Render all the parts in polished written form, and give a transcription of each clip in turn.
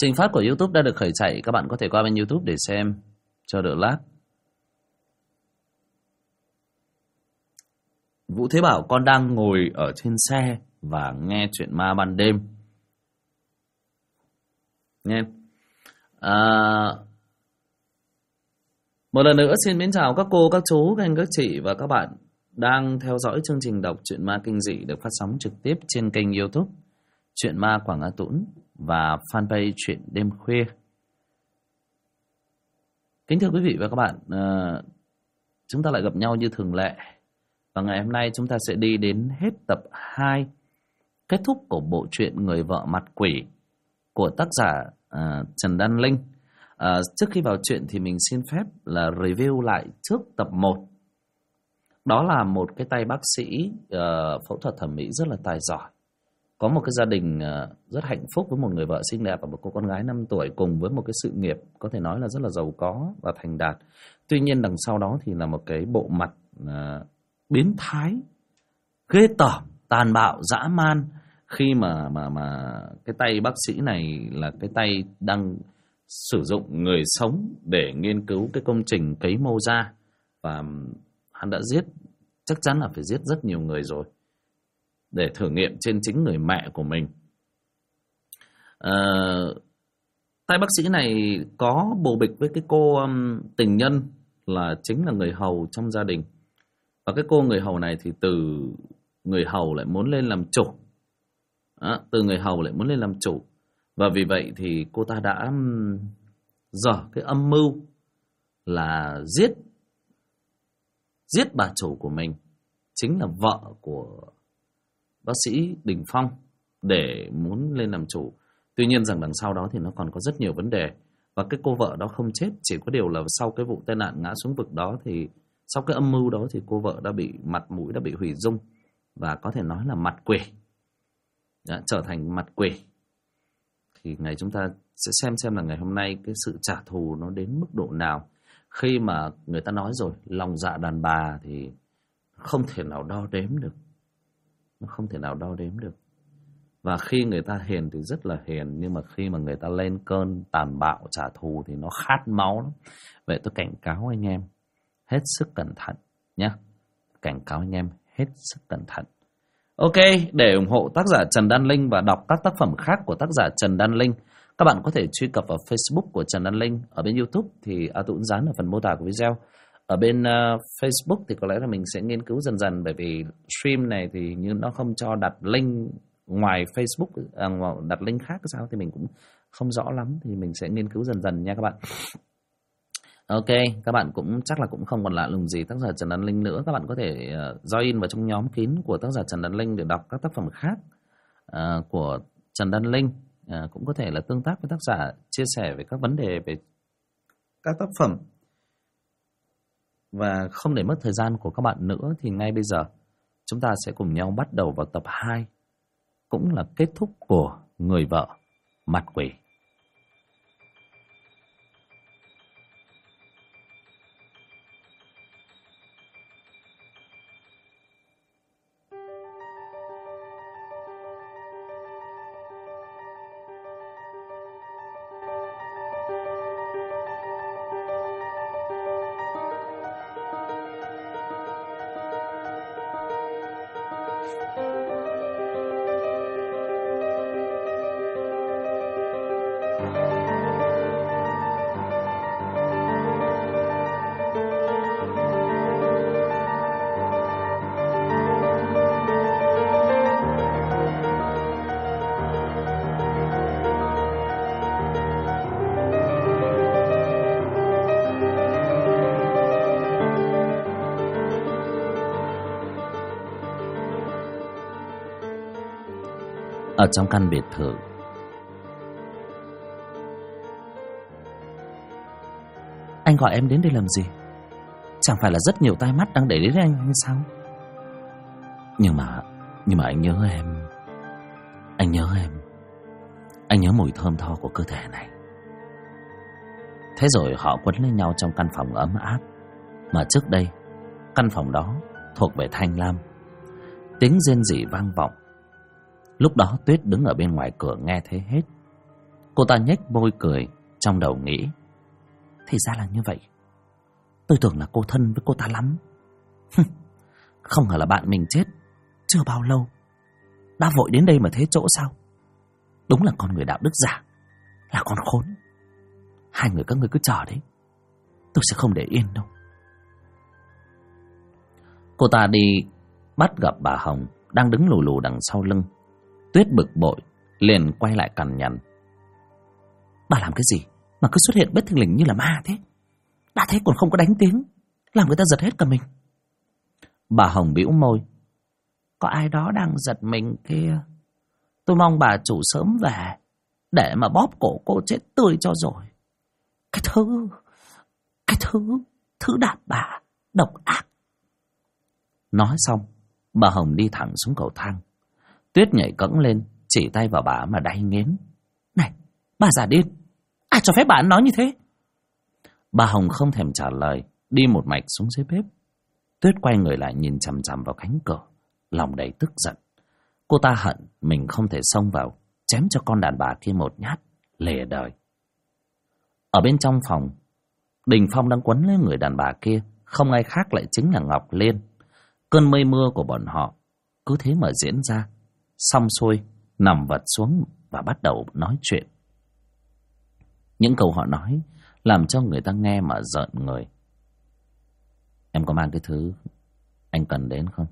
Trình phát của YouTube đã được khởi chạy, các bạn có thể qua bên YouTube để xem. Chờ đợi lát. Vũ Thế bảo con đang ngồi ở trên xe và nghe chuyện ma ban đêm. Nghe. Một lần nữa xin mến chào các cô, các chú, các anh, các chị và các bạn đang theo dõi chương trình đọc truyện ma kinh dị được phát sóng trực tiếp trên kênh YouTube Truyện Ma Quảng A Tũng và fanpage Truyện Đêm Khuya. Kính thưa quý vị và các bạn, chúng ta lại gặp nhau như thường lệ. Và ngày hôm nay chúng ta sẽ đi đến hết tập 2, kết thúc của bộ truyện Người Vợ Mặt Quỷ của tác giả Trần Đan Linh. Trước khi vào chuyện thì mình xin phép là review lại trước tập 1. Đó là một cái tay bác sĩ phẫu thuật thẩm mỹ rất là tài giỏi. Có một cái gia đình rất hạnh phúc với một người vợ xinh đẹp và một cô con gái 5 tuổi cùng với một cái sự nghiệp có thể nói là rất là giàu có và thành đạt. Tuy nhiên đằng sau đó thì là một cái bộ mặt biến thái, ghê tởm, tàn bạo, dã man khi mà cái tay bác sĩ này là cái tay đang sử dụng người sống để nghiên cứu cái công trình cấy mô da, và hắn đã giết, chắc chắn là phải giết rất nhiều người rồi để thử nghiệm trên chính người mẹ của mình. Tay bác sĩ này có bồ bịch với cái cô tình nhân là chính là người hầu trong gia đình. Và cái cô người hầu này thì từ người hầu lại muốn lên làm chủ. Từ người hầu lại muốn lên làm chủ. Và vì vậy thì cô ta đã dở cái âm mưu là giết bà chủ của mình, chính là vợ của bác sĩ Đình Phong, để muốn lên làm chủ. Tuy nhiên rằng đằng sau đó thì nó còn có rất nhiều vấn đề. Và cái cô vợ đó không chết, chỉ có điều là sau cái vụ tai nạn ngã xuống vực đó thì sau cái âm mưu đó thì cô vợ đã bị mặt mũi đã bị hủy dung và có thể nói là mặt quỷ, trở thành mặt quỷ. Thì ngày chúng ta sẽ xem là ngày hôm nay cái sự trả thù nó đến mức độ nào. Khi mà người ta nói rồi, lòng dạ đàn bà thì không thể nào đo đếm được. Nó không thể nào đo đếm được. Và khi người ta hiền thì rất là hiền, nhưng mà khi mà người ta lên cơn tàn bạo trả thù thì nó khát máu lắm. Vậy tôi cảnh cáo anh em hết sức cẩn thận nhé. Cảnh cáo anh em hết sức cẩn thận. Ok, để ủng hộ tác giả Trần Đan Linh và đọc các tác phẩm khác của tác giả Trần Đan Linh, các bạn có thể truy cập vào Facebook của Trần Đan Linh. Ở bên YouTube thì A Tũng dán ở phần mô tả của video. Ở bên Facebook thì có lẽ là mình sẽ nghiên cứu dần dần, bởi vì stream này thì như nó không cho đặt link ngoài Facebook, đặt link khác sao thì mình cũng không rõ lắm, thì mình sẽ nghiên cứu dần dần nha các bạn. Ok, các bạn cũng chắc là cũng không còn lạ lùng gì tác giả Trần Đan Linh nữa. Các bạn có thể join vào trong nhóm kín của tác giả Trần Đan Linh để đọc các tác phẩm khác của Trần Đan Linh. Cũng có thể là tương tác với tác giả, chia sẻ về các vấn đề về các tác phẩm. Và không để mất thời gian của các bạn nữa thì ngay bây giờ chúng ta sẽ cùng nhau bắt đầu vào tập 2, cũng là kết thúc của Người Vợ Mặt Quỷ. Ở trong căn biệt thự, anh gọi em đến đây làm gì? Chẳng phải là rất nhiều tai mắt đang để đến anh hay sao? Nhưng mà anh nhớ em. Anh nhớ em. Anh nhớ mùi thơm tho của cơ thể này. Thế rồi họ quấn lấy nhau trong căn phòng ấm áp mà trước đây căn phòng đó thuộc về Thanh Lam. Tiếng rên rỉ vang vọng. Lúc đó Tuyết đứng ở bên ngoài cửa nghe thấy hết. Cô ta nhếch môi cười, trong đầu nghĩ, thì ra là như vậy. Tôi tưởng là cô thân với cô ta lắm. Không ngờ là bạn mình chết chưa bao lâu đã vội đến đây mà thế chỗ sao? Đúng là con người đạo đức giả, là con khốn. Hai người các ngươi cứ chờ đấy, tôi sẽ không để yên đâu. Cô ta đi bắt gặp bà Hồng đang đứng lù lù đằng sau lưng. Tuyết bực bội liền quay lại cằn nhằn, bà làm cái gì mà cứ xuất hiện bất thình lình như là ma thế? Đã thế còn không có đánh tiếng, làm người ta giật hết cả mình. Bà Hồng bĩu môi, có ai đó đang giật mình kia. Tôi mong bà chủ sớm về để mà bóp cổ cô chết tươi cho rồi. Cái thứ đàn bà độc ác. Nói xong, bà Hồng đi thẳng xuống cầu thang. Tuyết nhảy cẫng lên, chỉ tay vào bà mà đay nghiến. Này, bà già điên, ai cho phép bà ăn nói như thế? Bà Hồng không thèm trả lời, đi một mạch xuống dưới bếp. Tuyết quay người lại nhìn chằm chằm vào cánh cửa, lòng đầy tức giận. Cô ta hận mình không thể xông vào chém cho con đàn bà kia một nhát, lìa đời. Ở bên trong phòng, Đình Phong đang quấn lấy người đàn bà kia, không ai khác lại chính là Ngọc Liên. Cơn mây mưa của bọn họ cứ thế mà diễn ra. Xong xuôi, nằm vật xuống và bắt đầu nói chuyện. Những câu họ nói làm cho người ta nghe mà rợn người. Em có mang cái thứ anh cần đến không?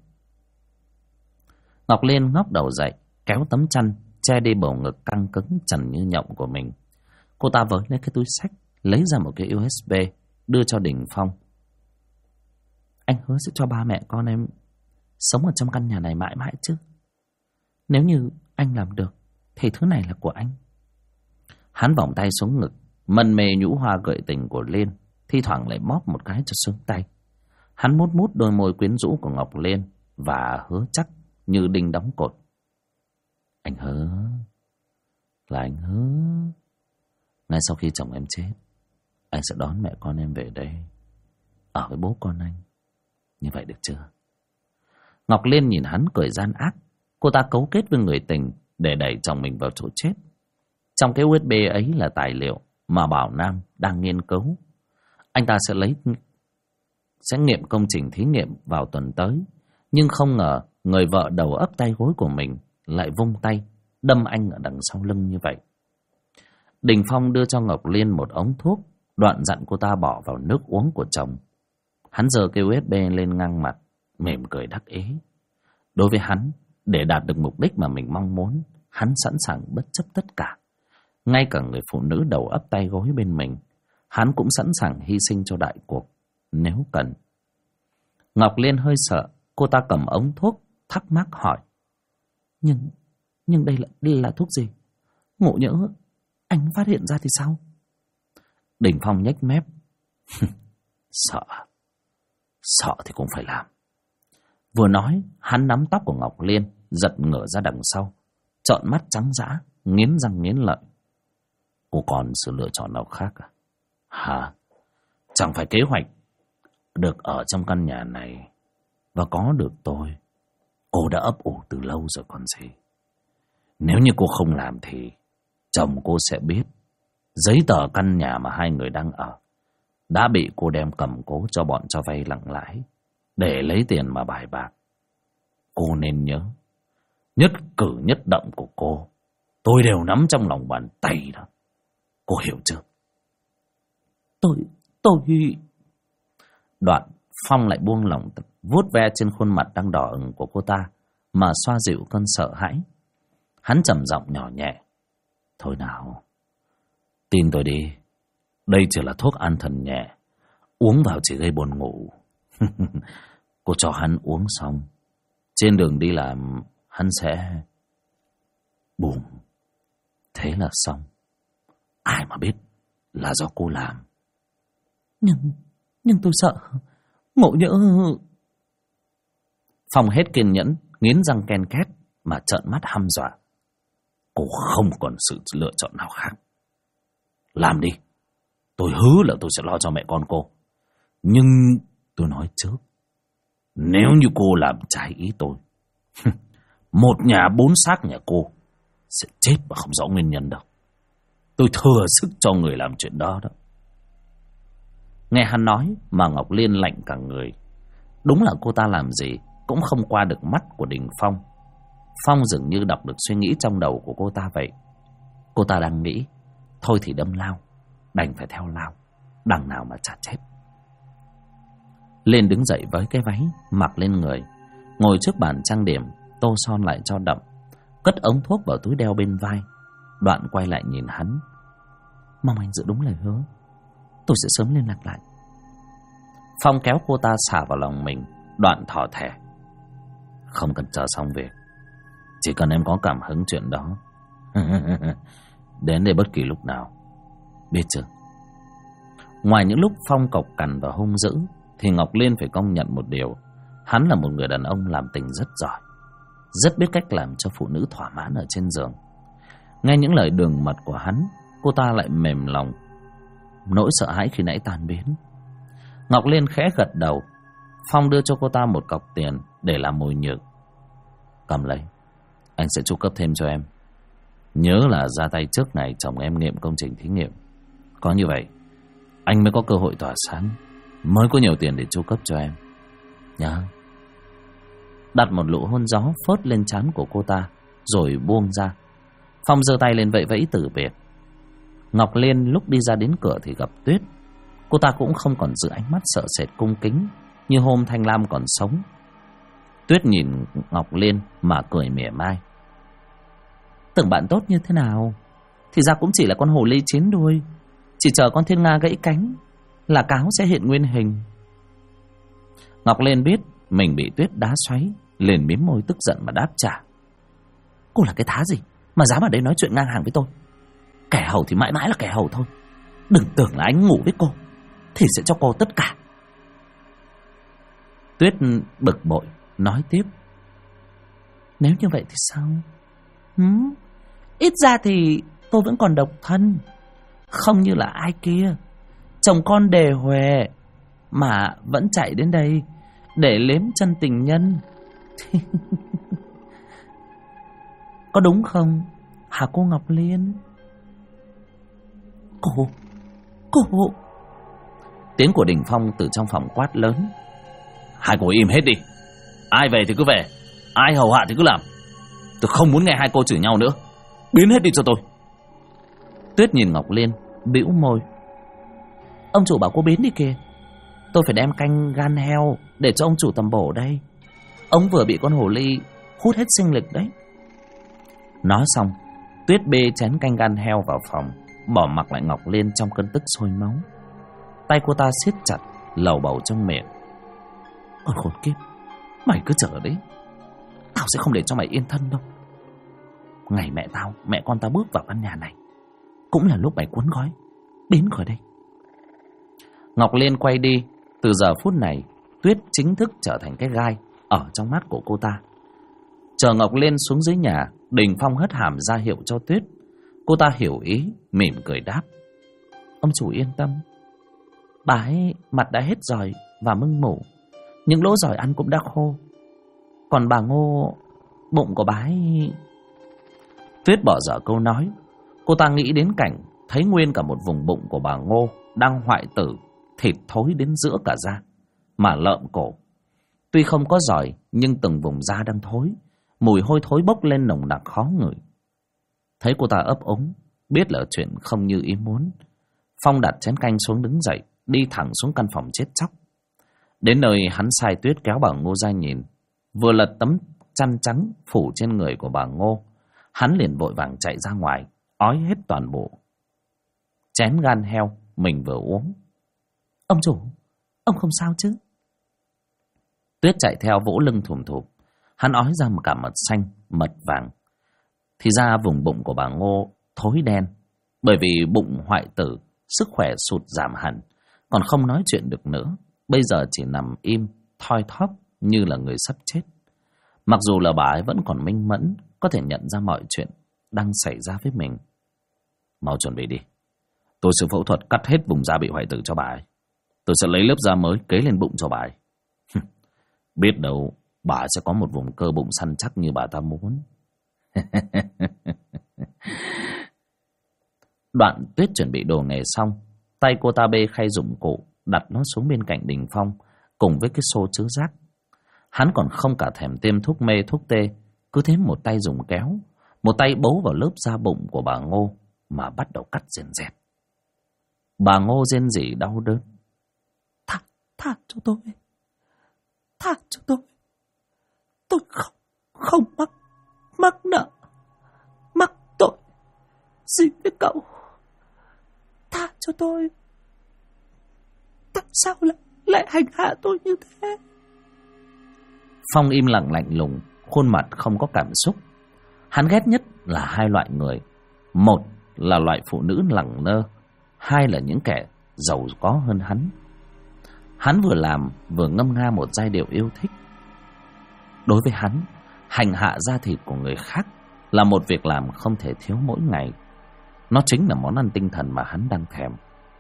Ngọc Liên ngóc đầu dậy, kéo tấm chăn che đi bầu ngực căng cứng trần như nhộng của mình. Cô ta với lấy cái túi xách, lấy ra một cái USB, đưa cho Đình Phong. Anh hứa sẽ cho ba mẹ con em sống ở trong căn nhà này mãi mãi chứ. Nếu như anh làm được thì thứ này là của anh. Hắn vòng tay xuống ngực, mân mê nhũ hoa gợi tình của Liên, thi thoảng lại bóp một cái cho sướng tay. Hắn mút mút đôi môi quyến rũ của Ngọc Liên và hứa chắc như đinh đóng cột. Anh hứa, là anh hứa, ngay sau khi chồng em chết, anh sẽ đón mẹ con em về đây, ở với bố con anh. Như vậy được chưa? Ngọc Liên nhìn hắn cười gian ác. Cô ta cấu kết với người tình để đẩy chồng mình vào chỗ chết. Trong cái USB ấy là tài liệu mà Bảo Nam đang nghiên cứu. Anh ta sẽ nghiệm công trình thí nghiệm vào tuần tới. Nhưng không ngờ người vợ đầu ấp tay gối của mình lại vung tay đâm anh ở đằng sau lưng như vậy. Đình Phong đưa cho Ngọc Liên một ống thuốc, đoạn dặn cô ta bỏ vào nước uống của chồng. Hắn giơ cái USB lên ngang mặt, mỉm cười đắc ý. Đối với hắn, để đạt được mục đích mà mình mong muốn, hắn sẵn sàng bất chấp tất cả. Ngay cả người phụ nữ đầu ấp tay gối bên mình, hắn cũng sẵn sàng hy sinh cho đại cuộc, nếu cần. Ngọc Liên hơi sợ, cô ta cầm ống thuốc, thắc mắc hỏi. Nhưng đây là thuốc gì? Ngộ nhỡ anh phát hiện ra thì sao? Đình Phong nhếch mép. Sợ thì cũng phải làm. Vừa nói, hắn nắm tóc của Ngọc Liên, giật ngửa ra đằng sau, trợn mắt trắng dã, nghiến răng nghiến lợi. Cô còn sự lựa chọn nào khác à? Hả? Chẳng phải kế hoạch được ở trong căn nhà này và có được tôi, cô đã ấp ủ từ lâu rồi còn gì. Nếu như cô không làm thì chồng cô sẽ biết giấy tờ căn nhà mà hai người đang ở đã bị cô đem cầm cố cho bọn cho vay nặng lãi để lấy tiền mà bài bạc. Cô nên nhớ, nhất cử nhất động của cô tôi đều nắm trong lòng bàn tay đó. Cô hiểu chưa? Tôi... Đoạn Phong lại buông lỏng, vuốt ve trên khuôn mặt đang đỏ ửng của cô ta mà xoa dịu cơn sợ hãi. Hắn trầm giọng nhỏ nhẹ. Thôi nào, tin tôi đi, đây chỉ là thuốc an thần nhẹ, uống vào chỉ gây buồn ngủ. Cô cho hắn uống xong, trên đường đi làm hắn sẽ bùm, thế là xong. Ai mà biết là do cô làm. Nhưng tôi sợ, ngộ nhỡ... Phong hết kiên nhẫn, nghiến răng ken két mà trợn mắt hăm dọa. Cô không còn sự lựa chọn nào khác. Làm đi, tôi hứa là tôi sẽ lo cho mẹ con cô. Nhưng tôi nói trước, nếu như cô làm trái ý tôi, một nhà bốn xác nhà cô sẽ chết mà không rõ nguyên nhân đâu. Tôi thừa sức cho người làm chuyện đó đó. Nghe hắn nói mà Ngọc Liên lạnh cả người. Đúng là cô ta làm gì cũng không qua được mắt của Đình Phong. Phong dường như đọc được suy nghĩ trong đầu của cô ta vậy. Cô ta đang nghĩ, thôi thì đâm lao, đành phải theo lao, đằng nào mà chả chết. Liên đứng dậy với cái váy mặc lên người, ngồi trước bàn trang điểm, tô son lại cho đậm, cất ống thuốc vào túi đeo bên vai, đoạn quay lại nhìn hắn. Mong anh giữ đúng lời hứa, tôi sẽ sớm liên lạc lại. Phong kéo cô ta xả vào lòng mình, đoạn thỏ thẻ. Không cần chờ xong việc, chỉ cần em có cảm hứng chuyện đó đến đây bất kỳ lúc nào, biết chưa? Ngoài những lúc Phong cộc cằn và hung dữ, thì Ngọc Liên phải công nhận một điều. Hắn là một người đàn ông làm tình rất giỏi, rất biết cách làm cho phụ nữ thỏa mãn ở trên giường. Nghe những lời đường mật của hắn, cô ta lại mềm lòng. Nỗi sợ hãi khi nãy tan biến. Ngọc Liên khẽ gật đầu. Phong đưa cho cô ta một cọc tiền để làm mồi nhử. Cầm lấy, anh sẽ chu cấp thêm cho em. Nhớ là ra tay trước ngày chồng em nghiệm công trình thí nghiệm. Có như vậy anh mới có cơ hội tỏa sáng, mới có nhiều tiền để chu cấp cho em nhá. Đặt một nụ hôn gió phớt lên trán của cô ta, rồi buông ra. Phong giơ tay lên vẫy vẫy từ biệt. Ngọc Liên lúc đi ra đến cửa thì gặp Tuyết. Cô ta cũng không còn giữ ánh mắt sợ sệt cung kính như hôm Thanh Lam còn sống. Tuyết nhìn Ngọc Liên mà cười mỉa mai. Tưởng bạn tốt như thế nào, thì ra cũng chỉ là con hồ ly chín đuôi. Chỉ chờ con thiên nga gãy cánh là cáo sẽ hiện nguyên hình. Ngọc Liên biết mình bị Tuyết đá xoáy, liền mím môi tức giận mà đáp trả. Cô là cái thá gì mà dám ở đây nói chuyện ngang hàng với tôi? Kẻ hầu thì mãi mãi là kẻ hầu thôi. Đừng tưởng là anh ngủ với cô thì sẽ cho cô tất cả. Tuyết bực bội nói tiếp. Nếu như vậy thì sao? Ít ra thì tôi vẫn còn độc thân, không như là ai kia chồng con đề huề mà vẫn chạy đến đây để liếm chân tình nhân. Có đúng không hả cô Ngọc Liên? Cô. Tiếng của Đình Phong từ trong phòng quát lớn. Hai cô im hết đi. Ai về thì cứ về, ai hầu hạ thì cứ làm. Tôi không muốn nghe hai cô chửi nhau nữa. Biến hết đi cho tôi. Tuyết nhìn Ngọc Liên bĩu môi. Ông chủ bảo cô biến đi kìa. Tôi phải đem canh gan heo để cho ông chủ tầm bổ đây. Ông vừa bị con hồ ly hút hết sinh lực đấy. Nói xong, Tuyết bê chén canh gan heo vào phòng, bỏ mặc lại Ngọc Liên trong cơn tức sôi máu. Tay cô ta siết chặt, lầu bầu trong miệng. Con khốn kiếp, mày cứ chờ đấy, tao sẽ không để cho mày yên thân đâu. Ngày mẹ con tao bước vào căn nhà này cũng là lúc mày cuốn gói biến khỏi đây. Ngọc Liên quay đi. Từ giờ phút này, Tuyết chính thức trở thành cái gai ở trong mắt của cô ta. Chờ Ngọc Liên xuống dưới nhà, Đình Phong hất hàm ra hiệu cho Tuyết. Cô ta hiểu ý, mỉm cười đáp. Ông chủ yên tâm, bà ấy mặt đã hết giỏi và mưng mủ, những lỗ giỏi ăn cũng đã khô. Còn bà Ngô, bụng của bà ấy... Tuyết bỏ dở câu nói. Cô ta nghĩ đến cảnh thấy nguyên cả một vùng bụng của bà Ngô đang hoại tử, thịt thối đến giữa cả da, mà lợm cổ. Tuy không có giỏi, nhưng từng vùng da đang thối, mùi hôi thối bốc lên nồng nặc khó ngửi. Thấy cô ta ấp úng, biết là chuyện không như ý muốn, Phong đặt chén canh xuống đứng dậy, đi thẳng xuống căn phòng chết chóc. Đến nơi hắn sai Tuyết kéo bà Ngô ra nhìn. Vừa lật tấm chăn trắng phủ trên người của bà Ngô, hắn liền vội vàng chạy ra ngoài, ói hết toàn bộ chén gan heo mình vừa uống. Ông chủ, ông không sao chứ? Tuyết chạy theo vỗ lưng thùm thụp. Hắn ói ra một cả mật xanh, mật vàng. Thì ra vùng bụng của bà Ngô thối đen, bởi vì bụng hoại tử, sức khỏe sụt giảm hẳn, còn không nói chuyện được nữa. Bây giờ chỉ nằm im, thoi thóp như là người sắp chết. Mặc dù là bà ấy vẫn còn minh mẫn, có thể nhận ra mọi chuyện đang xảy ra với mình. Mau chuẩn bị đi, tôi sẽ phẫu thuật cắt hết vùng da bị hoại tử cho bà ấy. Tôi sẽ lấy lớp da mới kế lên bụng cho bà ấy. Biết đâu bà sẽ có một vùng cơ bụng săn chắc như bà ta muốn. Đoạn Tuyết chuẩn bị đồ nghề xong, tay cô ta bê khay dụng cụ, đặt nó xuống bên cạnh Đình Phong cùng với cái xô chứa rác. Hắn còn không cả thèm tiêm thuốc mê thuốc tê, cứ thế một tay dùng kéo, một tay bấu vào lớp da bụng của bà Ngô mà bắt đầu cắt rèn rẹt. Bà Ngô rên rỉ đau đớn. Tha cho tôi, tha cho tôi không mắc nợ, mắc tội gì với cậu. Tha cho tôi. Tại sao lại hành hạ tôi như thế? Phong im lặng lạnh lùng, khuôn mặt không có cảm xúc. Hắn ghét nhất là hai loại người. Một là loại phụ nữ lẳng lơ, hai là những kẻ giàu có hơn hắn. Hắn vừa làm vừa ngâm nga một giai điệu yêu thích. Đối với hắn, hành hạ da thịt của người khác là một việc làm không thể thiếu mỗi ngày. Nó chính là món ăn tinh thần mà hắn đang thèm.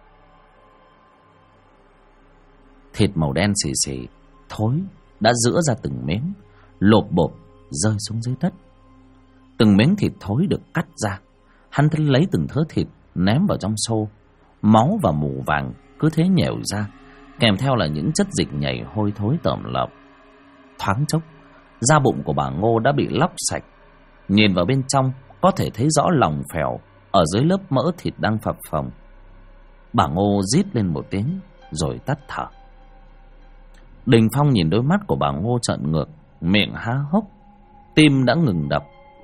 Thịt màu đen xì xì, thối, đã giữa ra từng miếng, lộp bộp rơi xuống dưới đất. Từng miếng thịt thối được cắt ra, hắn lấy từng thớ thịt ném vào trong xô. Máu và mù vàng cứ thế nhèo ra, kèm theo là những chất dịch nhầy hôi thối tởm lợm. Thoáng chốc, da bụng của bà Ngô đã bị lóc sạch. Nhìn vào bên trong, có thể thấy rõ lòng phèo ở dưới lớp mỡ thịt đang phập phồng. Bà Ngô rít lên một tiếng rồi tắt thở. Đình Phong nhìn đôi mắt của bà Ngô trợn ngược, miệng há hốc, tim đã ngừng đập.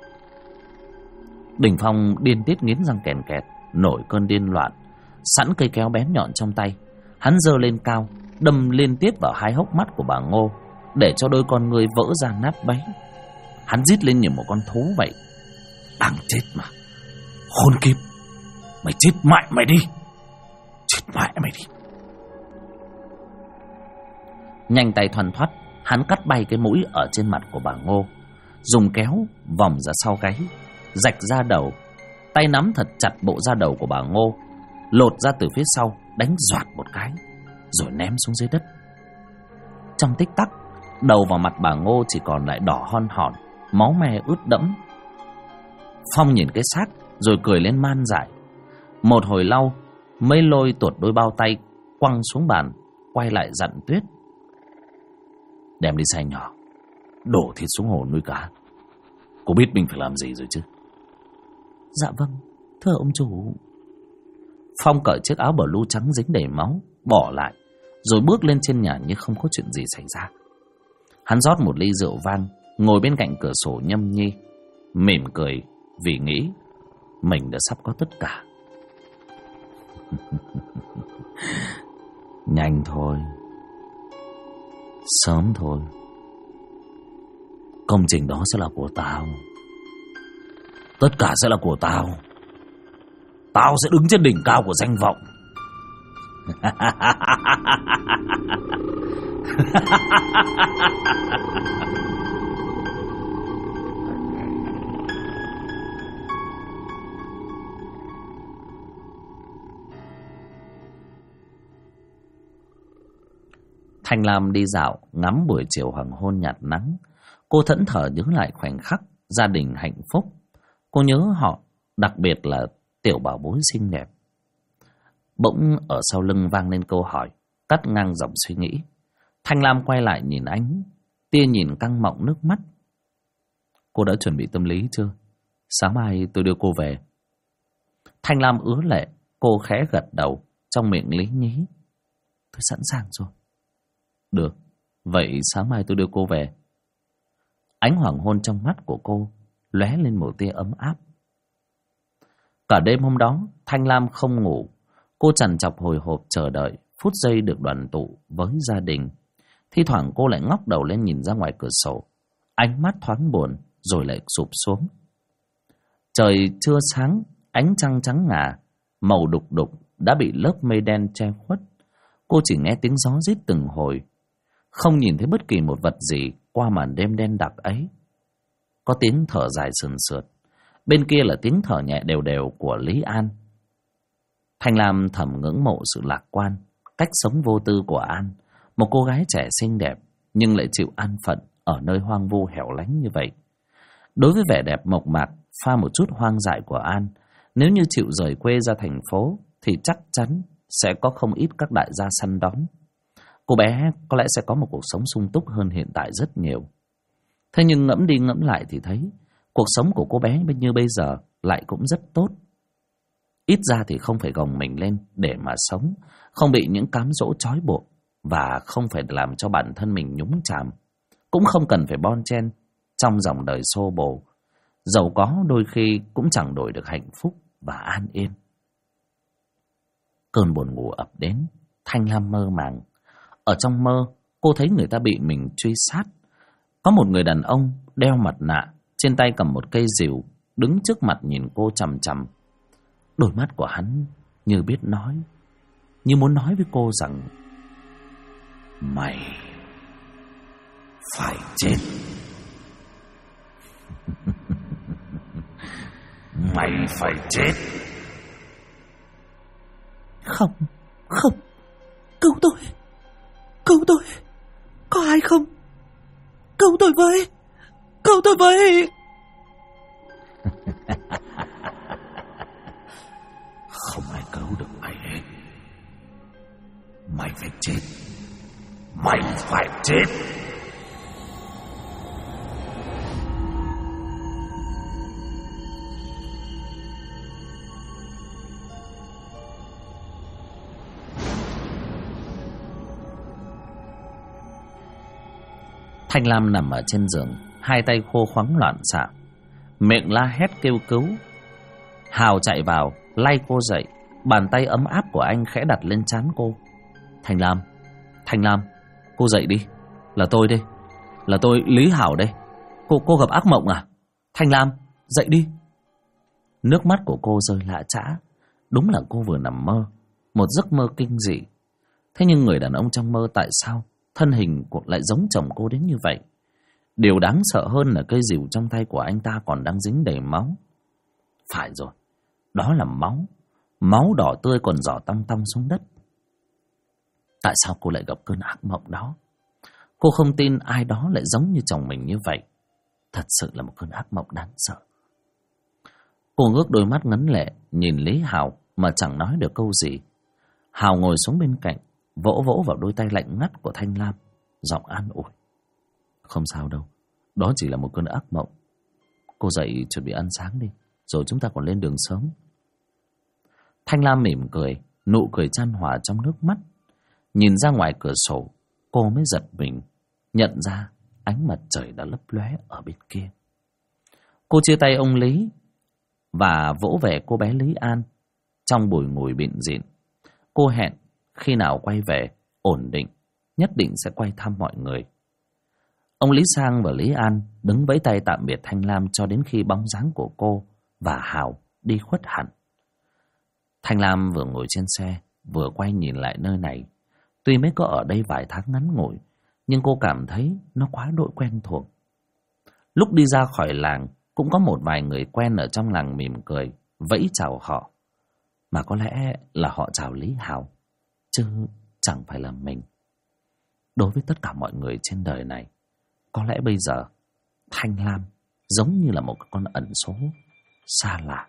Đình Phong điên tiết nghiến răng kèn kẹt, nổi cơn điên loạn. Sẵn cây kéo bén nhọn trong tay, hắn giơ lên cao, đâm liên tiếp vào hai hốc mắt của bà Ngô, để cho đôi con ngươi vỡ ra nát bấy. Hắn rít lên như một con thú vậy. Đáng chết mà, khốn kiếp, mày chết mẹ mày đi, chết mẹ mày đi. Nhanh tay thoăn thoắt, hắn cắt bay cái mũi ở trên mặt của bà Ngô, dùng kéo vòng ra sau gáy, rạch ra đầu. Tay nắm thật chặt bộ da đầu của bà Ngô, lột ra từ phía sau, đánh doạt một cái, rồi ném xuống dưới đất. Trong tích tắc, đầu và mặt bà Ngô chỉ còn lại đỏ hon hòn, máu me ướt đẫm. Phong nhìn cái xác rồi cười lên man dại. Một hồi lâu mới lôi tuột đôi bao tay quăng xuống bàn, quay lại dặn Tuyết: đem đi xay nhỏ, đổ thịt xuống hồ nuôi cá. Cô biết mình phải làm gì rồi chứ? Dạ vâng, thưa ông chủ. Phong cởi chiếc áo blue trắng dính đầy máu, bỏ lại, rồi bước lên trên nhà như không có chuyện gì xảy ra. Hắn rót một ly rượu vang, ngồi bên cạnh cửa sổ nhâm nhi, mỉm cười vì nghĩ mình đã sắp có tất cả. Nhanh thôi, sớm thôi, công trình đó sẽ là của tao. Tất cả sẽ là của tao. Tao sẽ đứng trên đỉnh cao của danh vọng. Thanh Lam đi dạo ngắm buổi chiều hoàng hôn nhạt nắng. Cô thẫn thờ nhớ lại khoảnh khắc gia đình hạnh phúc. Cô nhớ họ, đặc biệt là tiểu bảo bối xinh đẹp. Bỗng ở sau lưng vang lên câu hỏi, cắt ngang dòng suy nghĩ. Thanh Lam quay lại nhìn anh, tia nhìn căng mọng nước mắt. Cô đã chuẩn bị tâm lý chưa? Sáng mai tôi đưa cô về. Thanh Lam ứa lệ, cô khẽ gật đầu, trong miệng lý nhí: tôi sẵn sàng rồi. Được, vậy sáng mai tôi đưa cô về. Ánh hoàng hôn trong mắt của cô lóe lên một tia ấm áp. Cả đêm hôm đó, Thanh Lam không ngủ. Cô trằn trọc hồi hộp chờ đợi phút giây được đoàn tụ với gia đình. Thi thoảng cô lại ngóc đầu lên nhìn ra ngoài cửa sổ, ánh mắt thoáng buồn rồi lại sụp xuống. Trời chưa sáng, ánh trăng trắng ngà, màu đục đục đã bị lớp mây đen che khuất. Cô chỉ nghe tiếng gió rít từng hồi, không nhìn thấy bất kỳ một vật gì qua màn đêm đen đặc ấy. Có tiếng thở dài sườn sượt, bên kia là tiếng thở nhẹ đều đều của Lý An. Thanh Lam thầm ngưỡng mộ sự lạc quan, cách sống vô tư của An, một cô gái trẻ xinh đẹp nhưng lại chịu an phận ở nơi hoang vu hẻo lánh như vậy. Đối với vẻ đẹp mộc mạc pha một chút hoang dại của An, Nếu như chịu rời quê ra thành phố thì chắc chắn sẽ có không ít các đại gia săn đón. Cô bé có lẽ sẽ có một cuộc sống sung túc hơn hiện tại rất nhiều. Thế nhưng ngẫm đi ngẫm lại thì thấy cuộc sống của cô bé như bây giờ lại cũng rất tốt. Ít ra thì không phải gồng mình lên để mà sống, không bị những cám dỗ trói buộc và không phải làm cho bản thân mình nhúng chàm. Cũng không cần phải bon chen trong dòng đời xô bồ. Giàu có đôi khi cũng chẳng đổi được hạnh phúc và an yên. Cơn buồn ngủ ập đến, Thanh Lam mơ màng. Ở trong mơ, cô thấy người ta bị mình truy sát. Có một người đàn ông đeo mặt nạ, trên tay cầm một cây rìu, đứng trước mặt nhìn cô chằm chằm. Đôi mắt của hắn như biết nói, như muốn nói với cô rằng: mày phải chết. Mày phải chết. Không, không, cứu tôi, cứu tôi, có ai không? Cứu tôi với, cứu tôi với. Không ai cứu được mày hết. Mày phải chết. Mày phải chết. Thanh Lam nằm ở trên giường, hai tay khô khoắng loạn xạ, miệng la hét kêu cứu. Hào chạy vào lay cô dậy, bàn tay ấm áp của anh khẽ đặt lên trán cô. Thanh Lam, Thanh Lam, cô dậy đi. Là tôi đây, là tôi Lý Hảo đây. Cô gặp ác mộng à? Thanh Lam, dậy đi. Nước mắt của cô rơi lã chã. Đúng là cô vừa nằm mơ, một giấc mơ kinh dị. Thế nhưng người đàn ông trong mơ tại sao thân hình lại giống chồng cô đến như vậy? Điều đáng sợ hơn là cây rìu trong tay của anh ta còn đang dính đầy máu. Phải rồi, đó là máu. Máu đỏ tươi còn rỏ tong tong xuống đất. Tại sao cô lại gặp cơn ác mộng đó? Cô không tin ai đó lại giống như chồng mình như vậy. Thật sự là một cơn ác mộng đáng sợ. Cô ngước đôi mắt ngấn lệ nhìn Lý Hào mà chẳng nói được câu gì. Hào ngồi xuống bên cạnh, vỗ vỗ vào đôi tay lạnh ngắt của Thanh Lam, giọng an ủi: không sao đâu, đó chỉ là một cơn ác mộng. Cô dậy chuẩn bị ăn sáng đi, rồi chúng ta còn lên đường sớm. Thanh Lam mỉm cười, nụ cười chan hòa trong nước mắt. Nhìn ra ngoài cửa sổ, cô mới giật mình, nhận ra ánh mặt trời đã lấp lóe ở bên kia. Cô chia tay ông Lý và vỗ về cô bé Lý An. Trong bùi ngùi bịn dịn, cô hẹn khi nào quay về ổn định, nhất định sẽ quay thăm mọi người. Ông Lý Sang và Lý An đứng vẫy tay tạm biệt Thanh Lam cho đến khi bóng dáng của cô và Hào đi khuất hẳn. Thanh Lam vừa ngồi trên xe, vừa quay nhìn lại nơi này. Tuy mới có ở đây vài tháng ngắn ngủi, nhưng cô cảm thấy nó quá đỗi quen thuộc. Lúc đi ra khỏi làng, cũng có một vài người quen ở trong làng mỉm cười, vẫy chào họ. Mà có lẽ là họ chào Lý Hào, chứ chẳng phải là mình. Đối với tất cả mọi người trên đời này, có lẽ bây giờ Thanh Lam giống như là một con ẩn số xa lạ.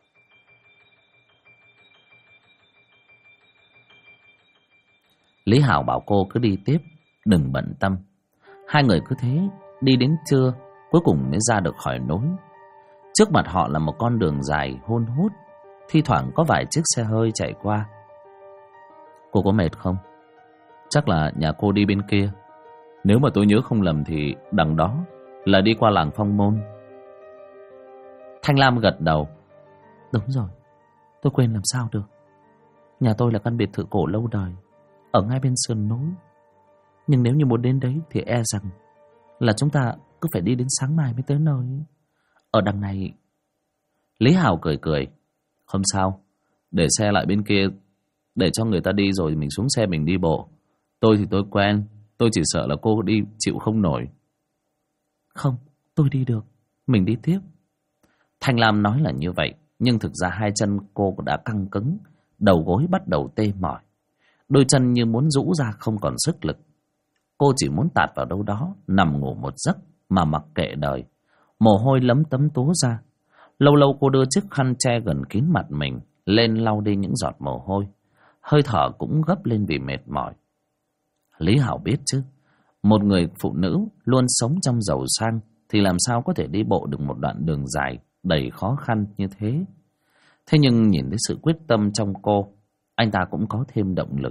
Lý Hảo bảo cô cứ đi tiếp, đừng bận tâm. Hai người cứ thế đi đến trưa, cuối cùng mới ra được khỏi núi. Trước mặt họ là một con đường dài hun hút, thi thoảng có vài chiếc xe hơi chạy qua. Cô có mệt không? Chắc là nhà cô đi bên kia. Nếu mà tôi nhớ không lầm thì đằng đó là đi qua làng Phong Môn. Thanh Lam gật đầu. Đúng rồi, tôi quên làm sao được. Nhà tôi là căn biệt thự cổ lâu đời, ở ngay bên sườn núi. Nhưng nếu như muốn đến đấy thì e rằng là chúng ta cứ phải đi đến sáng mai mới tới nơi. Ở đằng này... Lý Hào cười cười. Không sao, để xe lại bên kia, để cho người ta đi rồi mình xuống xe mình đi bộ. Tôi thì tôi quen, tôi chỉ sợ là cô đi chịu không nổi. Không, tôi đi được, mình đi tiếp. Thanh Lam nói là như vậy, nhưng thực ra hai chân cô đã căng cứng, đầu gối bắt đầu tê mỏi. Đôi chân như muốn rũ ra không còn sức lực. Cô chỉ muốn tạt vào đâu đó, nằm ngủ một giấc mà mặc kệ đời. Mồ hôi lấm tấm túa ra. Lâu lâu cô đưa chiếc khăn che gần kín mặt mình lên lau đi những giọt mồ hôi. Hơi thở cũng gấp lên vì mệt mỏi. Lý Hảo biết chứ, một người phụ nữ luôn sống trong giàu sang thì làm sao có thể đi bộ được một đoạn đường dài đầy khó khăn như thế. Thế nhưng nhìn thấy sự quyết tâm trong cô, anh ta cũng có thêm động lực.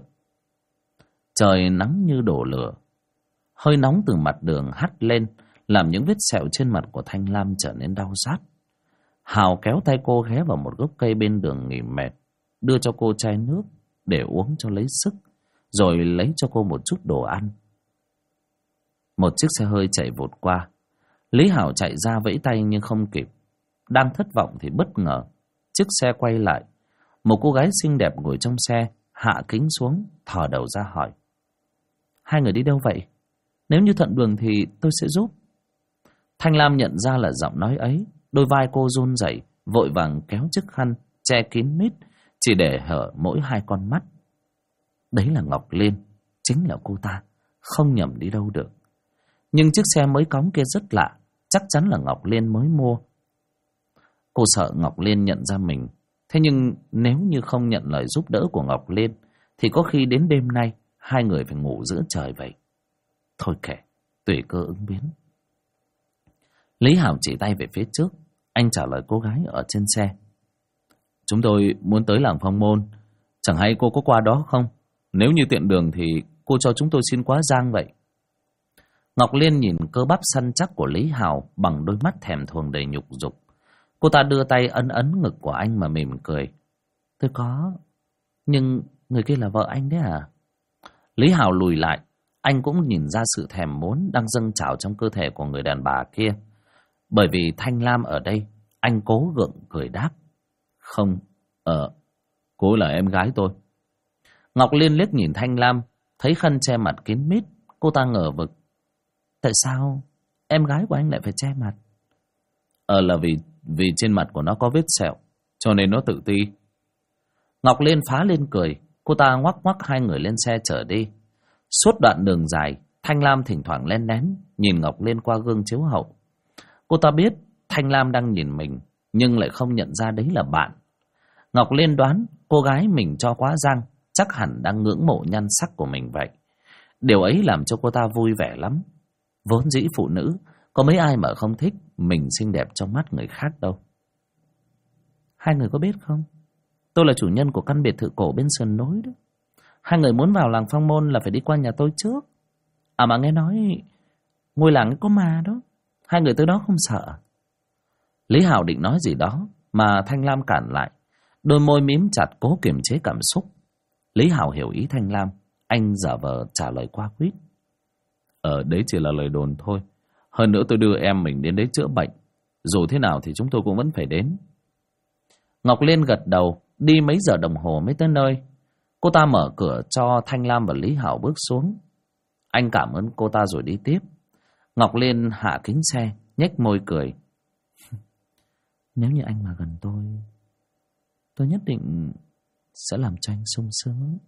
Trời nắng như đổ lửa, hơi nóng từ mặt đường hắt lên, làm những vết sẹo trên mặt của Thanh Lam trở nên đau rát. Hào kéo tay cô ghé vào một gốc cây bên đường nghỉ mệt, đưa cho cô chai nước để uống cho lấy sức, rồi lấy cho cô một chút đồ ăn. Một chiếc xe hơi chạy vụt qua. Lý Hảo chạy ra vẫy tay nhưng không kịp. Đang thất vọng thì bất ngờ chiếc xe quay lại. Một cô gái xinh đẹp ngồi trong xe hạ kính xuống, thò đầu ra hỏi: "Hai người đi đâu vậy? Nếu như thuận đường thì tôi sẽ giúp." Thanh Lam nhận ra là giọng nói ấy. Đôi vai cô run rẩy, vội vàng kéo chiếc khăn che kín mít, chỉ để hở mỗi hai con mắt. Đấy là Ngọc Liên, chính là cô ta, không nhầm đi đâu được. Nhưng chiếc xe mới cóng kia rất lạ, chắc chắn là Ngọc Liên mới mua. Cô sợ Ngọc Liên nhận ra mình. Thế nhưng nếu như không nhận lời giúp đỡ của Ngọc Liên thì có khi đến đêm nay hai người phải ngủ giữa trời vậy. Thôi kệ, tùy cơ ứng biến. Lý Hảo chỉ tay về phía trước. Anh trả lời cô gái ở trên xe: "Chúng tôi muốn tới làng Phong Môn, chẳng hay cô có qua đó không? Nếu như tiện đường thì cô cho chúng tôi xin quá giang vậy." Ngọc Liên nhìn cơ bắp săn chắc của Lý Hảo bằng đôi mắt thèm thuồng đầy nhục dục. Cô ta đưa tay ấn ấn ngực của anh mà mỉm cười: "Tôi có, nhưng người kia là vợ anh đấy à?" Lý Hảo lùi lại. Anh cũng nhìn ra sự thèm muốn đang dâng trào trong cơ thể của người đàn bà kia. Bởi vì Thanh Lam ở đây, anh cố gượng cười đáp: "Không, cô là em gái tôi." Ngọc Liên liếc nhìn Thanh Lam, thấy khăn che mặt kín mít. Cô ta ngờ vực: "Tại sao em gái của anh lại phải che mặt?" Là vì trên mặt của nó có vết sẹo, cho nên nó tự ti." Ngọc Liên phá lên cười. Cô ta ngoắc ngoắc hai người lên xe chở đi. Suốt đoạn đường dài, Thanh Lam thỉnh thoảng len lén nhìn Ngọc Liên qua gương chiếu hậu. Cô ta biết Thanh Lam đang nhìn mình, nhưng lại không nhận ra đấy là bạn. Ngọc Liên đoán cô gái mình cho quá giang chắc hẳn đang ngưỡng mộ nhan sắc của mình vậy. Điều ấy làm cho cô ta vui vẻ lắm. Vốn dĩ phụ nữ có mấy ai mà không thích mình xinh đẹp trong mắt người khác đâu. "Hai người có biết không, tôi là chủ nhân của căn biệt thự cổ bên sườn núi đó. Hai người muốn vào làng Phong Môn là phải đi qua nhà tôi trước. À mà nghe nói ngôi làng ấy có ma đó, hai người tới đó không sợ?" Lý Hảo định nói gì đó mà Thanh Lam cản lại. Đôi môi mím chặt cố kiềm chế cảm xúc. Lý Hảo hiểu ý Thanh Lam. Anh giả vờ trả lời qua quýt: "Đấy chỉ là lời đồn thôi. Hơn nữa tôi đưa em mình đến đấy chữa bệnh. Dù thế nào thì chúng tôi cũng vẫn phải đến." Ngọc Liên gật đầu. Đi mấy giờ đồng hồ mới tới nơi. Cô ta mở cửa cho Thanh Lam và Lý Hảo bước xuống. Anh cảm ơn cô ta rồi đi tiếp. Ngọc Liên hạ kính xe, nhếch môi cười: "Nếu như anh mà gần tôi nhất định sẽ làm cho anh sung sướng."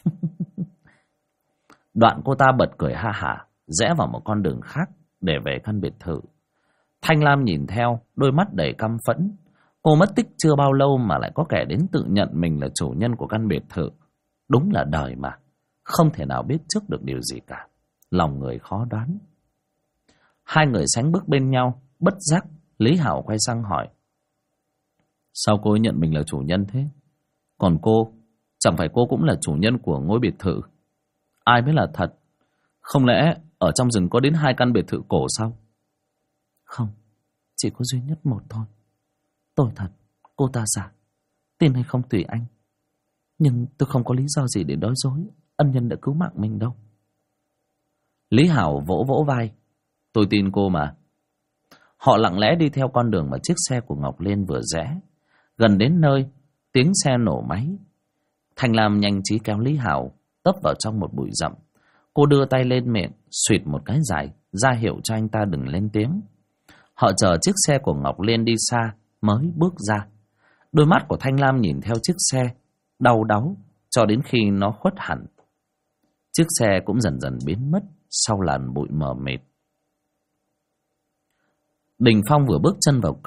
Đoạn cô ta bật cười ha hả, rẽ vào một con đường khác để về căn biệt thự. Thanh Lam nhìn theo, đôi mắt đầy căm phẫn. Cô mất tích chưa bao lâu mà lại có kẻ đến tự nhận mình là chủ nhân của căn biệt thự. Đúng là đời mà, không thể nào biết trước được điều gì cả. Lòng người khó đoán. Hai người sánh bước bên nhau, bất giác Lý Hảo quay sang hỏi: "Sao cô ấy nhận mình là chủ nhân thế? Còn cô, chẳng phải cô cũng là chủ nhân của ngôi biệt thự? Ai mới là thật? Không lẽ ở trong rừng có đến 2 căn biệt thự cổ sao?" "Không, chỉ có duy nhất một thôi. Tôi thật, cô ta giả. Tin hay không tùy anh. Nhưng tôi không có lý do gì để nói dối ân nhân đã cứu mạng mình đâu." Lý Hảo vỗ vỗ vai: "Tôi tin cô mà." Họ lặng lẽ đi theo con đường mà chiếc xe của Ngọc Liên vừa rẽ. Gần đến nơi, tiếng xe nổ máy. Thanh Lam nhanh trí kéo Lý Hảo tấp vào trong một bụi rậm. Cô đưa tay lên miệng, suýt một cái dài, ra hiệu cho anh ta đừng lên tiếng. Họ chờ chiếc xe của Ngọc Liên đi xa mới bước ra. Đôi mắt của Thanh Lam nhìn theo chiếc xe, đau đáu cho đến khi nó khuất hẳn. Chiếc xe cũng dần dần biến mất sau làn bụi mờ mịt. Đình Phong vừa bước chân vào cửa,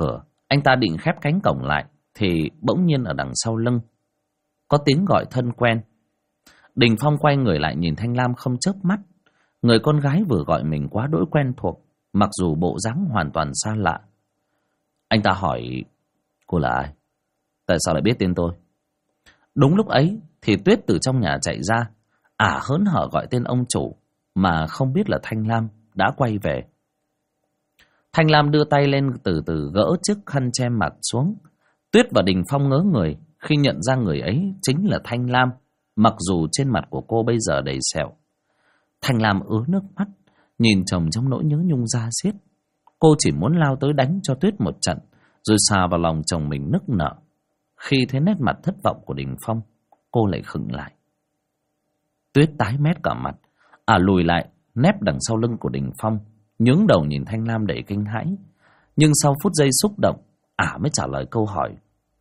Anh ta định khép cánh cổng lại thì bỗng nhiên ở đằng sau lưng có tiếng gọi thân quen. Đình Phong quay người lại nhìn Thanh Lam không chớp mắt. Người con gái vừa gọi mình quá đỗi quen thuộc, mặc dù bộ dáng hoàn toàn xa lạ. Anh ta hỏi: cô là ai? Tại sao lại biết tên tôi? Đúng lúc ấy thì Tuyết từ trong nhà chạy ra, hớn hở gọi tên ông chủ, mà không biết là Thanh Lam đã quay về. Thanh Lam đưa tay lên từ từ gỡ chiếc khăn che mặt xuống. Tuyết và Đình Phong ngớ người khi nhận ra người ấy chính là Thanh Lam, mặc dù trên mặt của cô bây giờ đầy sẹo. Thanh Lam ứa nước mắt, nhìn chồng trong nỗi nhớ nhung da diết. Cô chỉ muốn lao tới đánh cho Tuyết một trận, rồi xà vào lòng chồng mình nức nở. Khi thấy nét mặt thất vọng của Đình Phong, cô lại khựng lại. Tuyết tái mét cả mặt, lùi lại nép đằng sau lưng của Đình Phong, nhướng đầu nhìn Thanh Lam đầy kinh hãi. Nhưng sau phút giây xúc động, mới trả lời câu hỏi.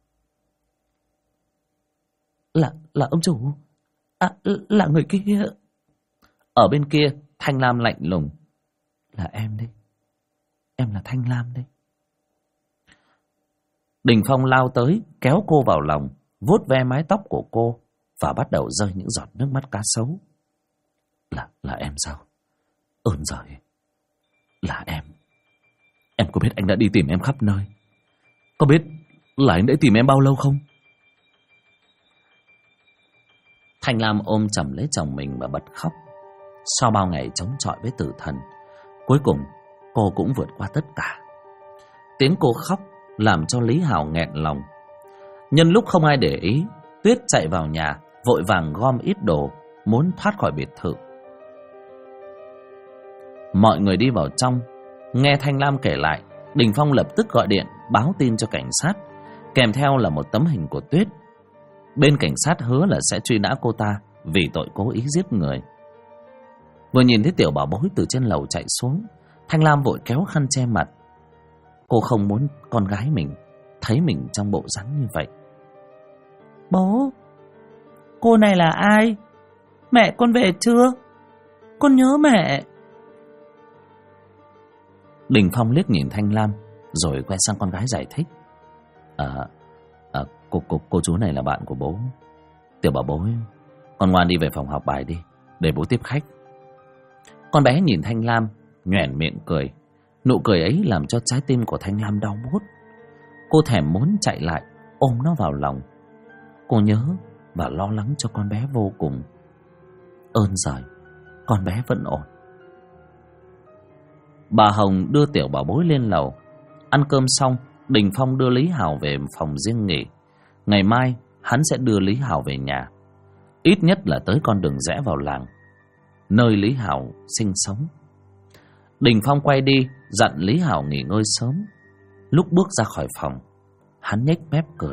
Là ông chủ. Là người kia. Ở bên kia, Thanh Lam lạnh lùng. Là em đấy. Em là Thanh Lam đấy. Đình Phong lao tới, kéo cô vào lòng, vuốt ve mái tóc của cô và bắt đầu rơi những giọt nước mắt cá sấu. Là em sao? Ơn giời. Là em. Em có biết anh đã đi tìm em khắp nơi? Có biết là anh đã tìm em bao lâu không? Thanh Lam ôm chầm lấy chồng mình và bật khóc. Sau bao ngày chống chọi với tử thần, cuối cùng cô cũng vượt qua tất cả. Tiếng cô khóc làm cho Lý Hào nghẹn lòng. Nhân lúc không ai để ý, Tuyết chạy vào nhà, vội vàng gom ít đồ, muốn thoát khỏi biệt thự. Mọi người đi vào trong, nghe Thanh Lam kể lại, Đình Phong lập tức gọi điện báo tin cho cảnh sát, kèm theo là một tấm hình của Tuyết. Bên cảnh sát hứa là sẽ truy nã cô ta vì tội cố ý giết người. Vừa nhìn thấy tiểu bảo bối từ trên lầu chạy xuống, Thanh Lam vội kéo khăn che mặt. Cô không muốn con gái mình thấy mình trong bộ dáng như vậy. Bố, cô này là ai? Mẹ con về chưa? Con nhớ mẹ. Đình Phong liếc nhìn Thanh Lam, rồi quay sang con gái giải thích. Cô chú này là bạn của bố. Tiểu bảo bối, con ngoan đi về phòng học bài đi, để bố tiếp khách. Con bé nhìn Thanh Lam, nhoẻn miệng cười. Nụ cười ấy làm cho trái tim của Thanh Lam đau buốt. Cô thèm muốn chạy lại ôm nó vào lòng. Cô nhớ và lo lắng cho con bé vô cùng. Ơn giời, con bé vẫn ổn. Bà Hồng đưa tiểu bảo bối lên lầu. Ăn cơm xong, Đình Phong đưa Lý Hào về phòng riêng nghỉ. Ngày mai hắn sẽ đưa Lý Hào về nhà, ít nhất là tới con đường rẽ vào làng, nơi Lý Hào sinh sống. Đình Phong quay đi dặn Lý Hào nghỉ ngơi sớm. Lúc bước ra khỏi phòng, hắn nhếch mép cười.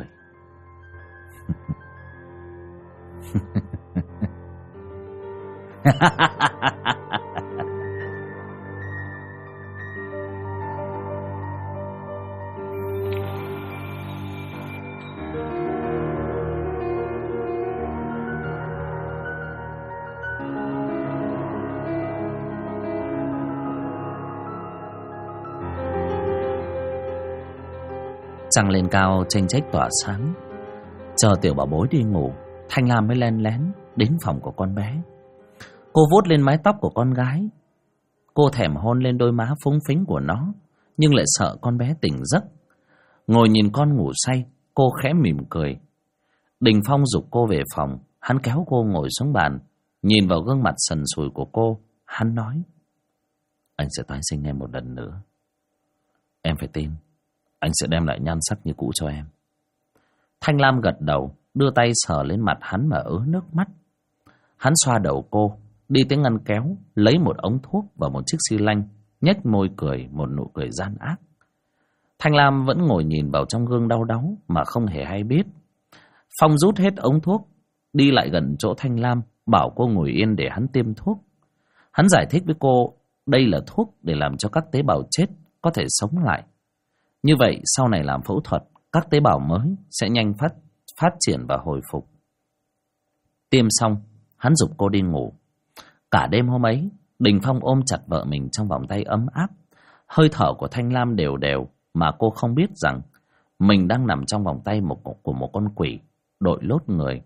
Trăng lên cao chênh chếch tỏa sáng. Chờ tiểu bảo bối đi ngủ, Thanh Lam mới len lén đến phòng của con bé. Cô vuốt lên mái tóc của con gái. Cô thèm hôn lên đôi má phúng phính của nó, nhưng lại sợ con bé tỉnh giấc. Ngồi nhìn con ngủ say, cô khẽ mỉm cười. Đình Phong giục cô về phòng. Hắn kéo cô ngồi xuống bàn, nhìn vào gương mặt sần sùi của cô. Hắn nói: anh sẽ tái sinh em một lần nữa. Em phải tin, anh sẽ đem lại nhan sắc như cũ cho em. Thanh Lam gật đầu, đưa tay sờ lên mặt hắn mà ứa nước mắt. Hắn xoa đầu cô, đi tới ngăn kéo, lấy một ống thuốc và một chiếc xi lanh, nhếch môi cười một nụ cười gian ác. Thanh Lam vẫn ngồi nhìn vào trong gương đau đáu mà không hề hay biết. Phong rút hết ống thuốc, đi lại gần chỗ Thanh Lam, bảo cô ngồi yên để hắn tiêm thuốc. Hắn giải thích với cô đây là thuốc để làm cho các tế bào chết có thể sống lại. Như vậy sau này làm phẫu thuật, các tế bào mới sẽ nhanh phát triển và hồi phục. Tiêm xong, hắn giục cô đi ngủ. Cả đêm hôm ấy, Đình Phong ôm chặt vợ mình trong vòng tay ấm áp. Hơi thở của Thanh Lam đều đều mà cô không biết rằng mình đang nằm trong vòng tay của một con quỷ đội lốt người.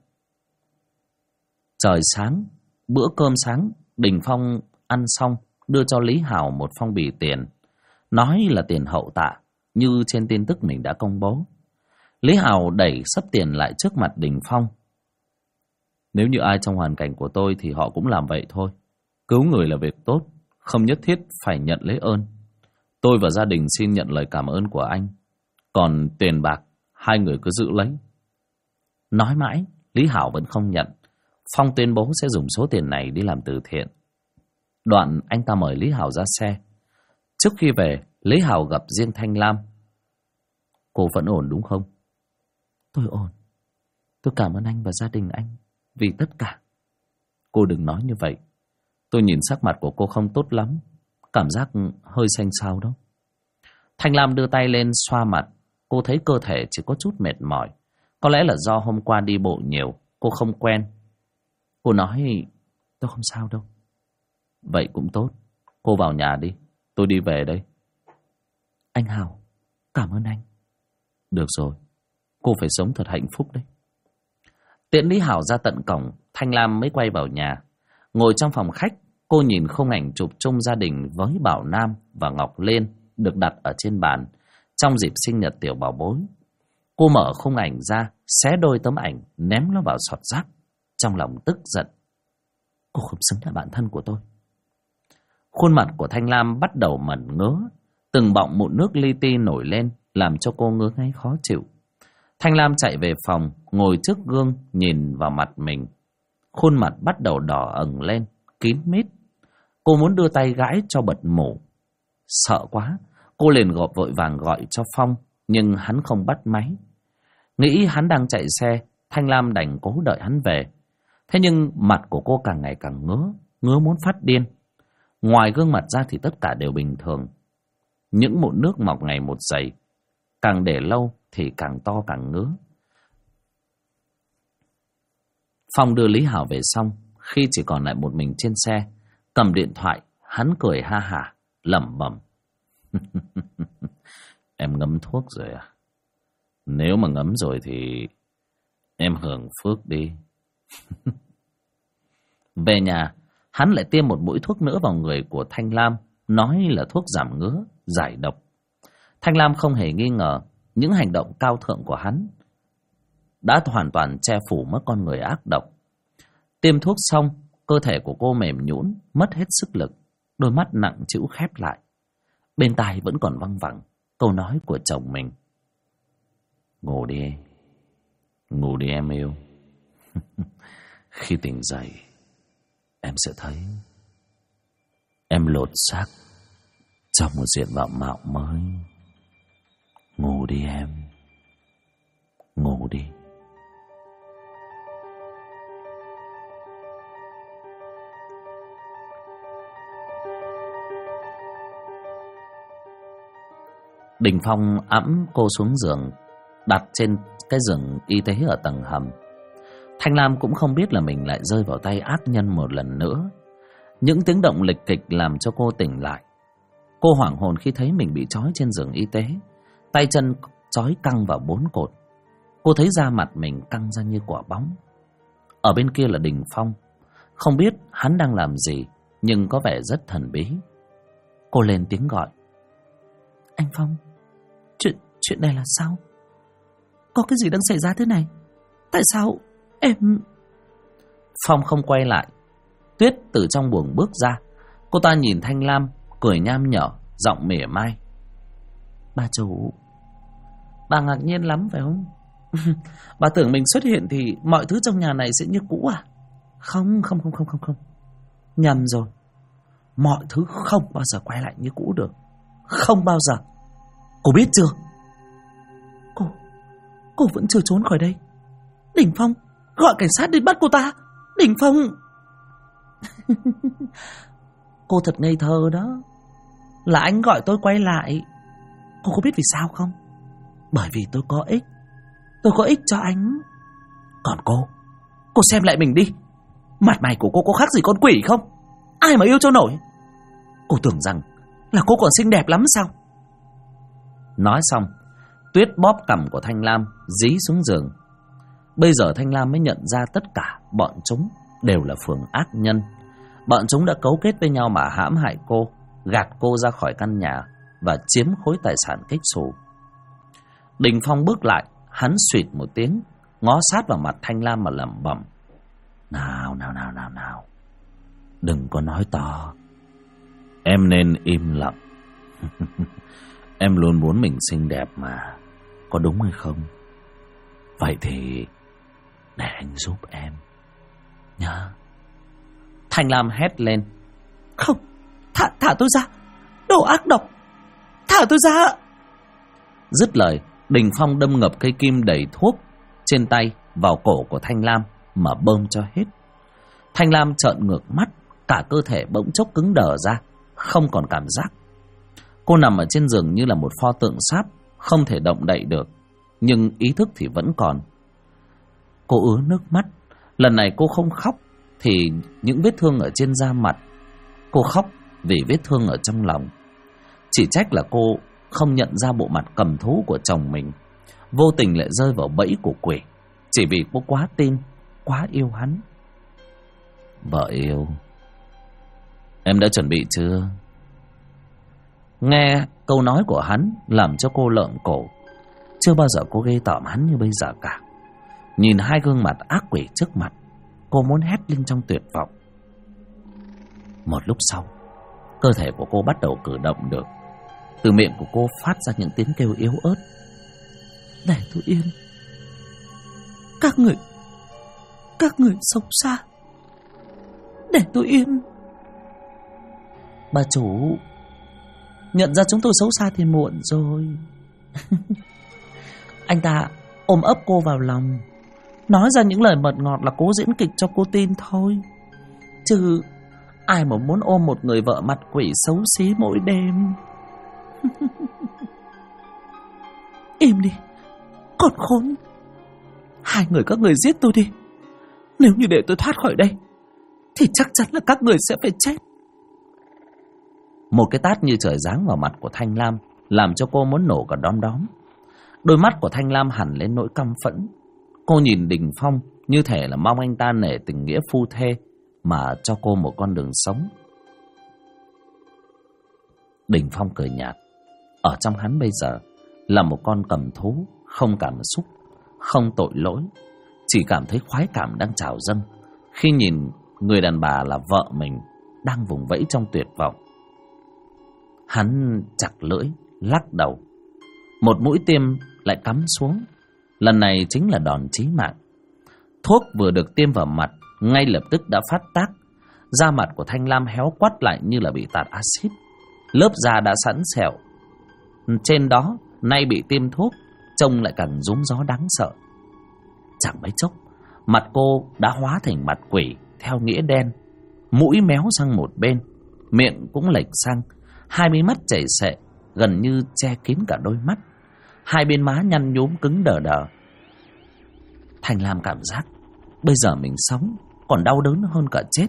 Trời sáng, bữa cơm sáng, Đình Phong ăn xong đưa cho Lý Hào một phong bì tiền, nói là tiền hậu tạ như trên tin tức mình đã công bố. Lý Hào đẩy xấp tiền lại trước mặt Đình Phong. Nếu như ai trong hoàn cảnh của tôi thì họ cũng làm vậy thôi. Cứu người là việc tốt, không nhất thiết phải nhận lấy ơn. Tôi và gia đình xin nhận lời cảm ơn của anh. Còn tiền bạc, hai người cứ giữ lấy. Nói mãi, Lý Hảo vẫn không nhận. Phong tuyên bố sẽ dùng số tiền này đi làm từ thiện. Đoạn anh ta mời Lý Hảo ra xe. Trước khi về, Lý Hảo gặp riêng Thanh Lam. Cô vẫn ổn đúng không? Tôi ổn. Tôi cảm ơn anh và gia đình anh vì tất cả. Cô đừng nói như vậy. Tôi nhìn sắc mặt của cô không tốt lắm. Cảm giác hơi xanh xao đó. Thanh Lam đưa tay lên xoa mặt. Cô thấy cơ thể chỉ có chút mệt mỏi. Có lẽ là do hôm qua đi bộ nhiều, cô không quen. Cô nói, tôi không sao đâu. Vậy cũng tốt. Cô vào nhà đi, tôi đi về đây. Anh Hào, cảm ơn anh. Được rồi, cô phải sống thật hạnh phúc đấy. Tiễn Lý Hảo ra tận cổng, Thanh Lam mới quay vào nhà. Ngồi trong phòng khách, cô nhìn khung ảnh chụp chung gia đình với Bảo Nam và Ngọc Liên được đặt ở trên bàn trong dịp sinh nhật tiểu bảo bối. Cô mở khung ảnh ra, xé đôi tấm ảnh, ném nó vào sọt rác. Trong lòng tức giận. Cô không xứng là bạn thân của tôi. Khuôn mặt của Thanh Lam bắt đầu mẩn ngớ. Từng bọng mụn nước li ti nổi lên, làm cho cô ngứa ngáy khó chịu. Thanh Lam chạy về phòng, ngồi trước gương, nhìn vào mặt mình. Khuôn mặt bắt đầu đỏ ửng lên, kín mít. Cô muốn đưa tay gãi cho bật mủ. Sợ quá, cô liền vội vàng gọi cho Phong, nhưng hắn không bắt máy. Nghĩ hắn đang chạy xe, Thanh Lam đành cố đợi hắn về. Thế nhưng mặt của cô càng ngày càng ngứa muốn phát điên. Ngoài gương mặt ra thì tất cả đều bình thường. Những mụn nước mọc ngày một dày, càng để lâu thì càng to càng ngứa. Phong đưa Lý Hảo về xong, khi chỉ còn lại một mình trên xe, cầm điện thoại, hắn cười ha hả, lẩm bẩm. Em ngấm thuốc rồi à? Nếu mà ngấm rồi thì em hưởng phước đi. Về nhà, hắn lại tiêm một mũi thuốc nữa vào người của Thanh Lam, nói là thuốc giảm ngứa, giải độc. Thanh Lam không hề nghi ngờ những hành động cao thượng của hắn đã hoàn toàn che phủ mất con người ác độc. Tiêm thuốc xong, cơ thể của cô mềm nhũn, mất hết sức lực, đôi mắt nặng trĩu khép lại. Bên tai vẫn còn văng vẳng câu nói của chồng mình. Ngủ đi em yêu. Khi tỉnh dậy, em sẽ thấy em lột xác trong một diện mạo mới. Ngủ đi em, ngủ đi. Đình Phong ẵm cô xuống giường, đặt trên cái giường y tế ở tầng hầm. Thanh Lam cũng không biết là mình lại rơi vào tay ác nhân một lần nữa. Những tiếng động lịch kịch làm cho cô tỉnh lại. Cô hoảng hồn khi thấy mình bị trói trên giường y tế, tay chân trói căng vào 4 cột. Cô thấy da mặt mình căng ra như quả bóng. Ở bên kia là Đình Phong. Không biết hắn đang làm gì, nhưng có vẻ rất thần bí. Cô lên tiếng gọi. Anh Phong, chuyện này là sao? Có cái gì đang xảy ra thế này? Tại sao em... Phong không quay lại. Tuyết từ trong buồng bước ra. Cô ta nhìn Thanh Lam, cười nham nhở, giọng mỉa mai. Bà chủ, bà ngạc nhiên lắm phải không? Bà tưởng mình xuất hiện thì mọi thứ trong nhà này sẽ như cũ à? Không. Nhầm rồi. Mọi thứ không bao giờ quay lại như cũ được. Không bao giờ. Cô biết chưa? Cô vẫn chưa trốn khỏi đây. Đình Phong, gọi cảnh sát đến bắt cô ta. Đình Phong. Cô thật ngây thơ đó. Là anh gọi tôi quay lại. Cô có biết vì sao không? Bởi vì tôi có ích. Tôi có ích cho anh. Còn cô xem lại mình đi. Mặt mày của cô có khác gì con quỷ không? Ai mà yêu cho nổi. Cô tưởng rằng là cô còn xinh đẹp lắm sao? Nói xong, Tuyết bóp cằm của Thanh Lam, dí xuống giường. Bây giờ Thanh Lam mới nhận ra tất cả bọn chúng đều là phường ác nhân. Bọn chúng đã cấu kết với nhau mà hãm hại cô, gạt cô ra khỏi căn nhà và chiếm khối tài sản kếch xù. Đình Phong bước lại, hắn suýt một tiếng, ngó sát vào mặt Thanh Lam mà lẩm bẩm: Nào, đừng có nói to. Em nên im lặng. Em luôn muốn mình xinh đẹp mà, có đúng hay không? Vậy thì để anh giúp em nhá. Thanh Lam hét lên: Không, thả tôi ra, đồ ác độc, thả tôi ra. Dứt lời, Đình Phong đâm ngập cây kim đầy thuốc trên tay vào cổ của Thanh Lam mà bơm cho hết. Thanh Lam trợn ngược mắt, cả cơ thể bỗng chốc cứng đờ ra, không còn cảm giác. Cô nằm ở trên giường như là một pho tượng sáp, không thể động đậy được, nhưng ý thức thì vẫn còn. Cô ứa nước mắt. Lần này cô không khóc thì những vết thương ở trên da mặt, cô khóc vì vết thương ở trong lòng. Chỉ trách là cô không nhận ra bộ mặt cầm thú của chồng mình, vô tình lại rơi vào bẫy của quỷ, chỉ vì cô quá tin, quá yêu hắn. Vợ yêu, em đã chuẩn bị chưa? Nghe câu nói của hắn làm cho cô lợn cổ. Chưa bao giờ cô ghê tởm hắn như bây giờ cả. Nhìn hai gương mặt ác quỷ trước mặt, cô muốn hét lên trong tuyệt vọng. Một lúc sau, cơ thể của cô bắt đầu cử động được. Từ miệng của cô phát ra những tiếng kêu yếu ớt. Để tôi yên. Các người xấu xa, để tôi yên. Bà chủ, nhận ra chúng tôi xấu xa thì muộn rồi. Anh ta ôm ấp cô vào lòng, nói ra những lời mật ngọt là cố diễn kịch cho cô tin thôi. Chứ ai mà muốn ôm một người vợ mặt quỷ xấu xí mỗi đêm. Im đi, còn khốn. Hai người các người giết tôi đi. Nếu như để tôi thoát khỏi đây thì chắc chắn là các người sẽ phải chết. Một cái tát như trời giáng vào mặt của Thanh Lam làm cho cô muốn nổ cả đom đóm. Đôi mắt của Thanh Lam hằn lên nỗi căm phẫn. Cô nhìn Đình Phong như thể là mong anh ta nể tình nghĩa phu thê mà cho cô một con đường sống. Đình Phong cười nhạt. Ở trong hắn bây giờ là một con cầm thú, không cảm xúc, không tội lỗi, chỉ cảm thấy khoái cảm đang trào dâng khi nhìn người đàn bà là vợ mình đang vùng vẫy trong tuyệt vọng. Hắn chặt lưỡi, lắc đầu. Một mũi tiêm lại cắm xuống. Lần này chính là đòn chí mạng. Thuốc vừa được tiêm vào mặt ngay lập tức đã phát tác. Da mặt của Thanh Lam héo quắt lại như là bị tạt axit. Lớp da đã sẵn sẹo trên đó nay bị tiêm thuốc, trông lại càng rúm gió đáng sợ. Chẳng mấy chốc, mặt cô đã hóa thành mặt quỷ theo nghĩa đen. Mũi méo sang một bên, miệng cũng lệch sang, hai mí mắt chảy xệ gần như che kín cả đôi mắt. Hai bên má nhăn nhúm cứng đờ đờ. Thanh Lam cảm giác bây giờ mình sống còn đau đớn hơn cả chết.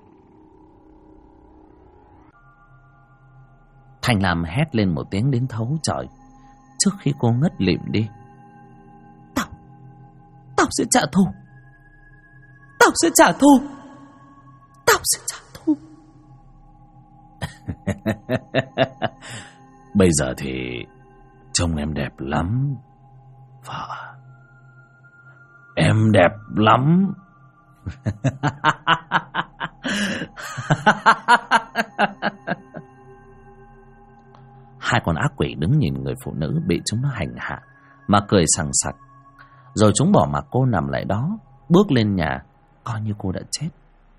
Thanh Lam hét lên một tiếng đến thấu trời trước khi cô ngất lịm đi. Tao sẽ trả thù. Tao sẽ trả thù. Tao sẽ trả thù. Bây giờ thì trông em đẹp lắm, vợ. Em đẹp lắm. Hai con ác quỷ đứng nhìn người phụ nữ bị chúng nó hành hạ mà cười sằng sặc. Rồi chúng bỏ mặc cô nằm lại đó, bước lên nhà, coi như cô đã chết.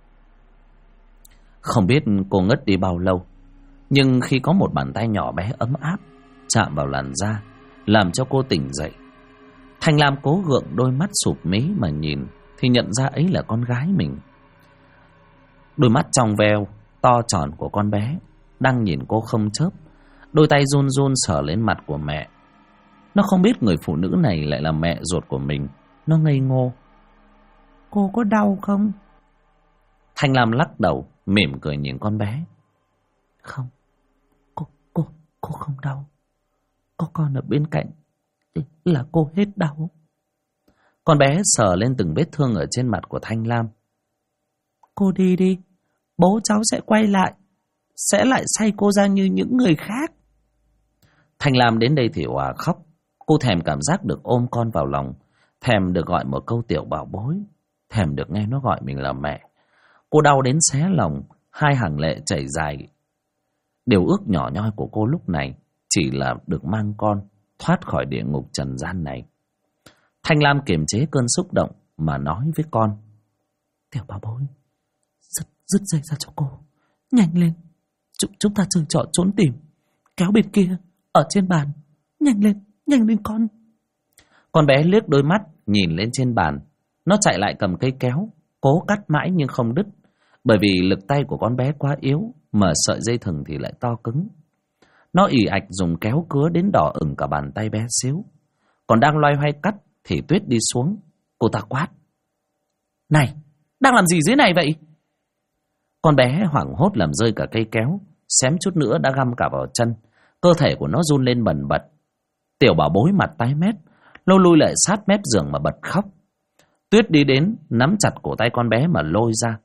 Không biết cô ngất đi bao lâu, nhưng khi có một bàn tay nhỏ bé ấm áp chạm vào làn da, làm cho cô tỉnh dậy. Thanh Lam cố gượng đôi mắt sụp mí mà nhìn, thì nhận ra ấy là con gái mình. Đôi mắt trong veo, to tròn của con bé đang nhìn cô không chớp. Đôi tay run run sờ lên mặt của mẹ. Nó không biết người phụ nữ này lại là mẹ ruột của mình. Nó ngây ngô. Cô có đau không? Thanh Lam lắc đầu, mỉm cười nhìn con bé. Không, cô không đau. Có con ở bên cạnh, là cô hết đau. Con bé sờ lên từng vết thương ở trên mặt của Thanh Lam. Cô đi đi, bố cháu sẽ quay lại, sẽ lại say cô ra như những người khác. Thanh Lam đến đây thì òa khóc. Cô thèm cảm giác được ôm con vào lòng, thèm được gọi một câu tiểu bảo bối, thèm được nghe nó gọi mình là mẹ. Cô đau đến xé lòng, hai hàng lệ chảy dài. Điều ước nhỏ nhoi của cô lúc này chỉ là được mang con thoát khỏi địa ngục trần gian này. Thanh Lam kiềm chế cơn xúc động mà nói với con. Tiểu bảo bối, dứt dây ra cho cô. Nhanh lên, chúng ta chơi trò trốn tìm. Kéo bên kia, ở trên bàn. Nhanh lên con. Con bé liếc đôi mắt, nhìn lên trên bàn. Nó chạy lại cầm cây kéo, cố cắt mãi nhưng không đứt. Bởi vì lực tay của con bé quá yếu, mà sợi dây thừng thì lại to cứng. Nó ì ạch dùng kéo cứa đến đỏ ửng cả bàn tay bé xíu. Còn đang loay hoay cắt thì Tuyết đi xuống. Cô ta quát. Này, đang làm gì dưới này vậy? Con bé hoảng hốt làm rơi cả cây kéo, xém chút nữa đã găm cả vào chân. Cơ thể của nó run lên bần bật. Tiểu bảo bối mặt tái mét, lôi lui lại sát mép giường mà bật khóc. Tuyết đi đến, nắm chặt cổ tay con bé mà lôi ra.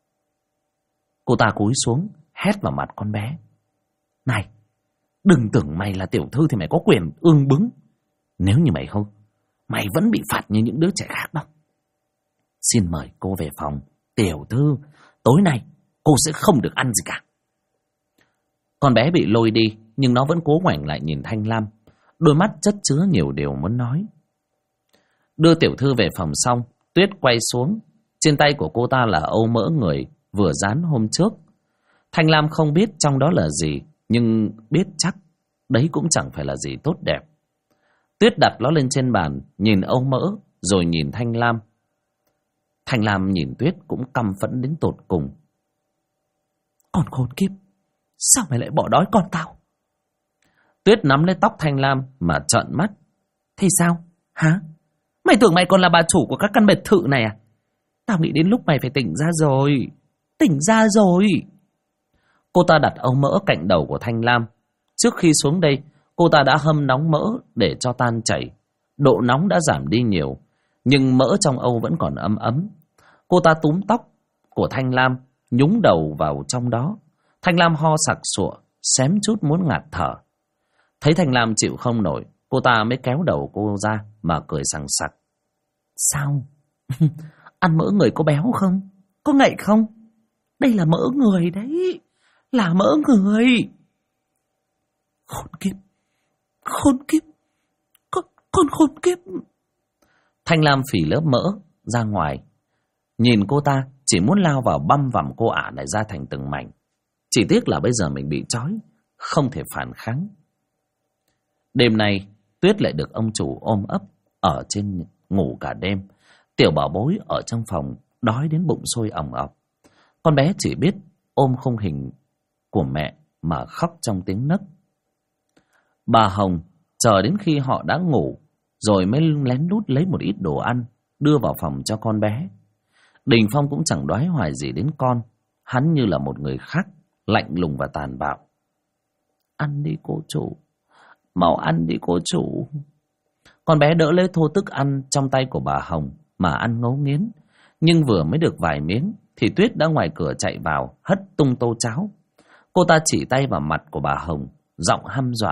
Cô ta cúi xuống, hét vào mặt con bé. Này, đừng tưởng mày là tiểu thư thì mày có quyền ương bướng. Nếu như mày không, mày vẫn bị phạt như những đứa trẻ khác đâu. Xin mời cô về phòng. Tiểu thư, tối nay cô sẽ không được ăn gì cả. Con bé bị lôi đi, nhưng nó vẫn cố ngoảnh lại nhìn Thanh Lam. Đôi mắt chất chứa nhiều điều muốn nói. Đưa tiểu thư về phòng xong, Tuyết quay xuống. Trên tay của cô ta là âu mỡ người vừa dán hôm trước. Thanh Lam không biết trong đó là gì, nhưng biết chắc đấy cũng chẳng phải là gì tốt đẹp. Tuyết đặt nó lên trên bàn, nhìn âu mỡ, rồi nhìn Thanh Lam. Thanh Lam nhìn Tuyết cũng căm phẫn đến tột cùng. Còn khốn kiếp, sao mày lại bỏ đói con tao? Tuyết nắm lấy tóc Thanh Lam mà trợn mắt. Thì sao? Hả? Mày tưởng mày còn là bà chủ của các căn biệt thự này à? Tao nghĩ đến lúc mày phải tỉnh ra rồi. Tỉnh ra rồi. Cô ta đặt âu mỡ cạnh đầu của Thanh Lam. Trước khi xuống đây, cô ta đã hâm nóng mỡ để cho tan chảy. Độ nóng đã giảm đi nhiều, nhưng mỡ trong âu vẫn còn ấm ấm. Cô ta túm tóc của Thanh Lam, nhúng đầu vào trong đó. Thanh Lam ho sặc sụa, xém chút muốn ngạt thở. Thấy Thanh Lam chịu không nổi, cô ta mới kéo đầu cô ra mà cười sằng sặc. Sao? Ăn mỡ người có béo không? Có ngậy không? Đây là mỡ người đấy. Là mỡ người. Khốn kiếp. Khốn kiếp. Con khốn kiếp. Thanh Lam phì lớp mỡ ra ngoài. Nhìn cô ta chỉ muốn lao vào băm vằm cô ả này ra thành từng mảnh. Chỉ tiếc là bây giờ mình bị trói, không thể phản kháng. Đêm nay Tuyết lại được ông chủ ôm ấp ở trên ngủ cả đêm. Tiểu bảo bối ở trong phòng đói đến bụng sôi ỏng ọc. Con bé chỉ biết ôm khung hình của mẹ mà khóc trong tiếng nấc. Bà Hồng chờ đến khi họ đã ngủ rồi mới lén lút lấy một ít đồ ăn đưa vào phòng cho con bé. Đình Phong cũng chẳng đoái hoài gì đến con. Hắn như là một người khác, lạnh lùng và tàn bạo. Ăn đi cô chủ, mau ăn đi cô chủ. Con bé đỡ lấy thô thức ăn trong tay của bà Hồng mà ăn ngấu nghiến. Nhưng vừa mới được vài miếng thì Tuyết đã ngoài cửa chạy vào, hất tung tô cháo. Cô ta chỉ tay vào mặt của bà Hồng, giọng hăm dọa.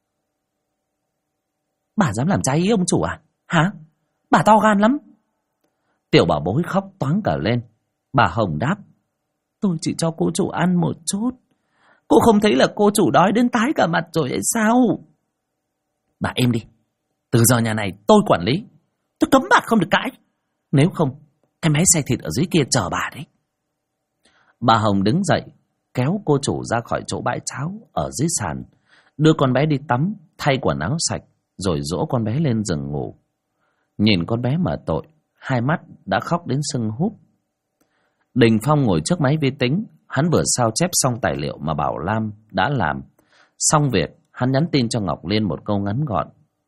Bà dám làm trái ý ông chủ à? Hả? Bà to gan lắm. Tiểu bảo bối khóc toáng cả lên. Bà Hồng đáp. Tôi chỉ cho cô chủ ăn một chút. Cô không thấy là cô chủ đói đến tái cả mặt rồi hay sao? Bà im đi. Từ giờ nhà này tôi quản lý. Tôi cấm bà không được cãi. Nếu không, cái máy xay thịt ở dưới kia chờ bà đấy. Bà Hồng đứng dậy, kéo cô chủ ra khỏi chỗ bãi cháo ở dưới sàn, đưa con bé đi tắm, thay quần áo sạch, rồi dỗ con bé lên giường ngủ. Nhìn con bé mà tội, hai mắt đã khóc đến sưng húp. Đình Phong ngồi trước máy vi tính, hắn vừa sao chép xong tài liệu mà Bảo Lam đã làm. Xong việc, hắn nhắn tin cho Ngọc Liên một câu ngắn gọn.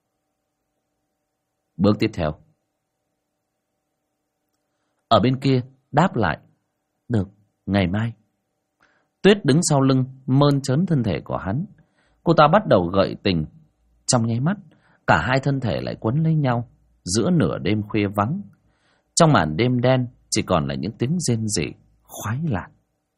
Bước tiếp theo. Ở bên kia, đáp lại. Được, ngày mai. Tuyết đứng sau lưng, mơn trớn thân thể của hắn. Cô ta bắt đầu gợi tình. Trong nháy mắt, Cả hai thân thể lại quấn lấy nhau giữa nửa đêm khuya vắng. Trong màn đêm đen chỉ còn là những tiếng rên rỉ khoái lạc.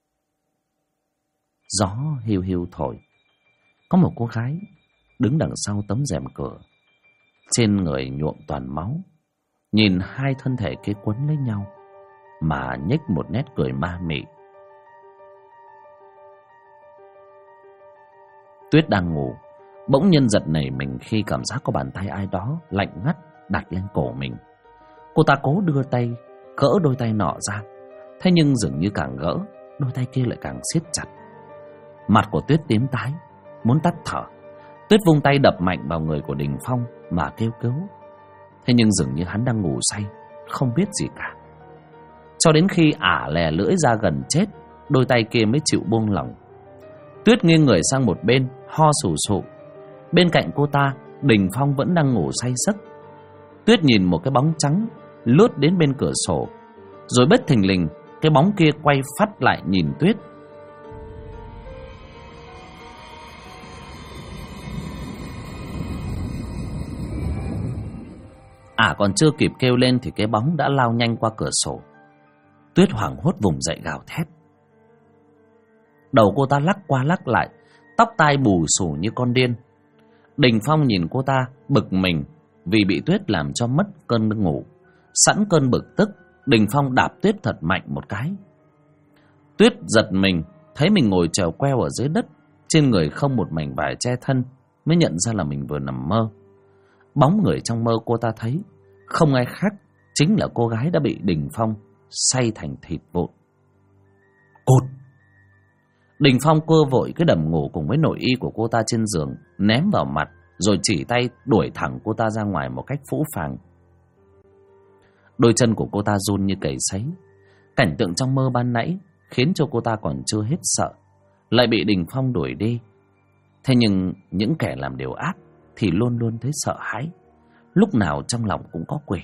Gió hiu hiu thổi. Có một cô gái đứng đằng sau tấm rèm cửa, trên người nhuộm toàn máu, nhìn hai thân thể kia quấn lấy nhau mà nhếch một nét cười ma mị. Tuyết đang ngủ, bỗng nhiên giật nảy mình khi cảm giác có bàn tay ai đó lạnh ngắt đặt lên cổ mình. Cô ta cố đưa tay gỡ đôi tay nọ ra, thế nhưng dường như càng gỡ, đôi tay kia lại càng siết chặt. Mặt của Tuyết tím tái, muốn tắt thở. Tuyết vung tay đập mạnh vào người của Đình Phong mà kêu cứu. Thế nhưng dường như hắn đang ngủ say, không biết gì cả. Cho đến khi ả lè lưỡi ra gần chết, đôi tay kia mới chịu buông lỏng. Tuyết nghiêng người sang một bên, ho sù sụ. Bên cạnh cô ta, Đình Phong vẫn đang ngủ say giấc. Tuyết nhìn một cái bóng trắng lướt đến bên cửa sổ, rồi bất thình lình cái bóng kia quay phắt lại nhìn Tuyết. Ả còn chưa kịp kêu lên thì cái bóng đã lao nhanh qua cửa sổ. Tuyết hoảng hốt vùng dậy gào thét. Đầu cô ta lắc qua lắc lại, tóc tai bù xù như con điên. Đình Phong nhìn cô ta bực mình vì bị Tuyết làm cho mất cơn ngủ. Sẵn cơn bực tức, Đình Phong đạp Tuyết thật mạnh một cái. Tuyết giật mình, thấy mình ngồi trèo queo ở dưới đất, trên người không một mảnh vải che thân, mới nhận ra là mình vừa nằm mơ. Bóng người trong mơ cô ta thấy không ai khác, chính là cô gái đã bị Đình Phong xay thành thịt vụn. Cột! Đình Phong cưa vội cái đầm ngủ cùng với nội y của cô ta trên giường, ném vào mặt, rồi chỉ tay đuổi thẳng cô ta ra ngoài một cách phũ phàng. Đôi chân của cô ta run như cầy sấy. Cảnh tượng trong mơ ban nãy khiến cho cô ta còn chưa hết sợ, lại bị Đình Phong đuổi đi. Thế nhưng những kẻ làm điều ác thì luôn luôn thấy sợ hãi, lúc nào trong lòng cũng có quỷ.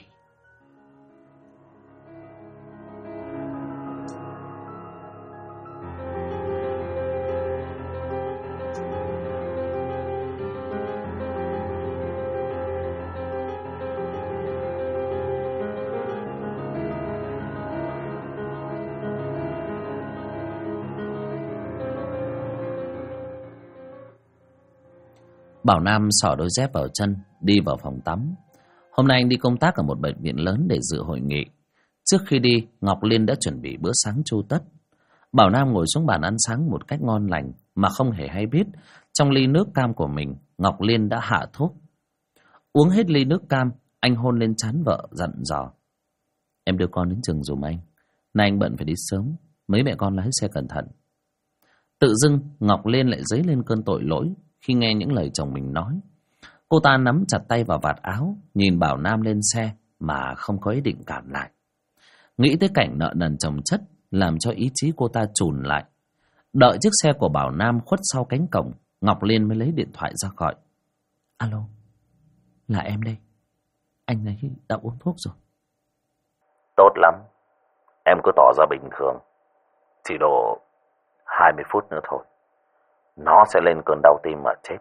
Bảo Nam xỏ đôi dép vào chân, đi vào phòng tắm. Hôm nay anh đi công tác ở một bệnh viện lớn để dự hội nghị. Trước khi đi, Ngọc Liên đã chuẩn bị bữa sáng chu tất. Bảo Nam ngồi xuống bàn ăn sáng một cách ngon lành, mà không hề hay biết trong ly nước cam của mình, Ngọc Liên đã hạ thuốc. Uống hết ly nước cam, anh hôn lên trán vợ dặn dò: "Em đưa con đến trường giùm anh. Nay anh bận phải đi sớm, mấy mẹ con lái xe cẩn thận." Tự dưng Ngọc Liên lại dấy lên cơn tội lỗi khi nghe những lời chồng mình nói. Cô ta nắm chặt tay vào vạt áo, nhìn Bảo Nam lên xe mà không có ý định cản lại. Nghĩ tới cảnh nợ nần chồng chất làm cho ý chí cô ta chùn lại. Đợi chiếc xe của Bảo Nam khuất sau cánh cổng, Ngọc Liên mới lấy điện thoại ra gọi: "Alo, là em đây. Anh ấy đã uống thuốc rồi." "Tốt lắm, em cứ tỏ ra bình thường. Chỉ độ 20 phút nữa thôi, nó sẽ lên cơn đau tim mà chết."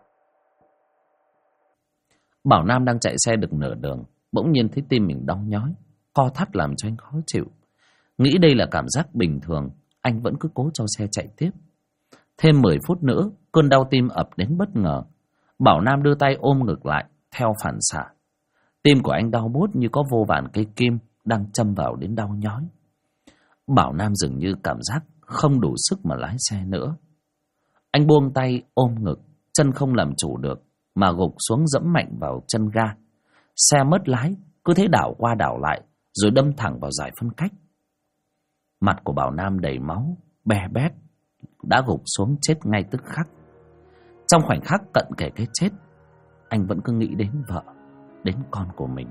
Bảo Nam đang chạy xe được nửa đường, bỗng nhiên thấy tim mình đau nhói, co thắt làm cho anh khó chịu. Nghĩ đây là cảm giác bình thường, anh vẫn cứ cố cho xe chạy tiếp. Thêm 10 phút nữa, cơn đau tim ập đến bất ngờ. Bảo Nam đưa tay ôm ngực lại, theo phản xạ. Tim của anh đau buốt như có vô vàn cây kim đang châm vào đến đau nhói. Bảo Nam dường như cảm giác không đủ sức mà lái xe nữa. Anh buông tay ôm ngực, chân không làm chủ được mà gục xuống dẫm mạnh vào chân ga. Xe mất lái, cứ thế đảo qua đảo lại, rồi đâm thẳng vào giải phân cách. Mặt của Bảo Nam đầy máu, bè bét, đã gục xuống chết ngay tức khắc. Trong khoảnh khắc cận kề cái chết, anh vẫn cứ nghĩ đến vợ, đến con của mình.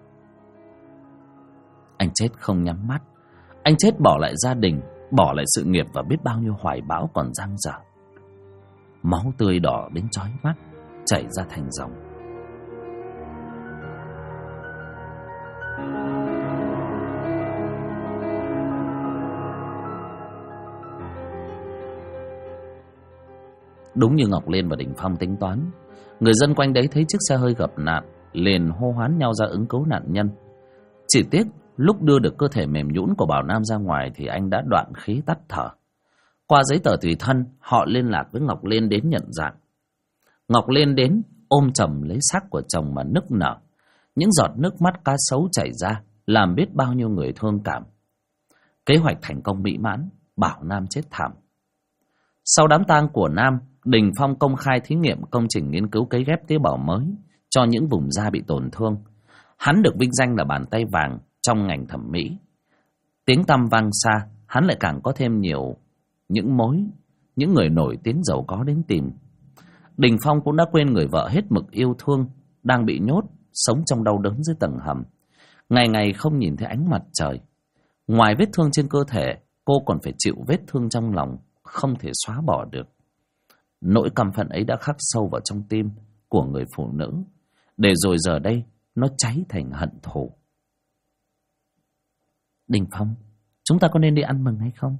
Anh chết không nhắm mắt. Anh chết bỏ lại gia đình, bỏ lại sự nghiệp và biết bao nhiêu hoài bão còn dang dở. Máu tươi đỏ đến chói mắt, chảy ra thành dòng. Đúng như Ngọc Liên và Đình Phong tính toán, người dân quanh đấy thấy chiếc xe hơi gặp nạn liền hô hoán nhau ra ứng cứu nạn nhân. Chỉ tiếc lúc đưa được cơ thể mềm nhũn của Bảo Nam ra ngoài thì anh đã đoạn khí tắt thở. Qua giấy tờ tùy thân, họ liên lạc với Ngọc Liên đến nhận dạng. Ngọc Liên đến ôm chầm lấy xác của chồng mà nức nở. Những giọt nước mắt cá sấu chảy ra làm biết bao nhiêu người thương cảm. Kế hoạch thành công mỹ mãn, Bảo Nam chết thảm. Sau đám tang của Nam, Đình Phong công khai thí nghiệm công trình nghiên cứu cấy ghép tế bào mới cho những vùng da bị tổn thương. Hắn được vinh danh là bàn tay vàng trong ngành thẩm mỹ. Tiếng tăm vang xa, hắn lại càng có thêm nhiều những người nổi tiếng giàu có đến tìm. Đình Phong cũng đã quên người vợ hết mực yêu thương, đang bị nhốt, sống trong đau đớn dưới tầng hầm. Ngày ngày không nhìn thấy ánh mặt trời. Ngoài vết thương trên cơ thể, cô còn phải chịu vết thương trong lòng, không thể xóa bỏ được. Nỗi căm phẫn ấy đã khắc sâu vào trong tim của người phụ nữ, để rồi giờ đây nó cháy thành hận thù. Đình Phong, chúng ta có nên đi ăn mừng hay không?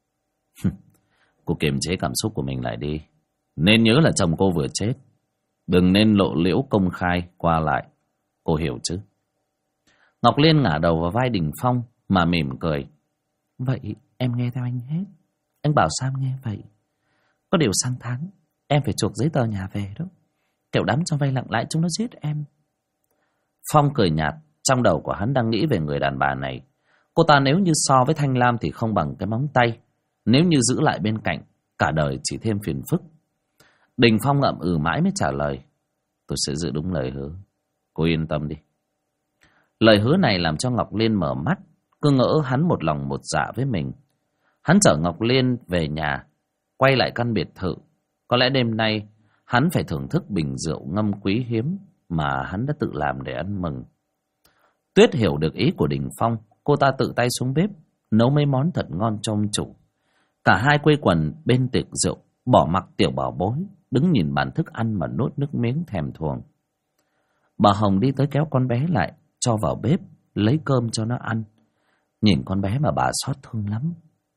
Cô kiềm chế cảm xúc của mình lại đi. Nên nhớ là chồng cô vừa chết, đừng nên lộ liễu công khai qua lại. Cô hiểu chứ? Ngọc Liên ngả đầu vào vai Đình Phong mà mỉm cười. Vậy em nghe theo anh hết. Anh bảo Sam nghe vậy. Có điều sang tháng em phải chuộc giấy tờ nhà về đó. Kiểu đám cho vay lặng lãi chúng nó giết em. Phong cười nhạt. Trong đầu của hắn đang nghĩ về người đàn bà này. Cô ta nếu như so với Thanh Lam thì không bằng cái móng tay. Nếu như giữ lại bên cạnh, cả đời chỉ thêm phiền phức. Đình Phong ngậm mãi mới trả lời. Tôi sẽ giữ đúng lời hứa. Cô yên tâm đi. Lời hứa này làm cho Ngọc Liên mở mắt, cứ ngỡ hắn một lòng một dạ với mình. Hắn chở Ngọc Liên về nhà, quay lại căn biệt thự. Có lẽ đêm nay hắn phải thưởng thức bình rượu ngâm quý hiếm mà hắn đã tự làm để ăn mừng. Tuyết hiểu được ý của Đình Phong, cô ta tự tay xuống bếp nấu mấy món thật ngon cho ông chủ. Cả hai quây quần bên tiệc rượu, bỏ mặc tiểu bảo bối đứng nhìn bàn thức ăn mà nuốt nước miếng thèm thuồng. Bà Hồng đi tới kéo con bé lại, cho vào bếp lấy cơm cho nó ăn. Nhìn con bé mà bà xót thương lắm.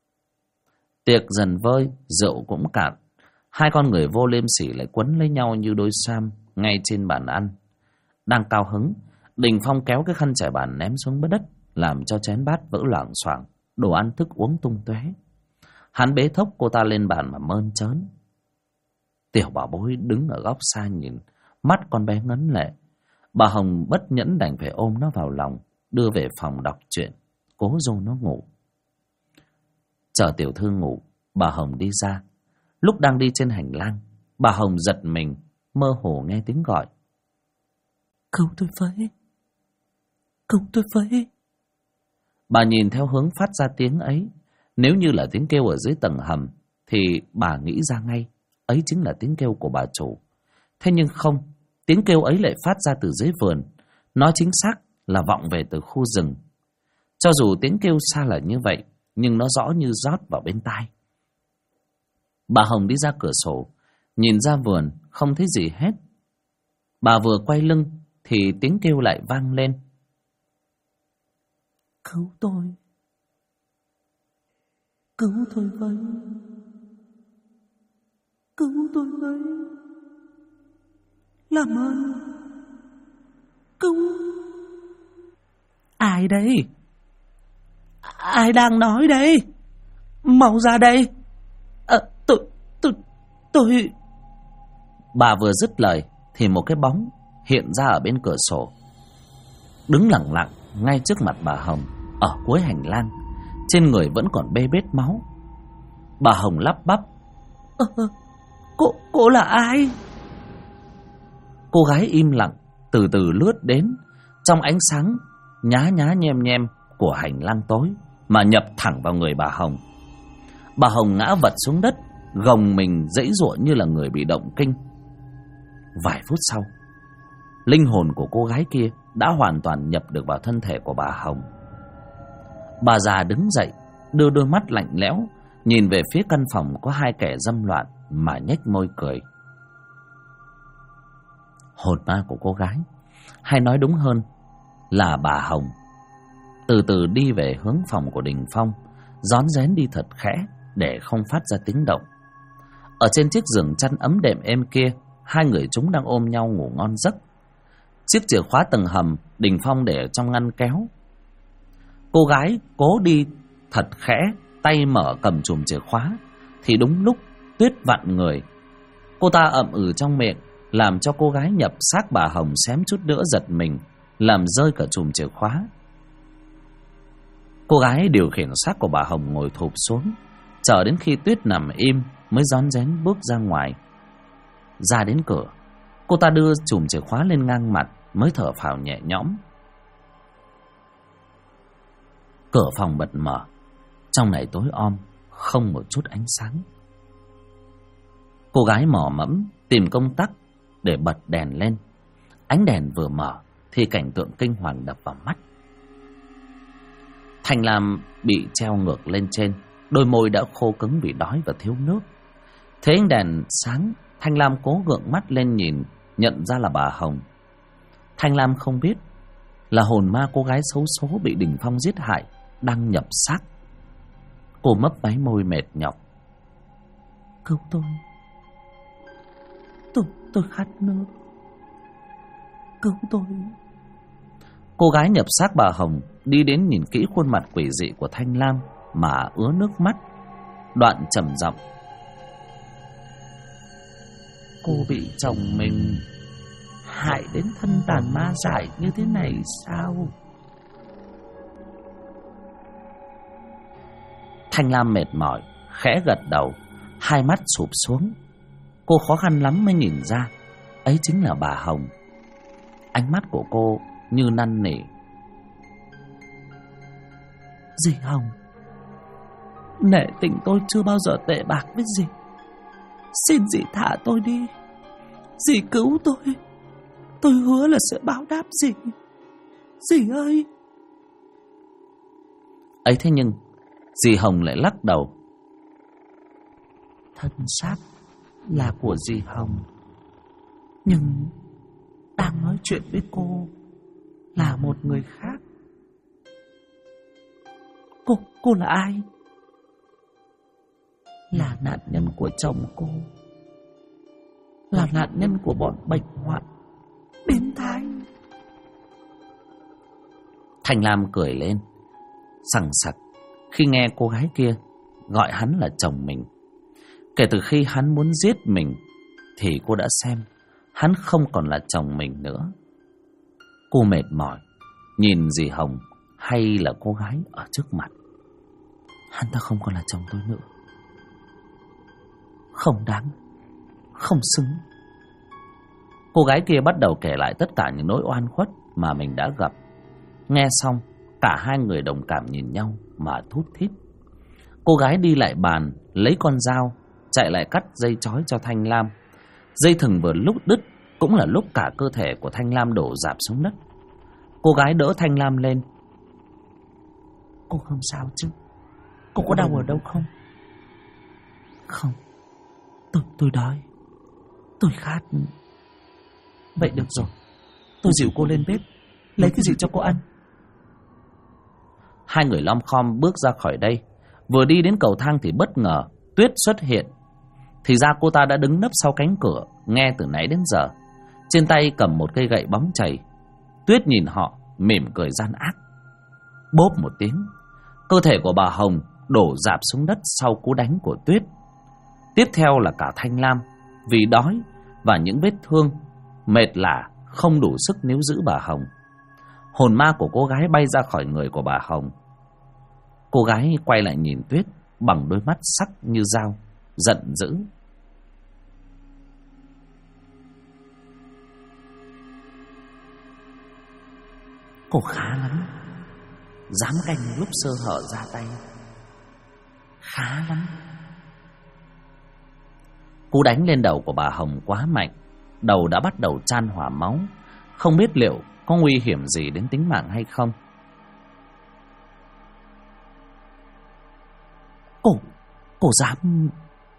Tiệc dần vơi, rượu cũng cạn. Hai con người vô liêm sỉ lại quấn lấy nhau như đôi sam ngay trên bàn ăn. Đang cao hứng, Đình Phong kéo cái khăn trải bàn ném xuống đất, làm cho chén bát vỡ loảng xoảng, đồ ăn thức uống tung tóe. Hắn bế thốc cô ta lên bàn mà mơn trớn. Tiểu bảo bối đứng ở góc xa nhìn, mắt con bé ngấn lệ. Bà Hồng bất nhẫn đành phải ôm nó vào lòng, đưa về phòng đọc truyện, cố dỗ nó ngủ. Chờ tiểu thư ngủ, bà Hồng đi ra. Lúc đang đi trên hành lang, bà Hồng giật mình, mơ hồ nghe tiếng gọi. Cứu tôi với, cứu tôi với. Bà nhìn theo hướng phát ra tiếng ấy. Nếu như là tiếng kêu ở dưới tầng hầm thì bà nghĩ ra ngay ấy chính là tiếng kêu của bà chủ. Thế nhưng không, tiếng kêu ấy lại phát ra từ dưới vườn. Nó chính xác là vọng về từ khu rừng. Cho dù tiếng kêu xa là như vậy, nhưng nó rõ như rót vào bên tai. Bà Hồng đi ra cửa sổ, nhìn ra vườn, không thấy gì hết. Bà vừa quay lưng thì tiếng kêu lại vang lên. Cứu tôi, cứu tôi với, cứu tôi với, làm ơn, cứu. Ai đây? Ai đang nói đây? Mau ra đây. Tôi... Bà vừa dứt lời thì một cái bóng hiện ra ở bên cửa sổ, đứng lặng lặng ngay trước mặt bà Hồng ở cuối hành lang. Trên người vẫn còn bê bết máu. Bà Hồng lắp bắp. Cô là ai? Cô gái im lặng từ từ lướt đến trong ánh sáng nhá nhá nhem nhem của hành lang tối mà nhập thẳng vào người bà Hồng. Bà Hồng ngã vật xuống đất, gồng mình giãy giụa như là người bị động kinh. Vài phút sau, linh hồn của cô gái kia đã hoàn toàn nhập được vào thân thể của bà Hồng. Bà già đứng dậy, đưa đôi mắt lạnh lẽo nhìn về phía căn phòng có hai kẻ dâm loạn mà nhếch môi cười. Hồn ma của cô gái, hay nói đúng hơn là bà Hồng, từ từ đi về hướng phòng của Đình Phong, rón rén đi thật khẽ để không phát ra tiếng động. Ở trên chiếc giường chăn ấm đệm êm kia, hai người chúng đang ôm nhau ngủ ngon giấc. Chiếc chìa khóa tầng hầm Đình Phong để ở trong ngăn kéo. Cô gái cố đi thật khẽ, tay mở cầm chùm chìa khóa, thì đúng lúc Tuyết vặn người. Cô ta ậm ừ trong miệng, làm cho cô gái nhập xác bà Hồng xém chút nữa giật mình, làm rơi cả chùm chìa khóa. Cô gái điều khiển xác của bà Hồng ngồi thụp xuống, chờ đến khi Tuyết nằm im mới rón rén bước ra ngoài. Ra đến cửa, cô ta đưa chùm chìa khóa lên ngang mặt, mới thở phào nhẹ nhõm. Cửa phòng bật mở, trong này tối om, không một chút ánh sáng. Cô gái mò mẫm tìm công tắc để bật đèn lên. Ánh đèn vừa mở thì cảnh tượng kinh hoàng đập vào mắt. Thanh Lam bị treo ngược lên trên, đôi môi đã khô cứng vì đói và thiếu nước. Thấy ánh đèn sáng, Thanh Lam cố gượng mắt lên nhìn, nhận ra là bà Hồng. Thanh Lam không biết là hồn ma cô gái xấu số bị Đình Phong giết hại đang nhập xác. Cô mấp máy môi mệt nhọc. Cứu tôi. Tôi khát nước. Cứu tôi. Cô gái nhập xác bà Hồng đi đến nhìn kỹ khuôn mặt quỷ dị của Thanh Lam mà ứa nước mắt, đoạn trầm giọng. Cô bị chồng mình hại đến thân tàn ma dại như thế này sao? Thanh Lam mệt mỏi, khẽ gật đầu, hai mắt sụp xuống. Cô khó khăn lắm mới nhìn ra ấy chính là bà Hồng. Ánh mắt của cô như năn nỉ. Dì Hồng, nể tình tôi chưa bao giờ tệ bạc với dì. Xin dì thả tôi đi. Dì cứu tôi. Tôi hứa là sẽ báo đáp dì. Dì ơi. Ấy thế nhưng dì Hồng lại lắc đầu. Thân xác là của dì Hồng, nhưng đang nói chuyện với cô là một người khác. Cô là ai? Là nạn nhân của chồng cô, là nạn nhân của bọn bệnh hoạn biến thái. Thanh Lam cười lên sằng sặc khi nghe cô gái kia gọi hắn là chồng mình. Kể từ khi hắn muốn giết mình thì cô đã xem hắn không còn là chồng mình nữa. Cô mệt mỏi nhìn dì Hồng hay là cô gái ở trước mặt. Hắn ta không còn là chồng tôi nữa. Không đáng, không xứng. Cô gái kia bắt đầu kể lại tất cả những nỗi oan khuất mà mình đã gặp. Nghe xong, cả hai người đồng cảm nhìn nhau mà thút thít. Cô gái đi lại bàn, lấy con dao, chạy lại cắt dây trói cho Thanh Lam. Dây thừng vừa lúc đứt, cũng là lúc cả cơ thể của Thanh Lam đổ rạp xuống đất. Cô gái đỡ Thanh Lam lên. Cô không sao chứ? Cô có đau ở đâu không? Không. Tôi đói. Tôi khát. Vậy được rồi, tôi dìu cô lên bếp, lấy cái gì cho cô ăn. Hai người lom khom bước ra khỏi đây. Vừa đi đến cầu thang thì bất ngờ Tuyết xuất hiện. Thì ra cô ta đã đứng nấp sau cánh cửa, nghe từ nãy đến giờ. Trên tay cầm một cây gậy bóng chày. Tuyết nhìn họ, mỉm cười gian ác. Bốp một tiếng, cơ thể của bà Hồng đổ rạp xuống đất sau cú đánh của Tuyết. Tiếp theo là cả Thanh Lam, vì đói và những vết thương, mệt lả, không đủ sức níu giữ bà Hồng. Hồn ma của cô gái bay ra khỏi người của bà Hồng. Cô gái quay lại nhìn Tuyết bằng đôi mắt sắc như dao, giận dữ. Cô khá lắm, dám canh lúc sơ hở ra tay. Khá lắm. Cú đánh lên đầu của bà Hồng quá mạnh, đầu đã bắt đầu chan hỏa máu, không biết liệu có nguy hiểm gì đến tính mạng hay không. Cô dám...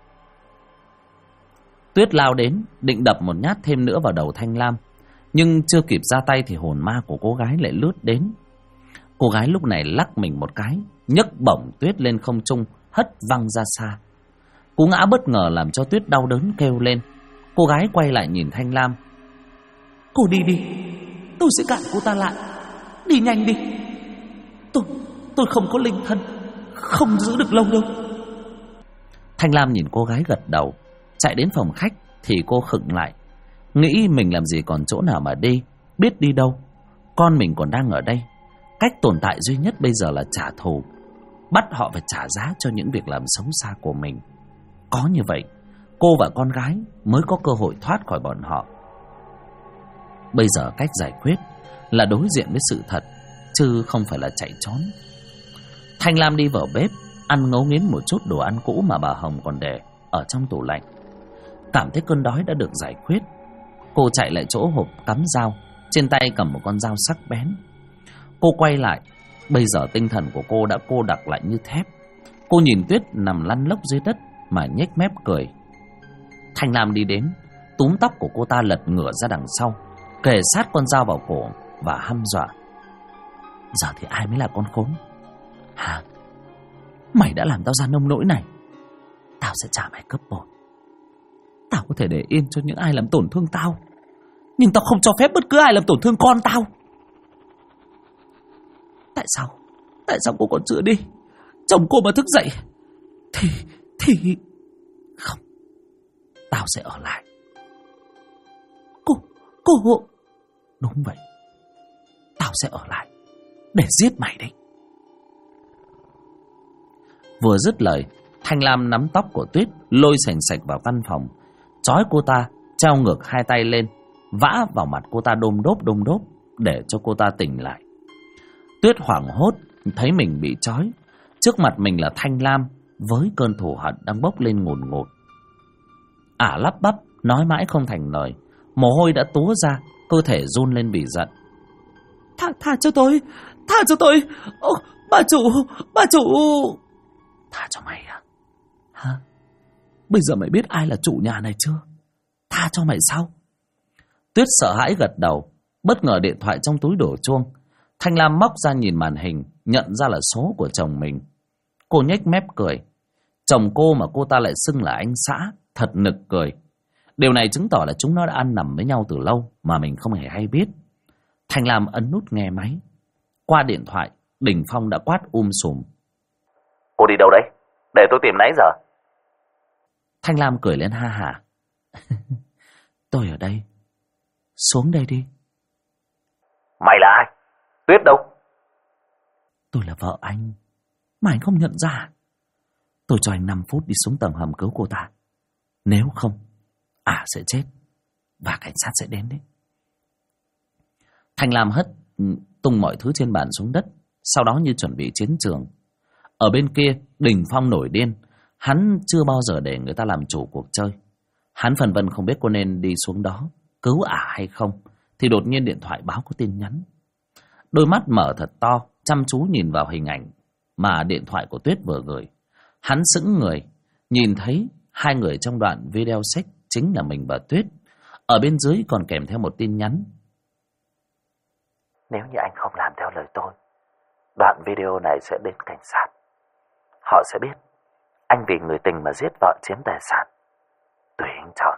Tuyết lao đến, định đập một nhát thêm nữa vào đầu Thanh Lam, nhưng chưa kịp ra tay thì hồn ma của cô gái lại lướt đến. Cô gái lúc này lắc mình một cái, nhấc bổng Tuyết lên không trung, hất văng ra xa. Cú ngã bất ngờ làm cho Tuyết đau đớn kêu lên. Cô gái quay lại nhìn Thanh Lam. Cô đi đi, tôi sẽ cản cô ta lại. Đi nhanh đi. Tôi không có linh thân, không giữ được lâu đâu. Thanh Lam nhìn cô gái gật đầu, chạy đến phòng khách thì cô khựng lại, nghĩ mình làm gì còn chỗ nào mà đi, biết đi đâu. Con mình còn đang ở đây, cách tồn tại duy nhất bây giờ là trả thù, bắt họ phải trả giá cho những việc làm xấu xa của mình. Có như vậy, cô và con gái mới có cơ hội thoát khỏi bọn họ. Bây giờ cách giải quyết là đối diện với sự thật, chứ không phải là chạy trốn. Thanh Lam đi vào bếp, ăn ngấu nghiến một chút đồ ăn cũ mà bà Hồng còn để ở trong tủ lạnh. Cảm thấy cơn đói đã được giải quyết, cô chạy lại chỗ hộp cắm dao, trên tay cầm một con dao sắc bén. Cô quay lại, bây giờ tinh thần của cô đã cô đặc lại như thép. Cô nhìn Tuyết nằm lăn lóc dưới đất mà nhếch mép cười. Thanh Lam đi đến, túm tóc của cô ta lật ngửa ra đằng sau, kề sát con dao vào cổ và hăm dọa. Giờ thì ai mới là con khốn hả? Mày đã làm tao ra nông nỗi này, tao sẽ trả mày gấp bội. Tao có thể để yên cho những ai làm tổn thương tao, nhưng tao không cho phép bất cứ ai làm tổn thương con tao. Tại sao cô còn chưa đi? Chồng cô mà thức dậy thì không, tao sẽ ở lại. Cô đúng vậy, tao sẽ ở lại để giết mày đấy. Vừa dứt lời, Thanh Lam nắm tóc của Tuyết lôi sành sạch vào căn phòng, trói cô ta, treo ngược hai tay lên, vã vào mặt cô ta đôm đốp để cho cô ta tỉnh lại. Tuyết hoảng hốt thấy mình bị trói, trước mặt mình là Thanh Lam với cơn thù hận đang bốc lên ngùn ngụt. Ả lắp bắp nói mãi không thành lời, mồ hôi đã túa ra, cơ thể run lên vì giận. Tha cho tôi. Ô, bà chủ. Tha cho mày à? Hả? Bây giờ mày biết ai là chủ nhà này chưa? Tha cho mày sao? Tuyết sợ hãi gật đầu, bất ngờ điện thoại trong túi đổ chuông. Thanh Lam móc ra nhìn màn hình, nhận ra là số của chồng mình. Cô nhếch mép cười. Chồng cô mà cô ta lại xưng là anh xã, thật nực cười. Điều này chứng tỏ là chúng nó đã ăn nằm với nhau từ lâu mà mình không hề hay biết. Thanh Lam ấn nút nghe máy. Qua điện thoại, Đình Phong đã quát sùm. Cô đi đâu đấy? Để tôi tìm nãy giờ. Thanh Lam cười lên ha hả. Tôi ở đây. Xuống đây đi. Mày là ai? Tuyết đâu? Tôi là vợ anh. Mà anh không nhận ra. Tôi cho anh 5 phút đi xuống tầng hầm cứu cô ta. Nếu không, Ả sẽ chết và cảnh sát sẽ đến đấy. Thanh Lam hất tung mọi thứ trên bàn xuống đất, sau đó như chuẩn bị chiến trường. Ở bên kia, Đình Phong nổi điên. Hắn chưa bao giờ để người ta làm chủ cuộc chơi. Hắn phân vân không biết có nên đi xuống đó cứu Ả hay không, thì đột nhiên điện thoại báo có tin nhắn. Đôi mắt mở thật to, chăm chú nhìn vào hình ảnh mà điện thoại của Tuyết vừa gửi. Hắn sững người, nhìn thấy hai người trong đoạn video sex chính là mình và Tuyết. Ở bên dưới còn kèm theo một tin nhắn. Nếu như anh không làm theo lời tôi, đoạn video này sẽ đến cảnh sát. Họ sẽ biết anh vì người tình mà giết vợ chiếm tài sản. Tùy anh chọn.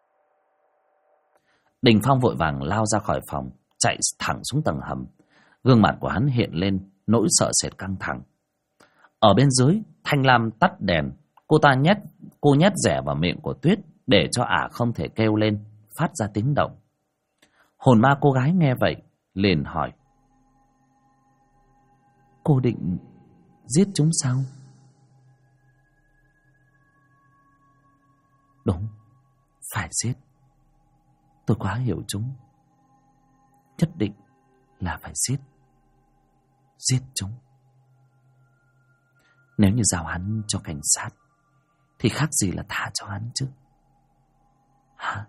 Đình Phong vội vàng lao ra khỏi phòng, chạy thẳng xuống tầng hầm. Gương mặt của hắn hiện lên nỗi sợ sệt căng thẳng. Ở bên dưới, Thanh Lam tắt đèn. Cô nhét rẻ vào miệng của Tuyết để cho Ả không thể kêu lên, phát ra tiếng động. Hồn ma cô gái nghe vậy liền hỏi. Cô định giết chúng sao? Đúng, phải giết. Tôi quá hiểu chúng. Nhất định là phải giết. Giết chúng. Nếu như giao hắn cho cảnh sát thì khác gì là tha cho hắn chứ. Hả?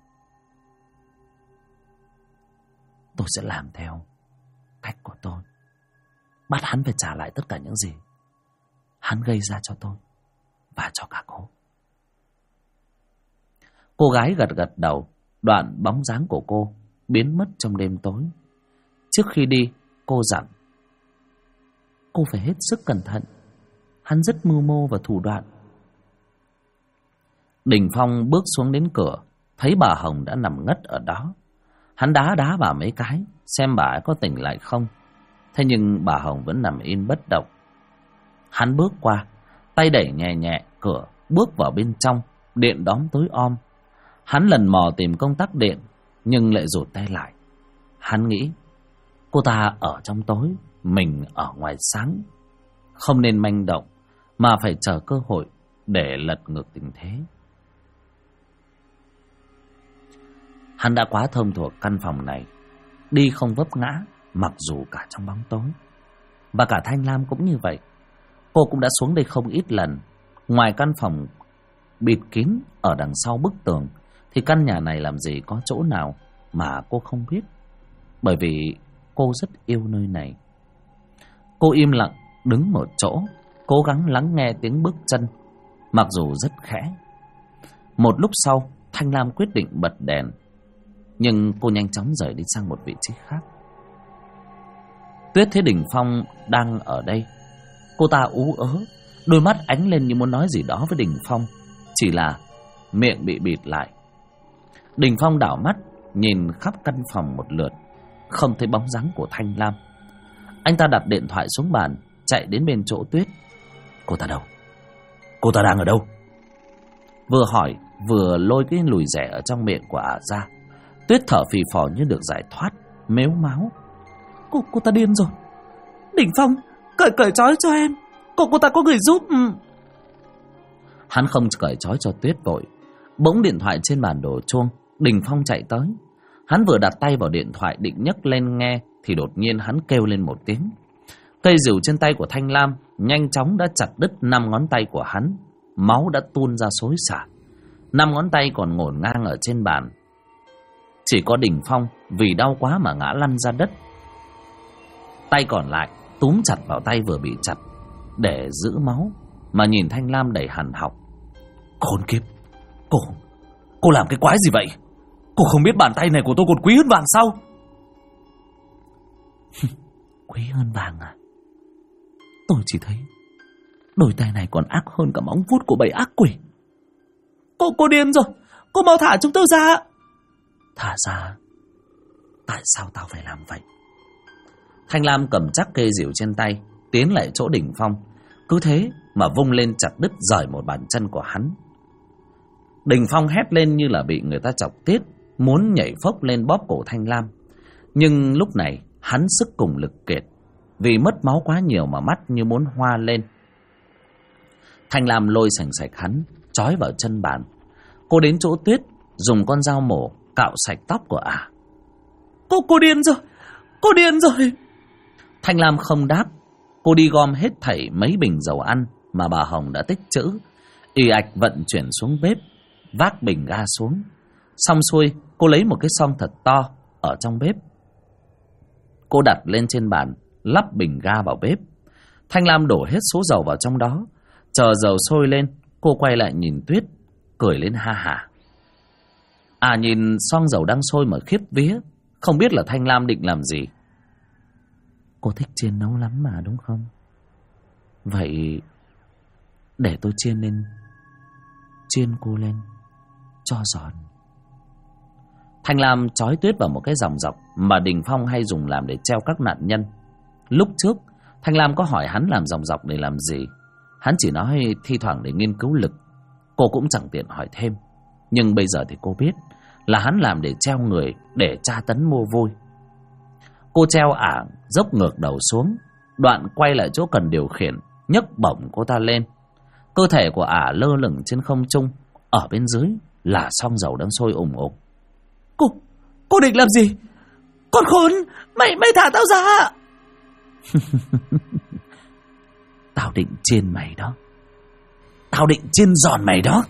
Tôi sẽ làm theo cách của tôi. Bắt hắn phải trả lại tất cả những gì hắn gây ra cho tôi và cho cả cô. Cô gái gật gật đầu. Đoạn bóng dáng của cô biến mất trong đêm tối. Trước khi đi, cô dặn. Cô phải hết sức cẩn thận. Hắn rất mưu mô và thủ đoạn. Đình Phong bước xuống đến cửa, thấy bà Hồng đã nằm ngất ở đó. Hắn đá bà mấy cái, xem bà ấy có tỉnh lại không. Thế nhưng bà Hồng vẫn nằm yên bất động. Hắn bước qua, tay đẩy nhẹ nhẹ cửa, bước vào bên trong. Điện đóm tối om. Hắn lần mò tìm công tắc điện, nhưng lại rụt tay lại. Hắn nghĩ, cô ta ở trong tối, mình ở ngoài sáng. Không nên manh động, mà phải chờ cơ hội để lật ngược tình thế. Hắn đã quá thông thuộc căn phòng này, đi không vấp ngã, mặc dù cả trong bóng tối. Và cả Thanh Lam cũng như vậy. Cô cũng đã xuống đây không ít lần. Ngoài căn phòng bịt kín ở đằng sau bức tường, thì căn nhà này làm gì có chỗ nào mà cô không biết. Bởi vì cô rất yêu nơi này. Cô im lặng đứng một chỗ, cố gắng lắng nghe tiếng bước chân, mặc dù rất khẽ. Một lúc sau, Thanh Lam quyết định bật đèn, nhưng cô nhanh chóng rời đi sang một vị trí khác. Tuyết thấy Đình Phong đang ở đây. Cô ta ú ớ, đôi mắt ánh lên như muốn nói gì đó với Đình Phong, chỉ là miệng bị bịt lại. Đình Phong đảo mắt nhìn khắp căn phòng một lượt, không thấy bóng dáng của Thanh Lam. Anh ta đặt điện thoại xuống bàn, chạy đến bên chỗ Tuyết. Cô ta đâu? Cô ta đang ở đâu? Vừa hỏi vừa lôi cái lùi rẻ ở trong miệng của ả ra. Tuyết thở phì phò như được giải thoát, mếu máo. Cô ta điên rồi. Đình Phong, cởi trói cho em. Cô ta có người giúp. Hắn không cởi trói cho Tuyết vội. Bỗng điện thoại trên bàn đổ chuông. Đình Phong chạy tới. Hắn vừa đặt tay vào điện thoại định nhấc lên nghe, thì đột nhiên hắn kêu lên một tiếng. Cây rìu trên tay của Thanh Lam nhanh chóng đã chặt đứt 5 ngón tay của hắn. Máu đã tuôn ra xối xả. 5 ngón tay còn ngổn ngang ở trên bàn. Chỉ có Đình Phong vì đau quá mà ngã lăn ra đất. Tay còn lại túm chặt vào tay vừa bị chặt để giữ máu, mà nhìn Thanh Lam đầy hằn học. Khốn kiếp, cô làm cái quái gì vậy? Cô không biết bàn tay này của tôi còn quý hơn vàng sao? Quý hơn vàng à? Tôi chỉ thấy đôi tay này còn ác hơn cả móng vuốt của bầy ác quỷ. Cô điên rồi. Cô mau thả chúng tôi ra. Thả ra? Tại sao tao phải làm vậy? Thanh Lam cầm chắc cây rìu trên tay, tiến lại chỗ Đình Phong. Cứ thế mà vung lên chặt đứt rời một bàn chân của hắn. Đình Phong hét lên như là bị người ta chọc tiết, muốn nhảy phốc lên bóp cổ Thanh Lam. Nhưng lúc này hắn sức cùng lực kiệt, vì mất máu quá nhiều mà mắt như muốn hoa lên. Thanh Lam lôi sành sạch hắn, trói vào chân bàn. Cô đến chỗ Tuyết, dùng con dao mổ cạo sạch tóc của ả. Cô điên rồi. Cô điên rồi. Thanh Lam không đáp. Cô đi gom hết thảy mấy bình dầu ăn mà bà Hồng đã tích trữ, ì ạch vận chuyển xuống bếp, vác bình ga xuống. Xong xuôi, cô lấy một cái xoong thật to ở trong bếp. Cô đặt lên trên bàn, lắp bình ga vào bếp. Thanh Lam đổ hết số dầu vào trong đó. Chờ dầu sôi lên, cô quay lại nhìn Tuyết, cười lên ha hả. Nhìn xoong dầu đang sôi mà khiếp vía, không biết là Thanh Lam định làm gì. Cô thích chiên nấu lắm mà đúng không? Vậy để tôi chiên cô lên cho giòn. Thanh Lam trói Tuyết vào một cái dòng dọc mà Đình Phong hay dùng làm để treo các nạn nhân. Lúc trước Thanh Lam có hỏi hắn làm dòng dọc để làm gì. Hắn chỉ nói thi thoảng để nghiên cứu lực. Cô cũng chẳng tiện hỏi thêm. Nhưng bây giờ thì cô biết là hắn làm để treo người, để tra tấn mua vui. Cô treo ả dốc ngược đầu xuống, đoạn quay lại chỗ cần điều khiển, nhấc bổng cô ta lên. Cơ thể của ả lơ lửng trên không trung, ở bên dưới là xoong dầu đang sôi ùng ục. Cô định làm gì? Con khốn, mày thả tao ra. Tao định chiên mày đó. Tao định chiên giòn mày đó.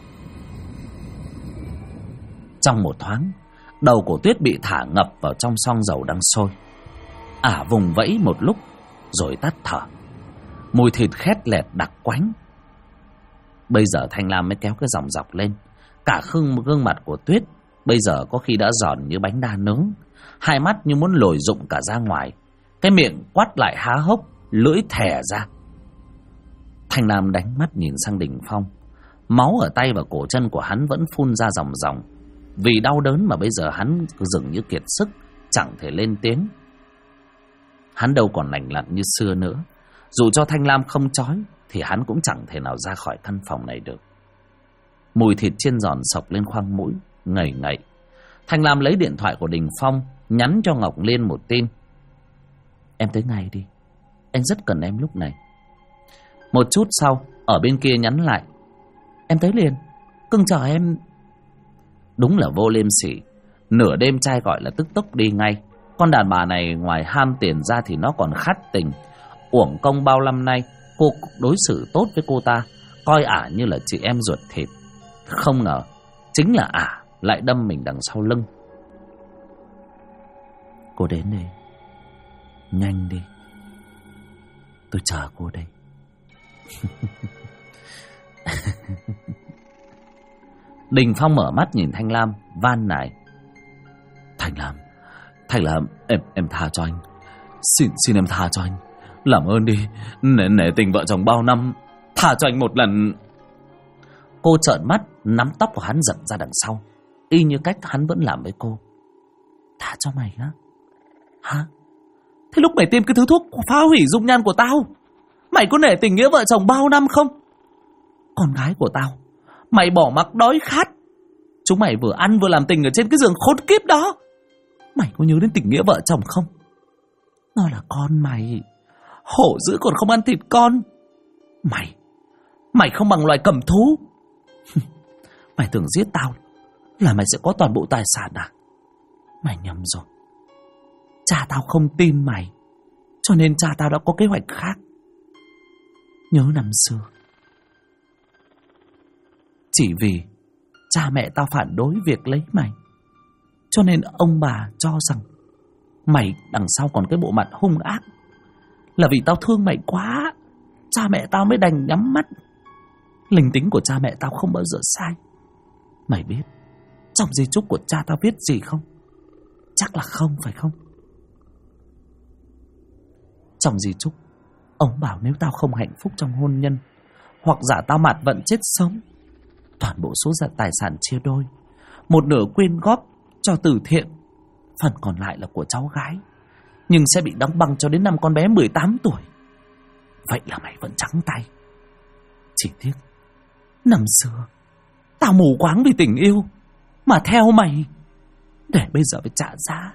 Trong một thoáng, đầu của Tuyết bị thả ngập vào trong xoong dầu đang sôi. Ả vùng vẫy một lúc rồi tắt thở. Mùi thịt khét lẹt đặc quánh. Bây giờ Thanh Lam mới kéo cái dòng dọc lên. Cả gương mặt của Tuyết bây giờ có khi đã giòn như bánh đa nướng, hai mắt như muốn lồi rụng cả ra ngoài, cái miệng quắt lại há hốc, lưỡi thè ra. Thanh Lam đánh mắt nhìn sang Đình Phong. Máu ở tay và cổ chân của hắn vẫn phun ra ròng ròng. Vì đau đớn mà bây giờ hắn dường như kiệt sức, chẳng thể lên tiếng. Hắn đâu còn lành lặn như xưa nữa. Dù cho Thanh Lam không trói thì hắn cũng chẳng thể nào ra khỏi căn phòng này được. Mùi thịt chiên giòn sộc lên khoang mũi, ngậy ngậy. Thanh Lam lấy điện thoại của Đình Phong, nhắn cho Ngọc Liên một tin. Em tới ngay đi, anh rất cần em lúc này. Một chút sau, ở bên kia nhắn lại. Em tới liền, cưng chờ em. Đúng là vô liêm sỉ. Nửa đêm trai gọi là tức tốc đi ngay. Con đàn bà này ngoài ham tiền ra thì nó còn khát tình. Uổng công bao năm nay cô đối xử tốt với cô ta, coi ả như là chị em ruột thịt. Không ngờ chính là ả lại đâm mình đằng sau lưng. Cô đến đây, nhanh đi, tôi chờ cô đây. Đình Phong mở mắt nhìn Thanh Lam, van nài. Thanh Lam, em tha cho anh. Xin em tha cho anh. Làm ơn đi, nể tình vợ chồng bao năm, tha cho anh một lần. Cô trợn mắt, nắm tóc của hắn giật ra đằng sau, y như cách hắn vẫn làm với cô. Tha cho mày á? Hả? Thế lúc mày tiêm cái thứ thuốc phá hủy dung nhan của tao, mày có nể tình nghĩa vợ chồng bao năm không? Con gái của tao mày bỏ mặc đói khát, chúng mày vừa ăn vừa làm tình ở trên cái giường khốn kiếp đó. Mày có nhớ đến tình nghĩa vợ chồng không? Nó là con mày, hổ dữ còn không ăn thịt con. Mày không bằng loài cầm thú. Mày tưởng giết tao là mày sẽ có toàn bộ tài sản à? Mày nhầm rồi. Cha tao không tin mày, cho nên cha tao đã có kế hoạch khác. Nhớ năm xưa, chỉ vì cha mẹ tao phản đối việc lấy mày, cho nên ông bà cho rằng mày đằng sau còn cái bộ mặt hung ác. Là vì tao thương mày quá, cha mẹ tao mới đành nhắm mắt. Linh tính của cha mẹ tao không bao giờ sai. Mày biết trong di chúc của cha tao viết gì không? Chắc là không, phải không? Trong di chúc, ông bảo nếu tao không hạnh phúc trong hôn nhân, hoặc giả tao mạt vận chết sớm, toàn bộ số tài sản chia đôi, một nửa quyên góp cho từ thiện, phần còn lại là của cháu gái, nhưng sẽ bị đóng băng cho đến năm con bé 18 tuổi. Vậy là mày vẫn trắng tay. Chỉ tiếc năm xưa tao mù quáng vì tình yêu mà theo mày, để bây giờ phải trả giá.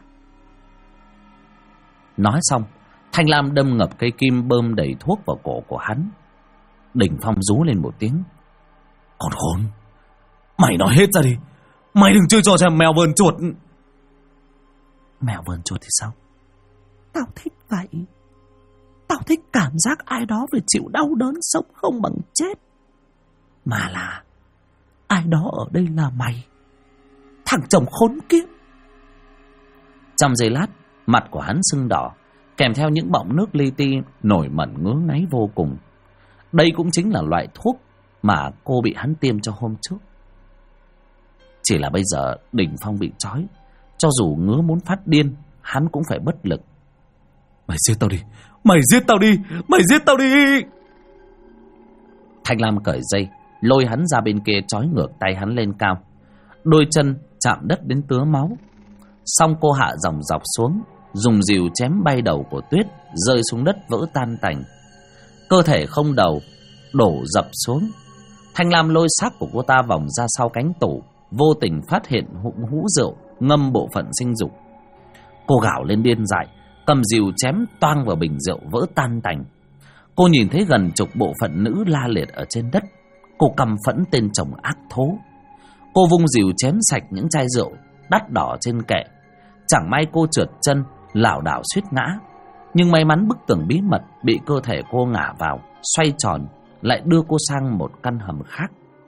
Nói xong, Thanh Lam đâm ngập cây kim bơm đầy thuốc vào cổ của hắn. Đình Phong rú lên một tiếng. Con khốn, mày nói hết ra đi. Mày đừng chơi trò xem mèo vờn chuột. Mèo vờn chuột thì sao? Tao thích vậy. Tao thích cảm giác ai đó phải chịu đau đớn sống không bằng chết. Mà là ai đó ở đây là mày, thằng chồng khốn kiếp. Trong giây lát, mặt của hắn sưng đỏ, kèm theo những bọng nước li ti nổi mẩn ngứa ngáy vô cùng. Đây cũng chính là loại thuốc mà cô bị hắn tiêm cho hôm trước. Chỉ là bây giờ Đình Phong bị trói, cho dù ngứa muốn phát điên, hắn cũng phải bất lực. Mày giết tao đi, mày giết tao đi, mày giết tao đi. Thanh Lam cởi dây, lôi hắn ra bên kia, trói ngược tay hắn lên cao. Đôi chân chạm đất đến tứa máu. Xong cô hạ dòng dọc xuống, dùng rìu chém bay đầu của Tuyết, rơi xuống đất vỡ tan tành. Cơ thể không đầu đổ dập xuống. Thanh Lam lôi xác của cô ta vòng ra sau cánh tủ, vô tình phát hiện hũ rượu ngâm bộ phận sinh dục. Cô gào lên điên dại, cầm rìu chém toang vào bình rượu vỡ tan tành. Cô nhìn thấy gần chục bộ phận nữ la liệt ở trên đất. Cô căm phẫn tên chồng ác thố. Cô vung rìu chém sạch những chai rượu đắt đỏ trên kệ. Chẳng may cô trượt chân, lảo đảo suýt ngã. Nhưng may mắn bức tường bí mật bị cơ thể cô ngả vào, xoay tròn, lại đưa cô sang một căn hầm khác.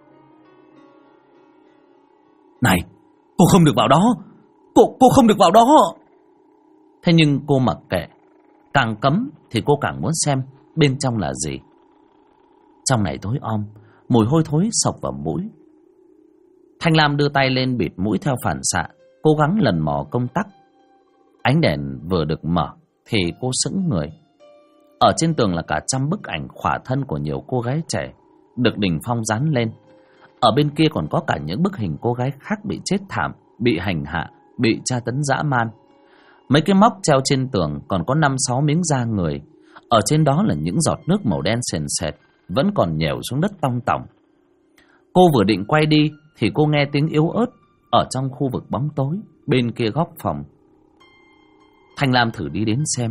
Này, cô không được vào đó. Cô không được vào đó. Thế nhưng cô mặc kệ. Càng cấm thì cô càng muốn xem bên trong là gì. Trong này tối om, mùi hôi thối xộc vào mũi. Thanh Lam đưa tay lên bịt mũi theo phản xạ, cố gắng lần mò công tắc. Ánh đèn vừa được mở thì cô sững người. Ở trên tường là cả trăm bức ảnh khỏa thân của nhiều cô gái trẻ được Đình Phong dán lên. Ở bên kia còn có cả những bức hình cô gái khác bị chết thảm, bị hành hạ, bị tra tấn dã man. Mấy cái móc treo trên tường còn có 5-6 miếng da người. Ở trên đó là những giọt nước màu đen sền sệt, vẫn còn nhèo xuống đất tong tỏng. Cô vừa định quay đi thì cô nghe tiếng yếu ớt ở trong khu vực bóng tối bên kia góc phòng. Thanh Lam thử đi đến xem.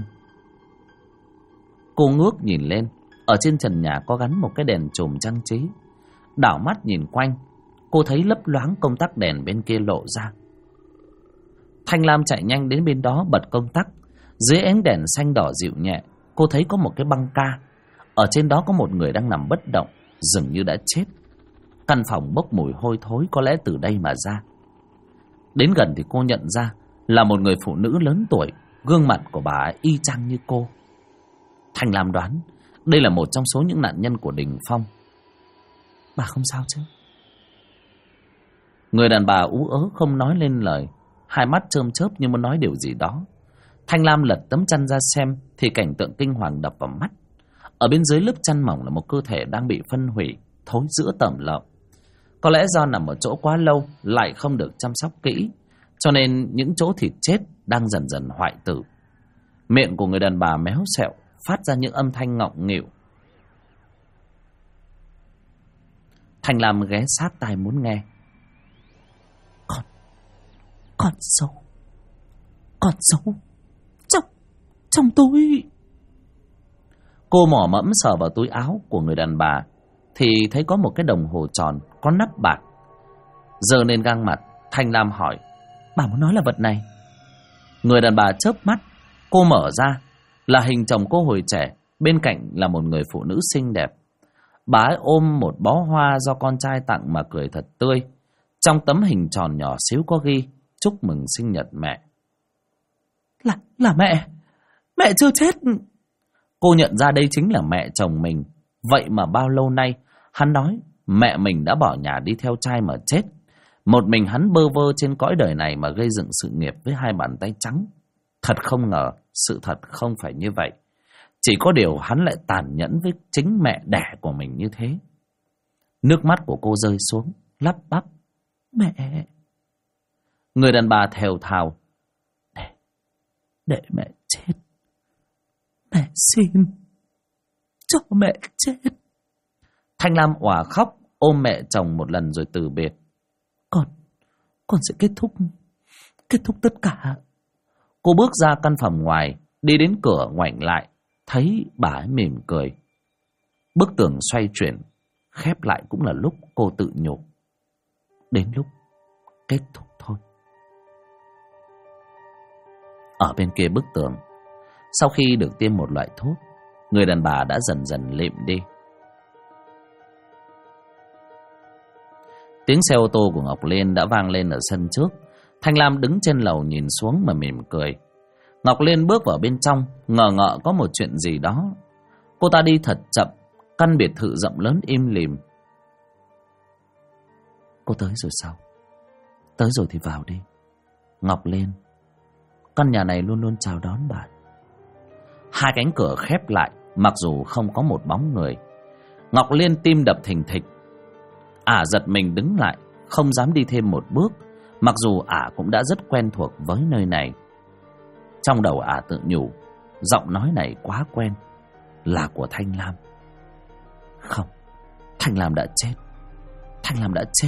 Cô ngước nhìn lên, ở trên trần nhà có gắn một cái đèn chùm trang trí. Đảo mắt nhìn quanh, cô thấy lấp loáng công tắc đèn bên kia lộ ra. Thanh Lam chạy nhanh đến bên đó bật công tắc. Dưới ánh đèn xanh đỏ dịu nhẹ, cô thấy có một cái băng ca. Ở trên đó có một người đang nằm bất động, dường như đã chết. Căn phòng bốc mùi hôi thối, có lẽ từ đây mà ra. Đến gần thì cô nhận ra là một người phụ nữ lớn tuổi. Gương mặt của bà ấy y chang như cô. Thanh Lam đoán đây là một trong số những nạn nhân của Đình Phong. Bà không sao chứ? Người đàn bà ú ớ không nói lên lời, hai mắt chớm chớp như muốn nói điều gì đó. Thanh Lam lật tấm chăn ra xem thì cảnh tượng kinh hoàng đập vào mắt. Ở bên dưới lớp chăn mỏng là một cơ thể đang bị phân hủy, thối rữa tẩm lợm. Có lẽ do nằm ở chỗ quá lâu lại không được chăm sóc kỹ, cho nên những chỗ thịt chết đang dần dần hoại tử. Miệng của người đàn bà méo xẹo, phát ra những âm thanh ngọng nghịu. Thanh Lam ghé sát tai muốn nghe. Con dấu trong túi. Cô mò mẫm sờ vào túi áo của người đàn bà thì thấy có một cái đồng hồ tròn có nắp bạc. Giơ lên gang mặt, Thanh Lam hỏi: Bà muốn nói là vật này? Người đàn bà chớp mắt. Cô mở ra là hình chồng cô hồi trẻ, bên cạnh là một người phụ nữ xinh đẹp. Bà ấy ôm một bó hoa do con trai tặng mà cười thật tươi. Trong tấm hình tròn nhỏ xíu có ghi: chúc mừng sinh nhật mẹ. Là mẹ chưa chết. Cô nhận ra đây chính là mẹ chồng mình. Vậy mà bao lâu nay hắn nói mẹ mình đã bỏ nhà đi theo trai mà chết. Một mình hắn bơ vơ trên cõi đời này mà gây dựng sự nghiệp với hai bàn tay trắng. Thật không ngờ sự thật không phải như vậy. Chỉ có điều hắn lại tàn nhẫn với chính mẹ đẻ của mình như thế. Nước mắt của cô rơi xuống, lắp bắp: Mẹ. Người đàn bà thều thào: Để mẹ chết. Mẹ xin, cho mẹ chết. Thanh Lam òa khóc, ôm mẹ chồng một lần rồi từ biệt. Con sẽ kết thúc tất cả. Cô bước ra căn phòng ngoài, đi đến cửa ngoảnh lại, thấy bà ấy mỉm cười. Bức tường xoay chuyển, khép lại cũng là lúc cô tự nhủ: đến lúc kết thúc thôi. Ở bên kia bức tường, sau khi được tiêm một loại thuốc, người đàn bà đã dần dần lịm đi. Tiếng xe ô tô của Ngọc Liên đã vang lên ở sân trước. Thanh Lam đứng trên lầu nhìn xuống mà mỉm cười. Ngọc Liên bước vào bên trong, ngờ ngợ có một chuyện gì đó. Cô ta đi thật chậm, căn biệt thự rộng lớn im lìm. Cô tới rồi sao? Tới rồi thì vào đi. Ngọc Liên, căn nhà này luôn luôn chào đón bạn. Hai cánh cửa khép lại, mặc dù không có một bóng người. Ngọc Liên tim đập thình thịch. Giật mình đứng lại, không dám đi thêm một bước, mặc dù cũng đã rất quen thuộc với nơi này. Trong đầu tự nhủ, giọng nói này quá quen, là của Thanh Lam. Không, Thanh Lam đã chết. Thanh Lam đã chết.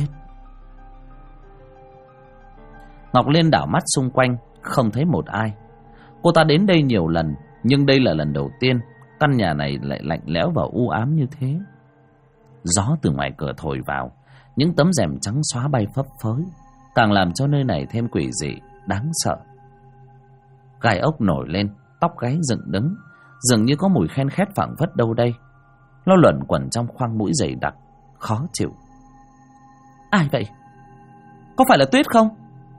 Ngọc Liên đảo mắt xung quanh, không thấy một ai. Cô ta đến đây nhiều lần, nhưng đây là lần đầu tiên căn nhà này lại lạnh lẽo và u ám như thế. Gió từ ngoài cửa thổi vào, những tấm rèm trắng xóa bay phấp phới, càng làm cho nơi này thêm quỷ dị, đáng sợ. Gai ốc nổi lên, tóc gáy dựng đứng, dường như có mùi khen khét phảng phất đâu đây. Nó luẩn quẩn trong khoang mũi dày đặc, khó chịu. Ai vậy? Có phải là Tuyết không?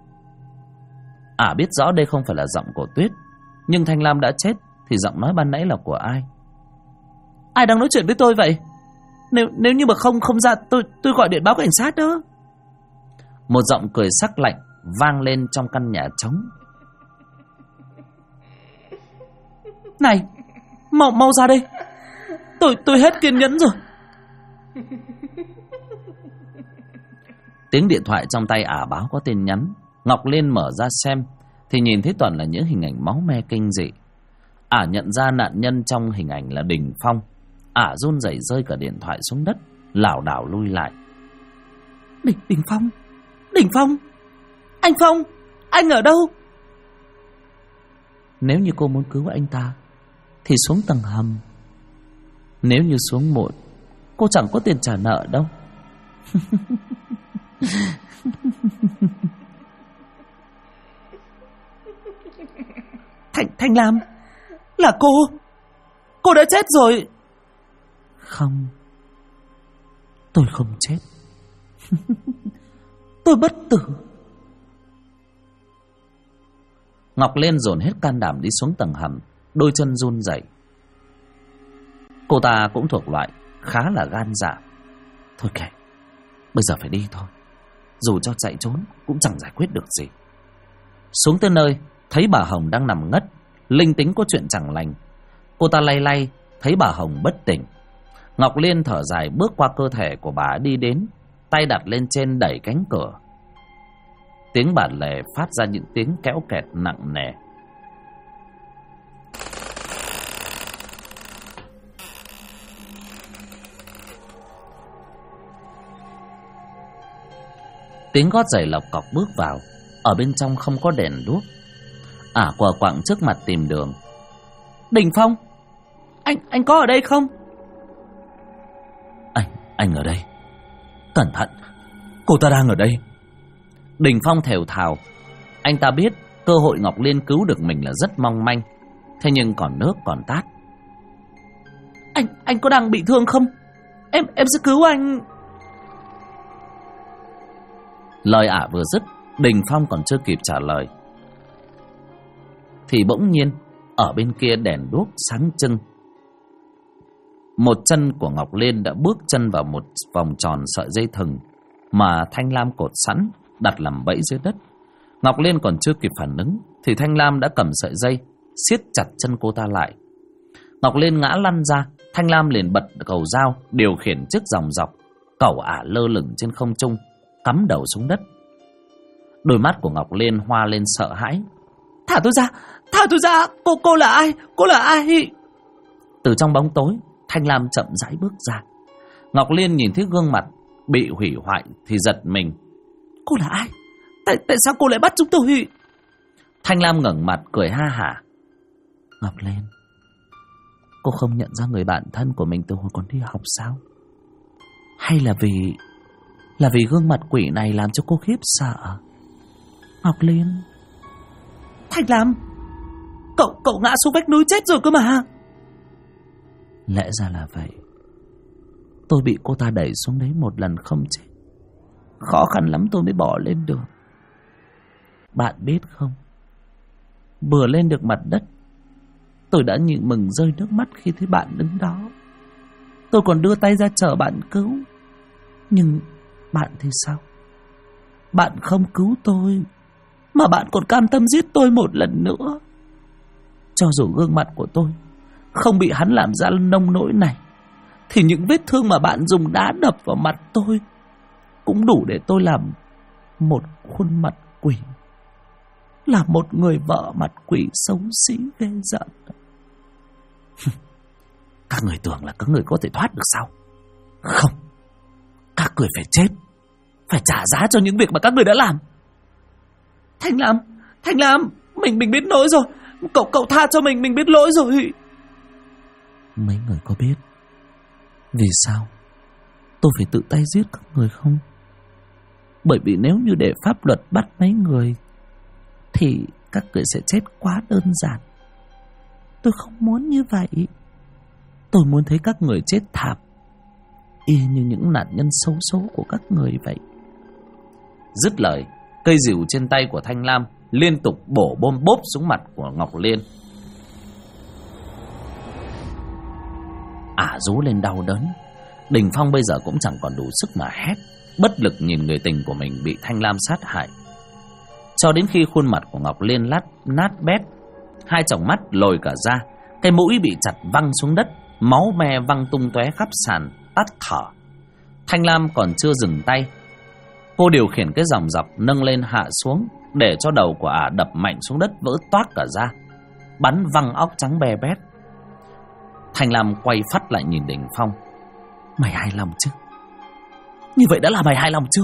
Biết rõ đây không phải là giọng của Tuyết, nhưng Thanh Lam đã chết thì giọng nói ban nãy là của ai? Ai đang nói chuyện với tôi vậy? Nếu như mà không ra, tôi gọi điện báo cảnh sát đó. Một giọng cười sắc lạnh vang lên trong căn nhà trống. Này, mau ra đây. Tôi hết kiên nhẫn rồi. Tiếng điện thoại trong tay ả báo có tin nhắn. Ngọc Liên mở ra xem thì nhìn thấy toàn là những hình ảnh máu me kinh dị. Ả nhận ra nạn nhân trong hình ảnh là Đình Phong. Ả run rẩy rơi cả điện thoại xuống đất, lảo đảo lui lại. Đình Phong, Đình Phong, anh Phong, anh ở đâu? Nếu như cô muốn cứu anh ta thì xuống tầng hầm. Nếu như xuống muộn, cô chẳng có tiền trả nợ đâu. Thanh Lam, là cô đã chết rồi. Không, tôi không chết. Tôi bất tử. Ngọc Liên dồn hết can đảm đi xuống tầng hầm, đôi chân run rẩy. Cô ta cũng thuộc loại khá là gan dạ. Thôi kệ, bây giờ phải đi thôi. Dù cho chạy trốn cũng chẳng giải quyết được gì. Xuống tới nơi, thấy bà Hồng đang nằm ngất, linh tính có chuyện chẳng lành. Cô ta lay lay, thấy bà Hồng bất tỉnh. Ngọc Liên thở dài bước qua cơ thể của bà đi đến, tay đặt lên trên đẩy cánh cửa. Tiếng bản lề phát ra những tiếng kéo kẹt nặng nề. Tiếng gót giày lộc cọc bước vào. Ở bên trong không có đèn đuốc. Ả quờ quạng trước mặt tìm đường. Đình Phong, anh có ở đây không? Anh ở đây. Cẩn thận, cô ta đang ở đây. Đình Phong thều thào. Anh ta biết cơ hội Ngọc Liên cứu được mình là rất mong manh. Thế nhưng còn nước còn tát. Anh có đang bị thương không? Em sẽ cứu anh. Lời Ả vừa dứt, Đình Phong còn chưa kịp trả lời thì bỗng nhiên ở bên kia đèn đuốc sáng trưng. Một chân của Ngọc Liên đã bước chân vào một vòng tròn sợi dây thừng mà Thanh Lam cột sẵn, đặt làm bẫy dưới đất. Ngọc Liên còn chưa kịp phản ứng thì Thanh Lam đã cầm sợi dây siết chặt chân cô ta lại. Ngọc Liên ngã lăn ra. Thanh Lam liền bật cầu dao điều khiển chiếc dòng dọc, cẩu Ả lơ lửng trên không trung, cắm đầu xuống đất. Đôi mắt của Ngọc Liên hoa lên sợ hãi. Thả tôi ra, cô là ai? Cô là ai? Từ trong bóng tối, Thanh Lam chậm rãi bước ra. Ngọc Liên nhìn thấy gương mặt bị hủy hoại thì giật mình. Cô là ai? Tại sao cô lại bắt chúng tôi? Thanh Lam ngẩng mặt cười ha hả. Ngọc Liên, cô không nhận ra người bạn thân của mình từ hồi còn đi học sao? Hay là vì gương mặt quỷ này làm cho cô khiếp sợ? Ngọc Liên, Thanh Lam, cậu ngã xuống vách núi chết rồi cơ mà. Lẽ ra là vậy. Tôi bị cô ta đẩy xuống đấy một lần không chết. Khó khăn lắm tôi mới bỏ lên được. Bạn biết không, vừa lên được mặt đất, tôi đã nhịn mừng rơi nước mắt khi thấy bạn đứng đó. Tôi còn đưa tay ra chờ bạn cứu. Nhưng bạn thì sao? Bạn không cứu tôi, mà bạn còn cam tâm giết tôi một lần nữa. Cho dù gương mặt của tôi không bị hắn làm ra nông nỗi này, thì những vết thương mà bạn dùng đá đập vào mặt tôi cũng đủ để tôi làm một khuôn mặt quỷ, là một người vợ mặt quỷ xấu xí ghê rợn. Các người tưởng là các người có thể thoát được sao? Không, các người phải chết, phải trả giá cho những việc mà các người đã làm. Thanh Lam, mình biết lỗi rồi. Cậu tha cho mình biết lỗi rồi. Mấy người có biết vì sao tôi phải tự tay giết các người không? Bởi vì nếu như để pháp luật bắt mấy người thì các người sẽ chết quá đơn giản. Tôi không muốn như vậy. Tôi muốn thấy các người chết thảm, y như những nạn nhân xấu số của các người vậy. Dứt lời, cây rìu trên tay của Thanh Lam liên tục bổ bôm bốp xuống mặt của Ngọc Liên. Ả rú lên đau đớn. Đình Phong bây giờ cũng chẳng còn đủ sức mà hét, bất lực nhìn người tình của mình bị Thanh Lam sát hại. Cho đến khi khuôn mặt của Ngọc Liên nát bét, hai tròng mắt lồi cả ra, cái mũi bị chặt văng xuống đất, máu me văng tung tóe khắp sàn, tắt thở. Thanh Lam còn chưa dừng tay Cô điều khiển cái dòng dọc nâng lên hạ xuống, để cho đầu của ả đập mạnh xuống đất vỡ toác cả ra, bắn văng óc trắng be bét. Thanh Lam quay phắt lại nhìn Đình Phong. Mày hài lòng chứ? Như vậy đã là mày hài lòng chưa?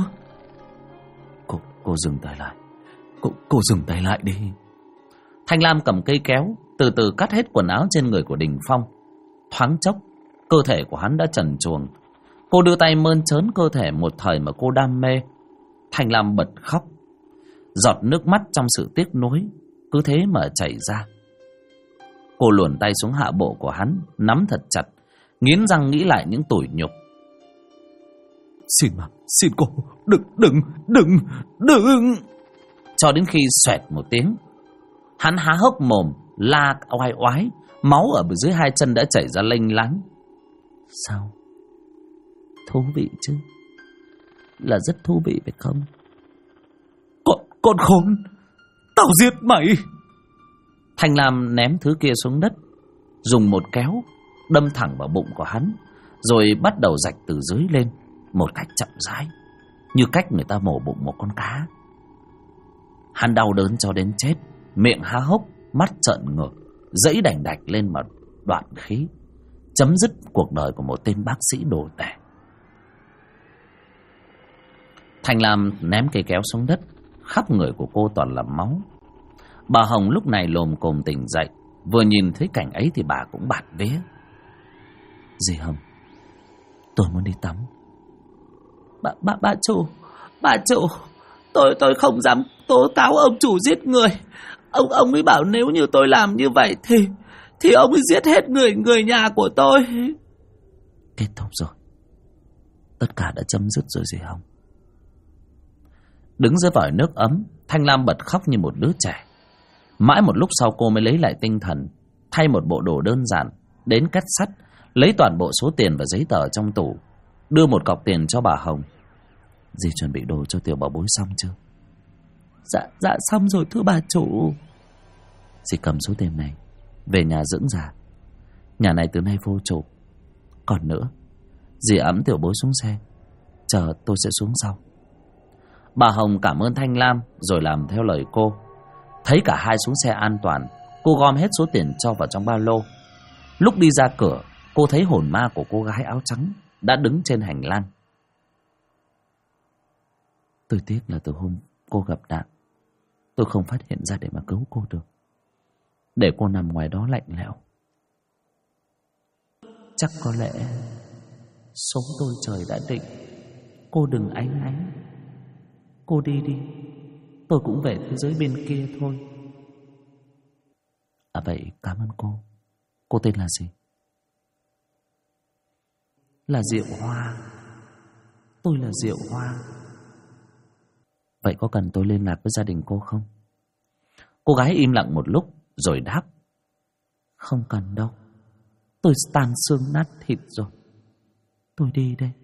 Cô dừng tay lại. Cô dừng tay lại đi. Thanh Lam cầm cây kéo, từ từ cắt hết quần áo trên người của Đình Phong. Thoáng chốc, cơ thể của hắn đã trần truồng. Cô đưa tay mơn trớn cơ thể một thời mà cô đam mê. Thanh Lam bật khóc. Giọt nước mắt trong sự tiếc nuối cứ thế mà chảy ra. Cô luồn tay xuống hạ bộ của hắn, nắm thật chặt, nghiến răng nghĩ lại những tủi nhục. Xin cô, đừng. Cho đến khi xoẹt một tiếng, hắn há hốc mồm, la oai oái, máu ở dưới hai chân đã chảy ra lênh láng. Sao? Thú vị chứ? Là rất thú vị phải không? Con khốn, tao giết mày. Thanh Lam ném thứ kia xuống đất, dùng một kéo đâm thẳng vào bụng của hắn, rồi bắt đầu rạch từ dưới lên một cách chậm rãi, như cách người ta mổ bụng một con cá. Hắn đau đớn cho đến chết, miệng há hốc, mắt trợn ngược, giãy đành đạch lên mà đoạn khí, chấm dứt cuộc đời của một tên bác sĩ đồ tể. Thanh Lam ném cây kéo xuống đất, khắp người của cô toàn là máu. Bà Hồng lúc này lồm cồm tỉnh dậy, vừa nhìn thấy cảnh ấy thì bà cũng bạt vía. Dì Hồng, tôi muốn đi tắm. Bà chủ, tôi không dám tố cáo ông chủ giết người. Ông ấy bảo nếu như tôi làm như vậy thì ông ấy giết hết người nhà của tôi. Kết thúc rồi. Tất cả đã chấm dứt rồi dì Hồng. Đứng dưới vòi nước ấm, Thanh Lam bật khóc như một đứa trẻ. Mãi một lúc sau cô mới lấy lại tinh thần, thay một bộ đồ đơn giản, đến két sắt, lấy toàn bộ số tiền và giấy tờ trong tủ, đưa một cọc tiền cho bà Hồng. Dì chuẩn bị đồ cho tiểu bảo bối xong chưa? Dạ xong rồi thưa bà chủ. Dì cầm số tiền này về nhà dưỡng già. Nhà này từ nay vô chủ. Còn nữa, dì ẵm tiểu bối xuống xe, chờ tôi sẽ xuống sau. Bà Hồng cảm ơn Thanh Lam rồi làm theo lời cô. Thấy cả hai xuống xe an toàn, cô gom hết số tiền cho vào trong ba lô. Lúc đi ra cửa, cô thấy hồn ma của cô gái áo trắng đã đứng trên hành lang. Tôi tiếc là từ hôm cô gặp nạn, tôi không phát hiện ra để mà cứu cô được, để cô nằm ngoài đó lạnh lẽo. Chắc có lẽ số tôi trời đã định. Cô đừng áy náy. Cô đi đi, tôi cũng về thế giới bên kia thôi. À vậy cảm ơn cô. Cô tên là gì? Là Diệu Hoa. Tôi là Diệu Hoa. Vậy có cần tôi liên lạc với gia đình cô không? Cô gái im lặng một lúc rồi đáp. Không cần đâu. Tôi tan xương nát thịt rồi. Tôi đi đây.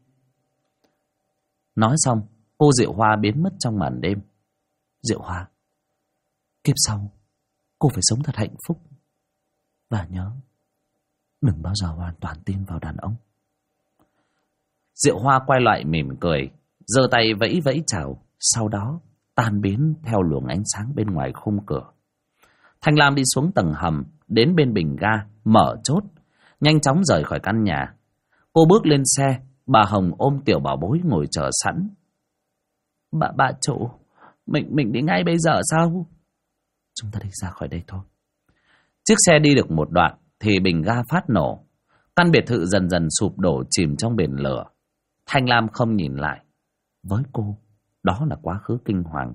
Nói xong, cô Diệu Hoa biến mất trong màn đêm. Diệu Hoa, kiếp sau cô phải sống thật hạnh phúc. Và nhớ, đừng bao giờ hoàn toàn tin vào đàn ông. Diệu Hoa quay lại mỉm cười, giơ tay vẫy vẫy chào, sau đó tan biến theo luồng ánh sáng bên ngoài khung cửa. Thanh Lam đi xuống tầng hầm, đến bên bình ga, mở chốt, nhanh chóng rời khỏi căn nhà. Cô bước lên xe, bà Hồng ôm tiểu bảo bối ngồi chờ sẵn. Bà chủ, mình đi ngay bây giờ sao? Chúng ta đi ra khỏi đây thôi. Chiếc xe đi được một đoạn thì bình ga phát nổ. Căn biệt thự dần dần sụp đổ chìm trong biển lửa. Thanh Lam không nhìn lại. Với cô, đó là quá khứ kinh hoàng.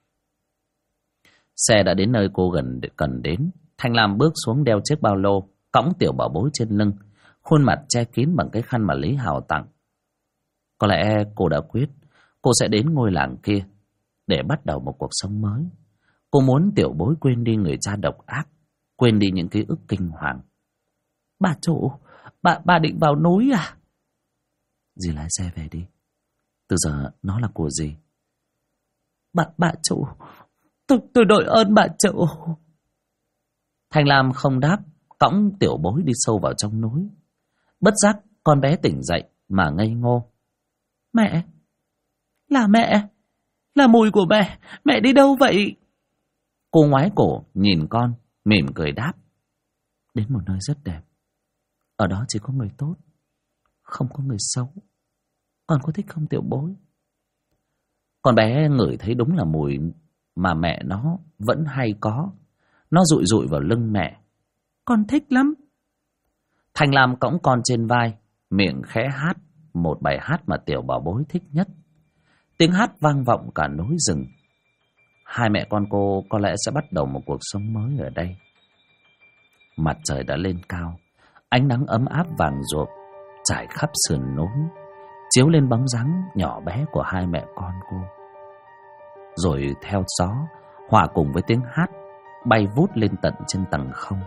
Xe đã đến nơi cô cần đến. Thanh Lam bước xuống đeo chiếc ba lô, cõng tiểu bảo bối trên lưng, khuôn mặt che kín bằng cái khăn mà Lý Hào tặng. Có lẽ cô đã quyết cô sẽ đến ngôi làng kia để bắt đầu một cuộc sống mới. Cô muốn tiểu bối quên đi người cha độc ác, quên đi những ký ức kinh hoàng. Bà chủ, bà định vào núi à? Dì lái xe về đi. Từ giờ nó là của dì. Bà chủ, tôi đội ơn bà chủ. Thanh Lam không đáp, cõng tiểu bối đi sâu vào trong núi. Bất giác con bé tỉnh dậy mà ngây ngô. Mẹ, Là mẹ. Là mùi của mẹ. Mẹ đi đâu vậy? Cô ngoái cổ nhìn con, mỉm cười đáp. Đến một nơi rất đẹp. Ở đó chỉ có người tốt, không có người xấu. Con có thích không tiểu bối? Con bé ngửi thấy đúng là mùi mà mẹ nó vẫn hay có. Nó dụi dụi vào lưng mẹ. Con thích lắm. Thanh Lam cõng con trên vai, miệng khẽ hát một bài hát mà tiểu bảo bối thích nhất. Tiếng hát vang vọng cả núi rừng. Hai mẹ con cô có lẽ sẽ bắt đầu một cuộc sống mới ở đây. Mặt trời đã lên cao, ánh nắng ấm áp vàng rộp trải khắp sườn núi, chiếu lên bóng dáng nhỏ bé của hai mẹ con cô. Rồi theo gió, hòa cùng với tiếng hát, bay vút lên tận trên tầng không.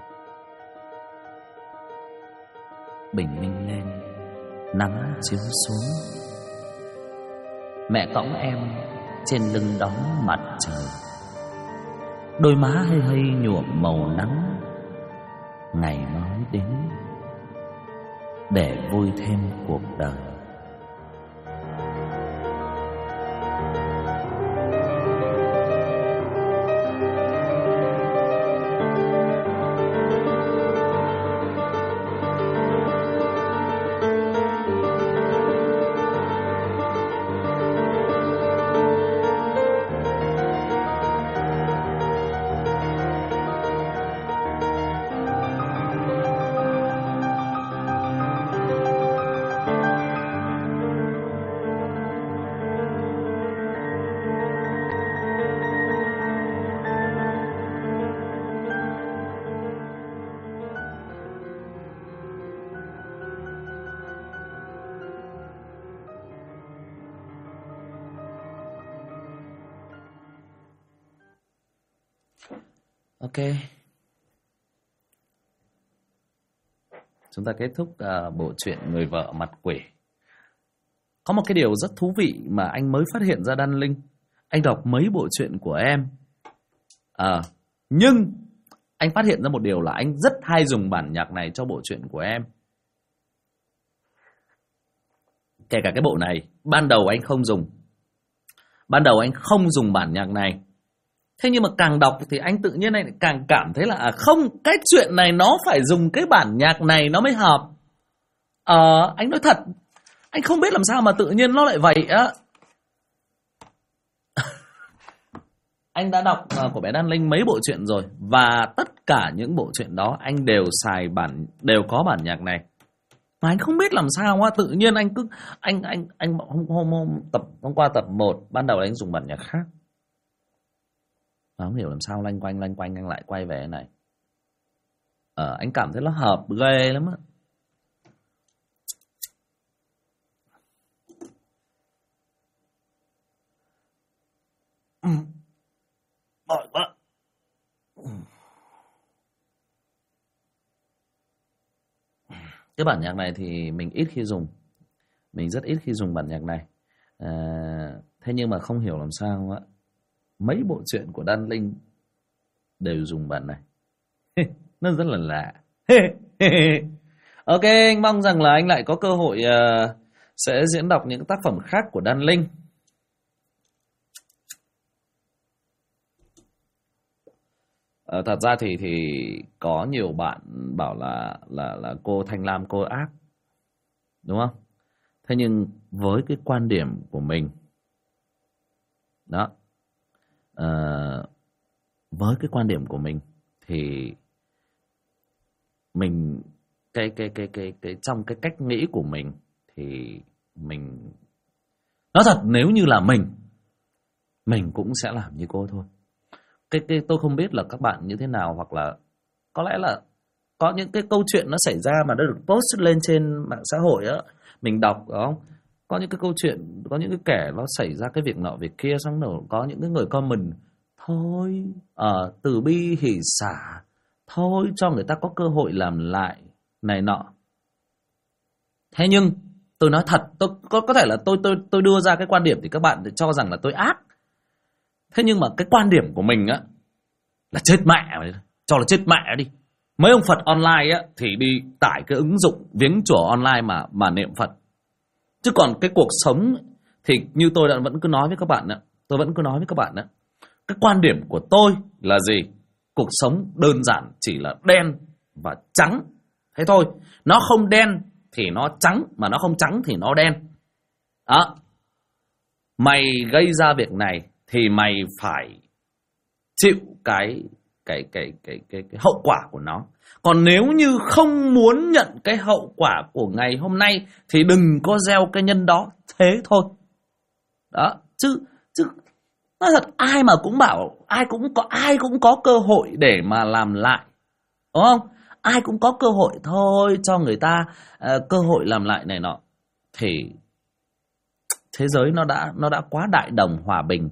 Bình minh lên, nắng chiếu xuống. Mẹ cõng em trên lưng đón mặt trời. Đôi má hơi hơi nhuộm màu nắng. Ngày mới đến để vui thêm cuộc đời. Ok, chúng ta kết thúc bộ truyện Người vợ mặt quỷ. Có một cái điều rất thú vị mà anh mới phát hiện ra, Đan Linh. Anh đọc mấy bộ truyện của em, nhưng anh phát hiện ra một điều là anh rất hay dùng bản nhạc này cho bộ truyện của em. Kể cả cái bộ này, ban đầu anh không dùng. Ban đầu anh không dùng bản nhạc này. Thế nhưng mà càng đọc thì anh tự nhiên anh càng cảm thấy là không, cái chuyện này nó phải dùng cái bản nhạc này nó mới hợp. Anh nói thật, anh không biết làm sao mà tự nhiên nó lại vậy á. Anh đã đọc của bé Đan Linh mấy bộ truyện rồi, và tất cả những bộ truyện đó anh đều đều có bản nhạc này. Mà anh không biết làm sao á, tự nhiên anh cứ hôm qua tập 1 ban đầu anh dùng bản nhạc khác. Mà không hiểu làm sao lanh quanh anh lại quay về này. Anh cảm thấy nó hợp ghê lắm á. Mỏi quá. Cái bản nhạc này thì mình ít khi dùng. Mình rất ít khi dùng bản nhạc này. Thế nhưng mà không hiểu làm sao á, mấy bộ truyện của Đan Linh đều dùng bản này. Nó rất là lạ. Ok, anh mong rằng là anh lại có cơ hội sẽ diễn đọc những tác phẩm khác của Đan Linh. Thật ra thì có nhiều bạn bảo là cô Thanh Lam cô ác, đúng không? Thế nhưng với cái quan điểm của mình đó, với cái quan điểm của mình thì mình cái trong cái cách nghĩ của mình thì mình nói thật, nếu như là mình cũng sẽ làm như cô thôi. Cái tôi không biết là các bạn như thế nào, hoặc là có lẽ là có những cái câu chuyện nó xảy ra mà đã được post lên trên mạng xã hội á, mình đọc đúng không? Có những cái câu chuyện, có những cái kẻ nó xảy ra cái việc nọ việc kia, xong rồi có những cái người comment thôi, từ bi hỷ xả, thôi cho người ta có cơ hội làm lại này nọ. Thế nhưng tôi nói thật, tôi có thể là tôi đưa ra cái quan điểm thì các bạn cho rằng là tôi ác. Thế nhưng mà cái quan điểm của mình á là chết mẹ, cho là chết mẹ đi. Mấy ông Phật online á thì đi tải cái ứng dụng viếng chùa online mà niệm Phật. Chứ còn cái cuộc sống Thì như tôi đã vẫn cứ nói với các bạn đó, cái quan điểm của tôi là gì? Cuộc sống đơn giản chỉ là đen và trắng, thế thôi. Nó không đen thì nó trắng, mà nó không trắng thì nó đen. Đó. Mày gây ra việc này thì mày phải chịu cái hậu quả của nó. Còn nếu như không muốn nhận cái hậu quả của ngày hôm nay thì đừng có gieo cái nhân đó, thế thôi. Đó, chứ nói thật, ai mà cũng bảo ai cũng có cơ hội để mà làm lại, đúng không? Ai cũng có cơ hội thôi, cho người ta cơ hội làm lại này nọ. Thì thế giới nó đã quá đại đồng hòa bình.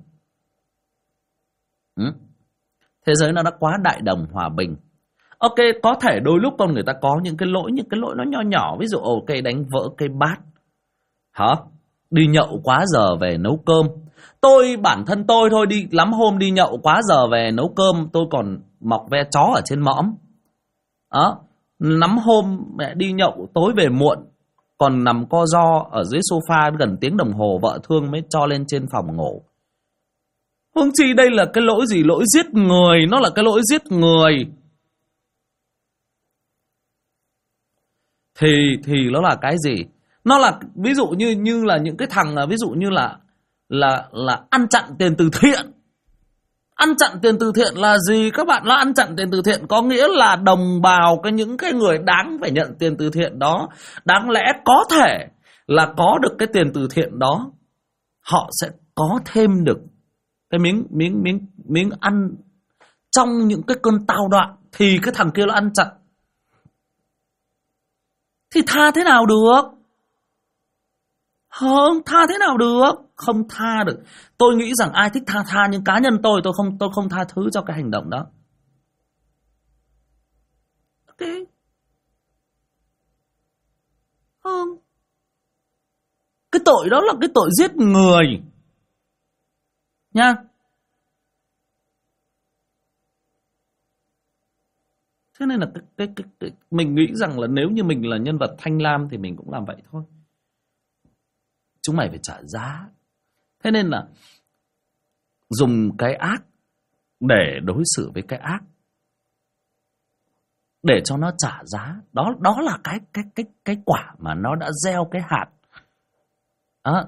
Thế giới nó đã quá đại đồng hòa bình. Ok, có thể đôi lúc con người ta có những cái lỗi nó nho nhỏ, ví dụ ok đánh vỡ cây bát, hả? Đi nhậu quá giờ về nấu cơm. Bản thân tôi thôi, đi lắm hôm đi nhậu quá giờ về nấu cơm, tôi còn mọc ve chó ở trên mõm. Đó, lắm hôm mẹ đi nhậu tối về muộn, còn nằm co ro ở dưới sofa gần tiếng đồng hồ, vợ thương mới cho lên trên phòng ngủ. Huống chi đây là cái lỗi gì? Lỗi giết người, nó là cái lỗi giết người. Thì nó là cái gì? Nó là ví dụ như là những cái thằng ví dụ như là ăn chặn tiền từ thiện. Ăn chặn tiền từ thiện là gì các bạn? Nó ăn chặn tiền từ thiện có nghĩa là đồng bào những cái người đáng phải nhận tiền từ thiện đó, đáng lẽ có thể là có được cái tiền từ thiện đó, họ sẽ có thêm được cái miếng ăn trong những cái cơn tao đoạn, thì cái thằng kia nó ăn chặn. Thì tha thế nào được? Không, tha thế nào được? Không tha được. Tôi nghĩ rằng ai thích tha, nhưng cá nhân tôi không tha thứ cho cái hành động đó. Ok. Không. Cái tội đó là cái tội giết người. Nha. Thế nên là mình nghĩ rằng là nếu như mình là nhân vật Thanh Lam thì mình cũng làm vậy thôi. Chúng mày phải trả giá. Thế nên là dùng cái ác để đối xử với cái ác, để cho nó trả giá. Đó là cái quả mà nó đã gieo cái hạt. Đó.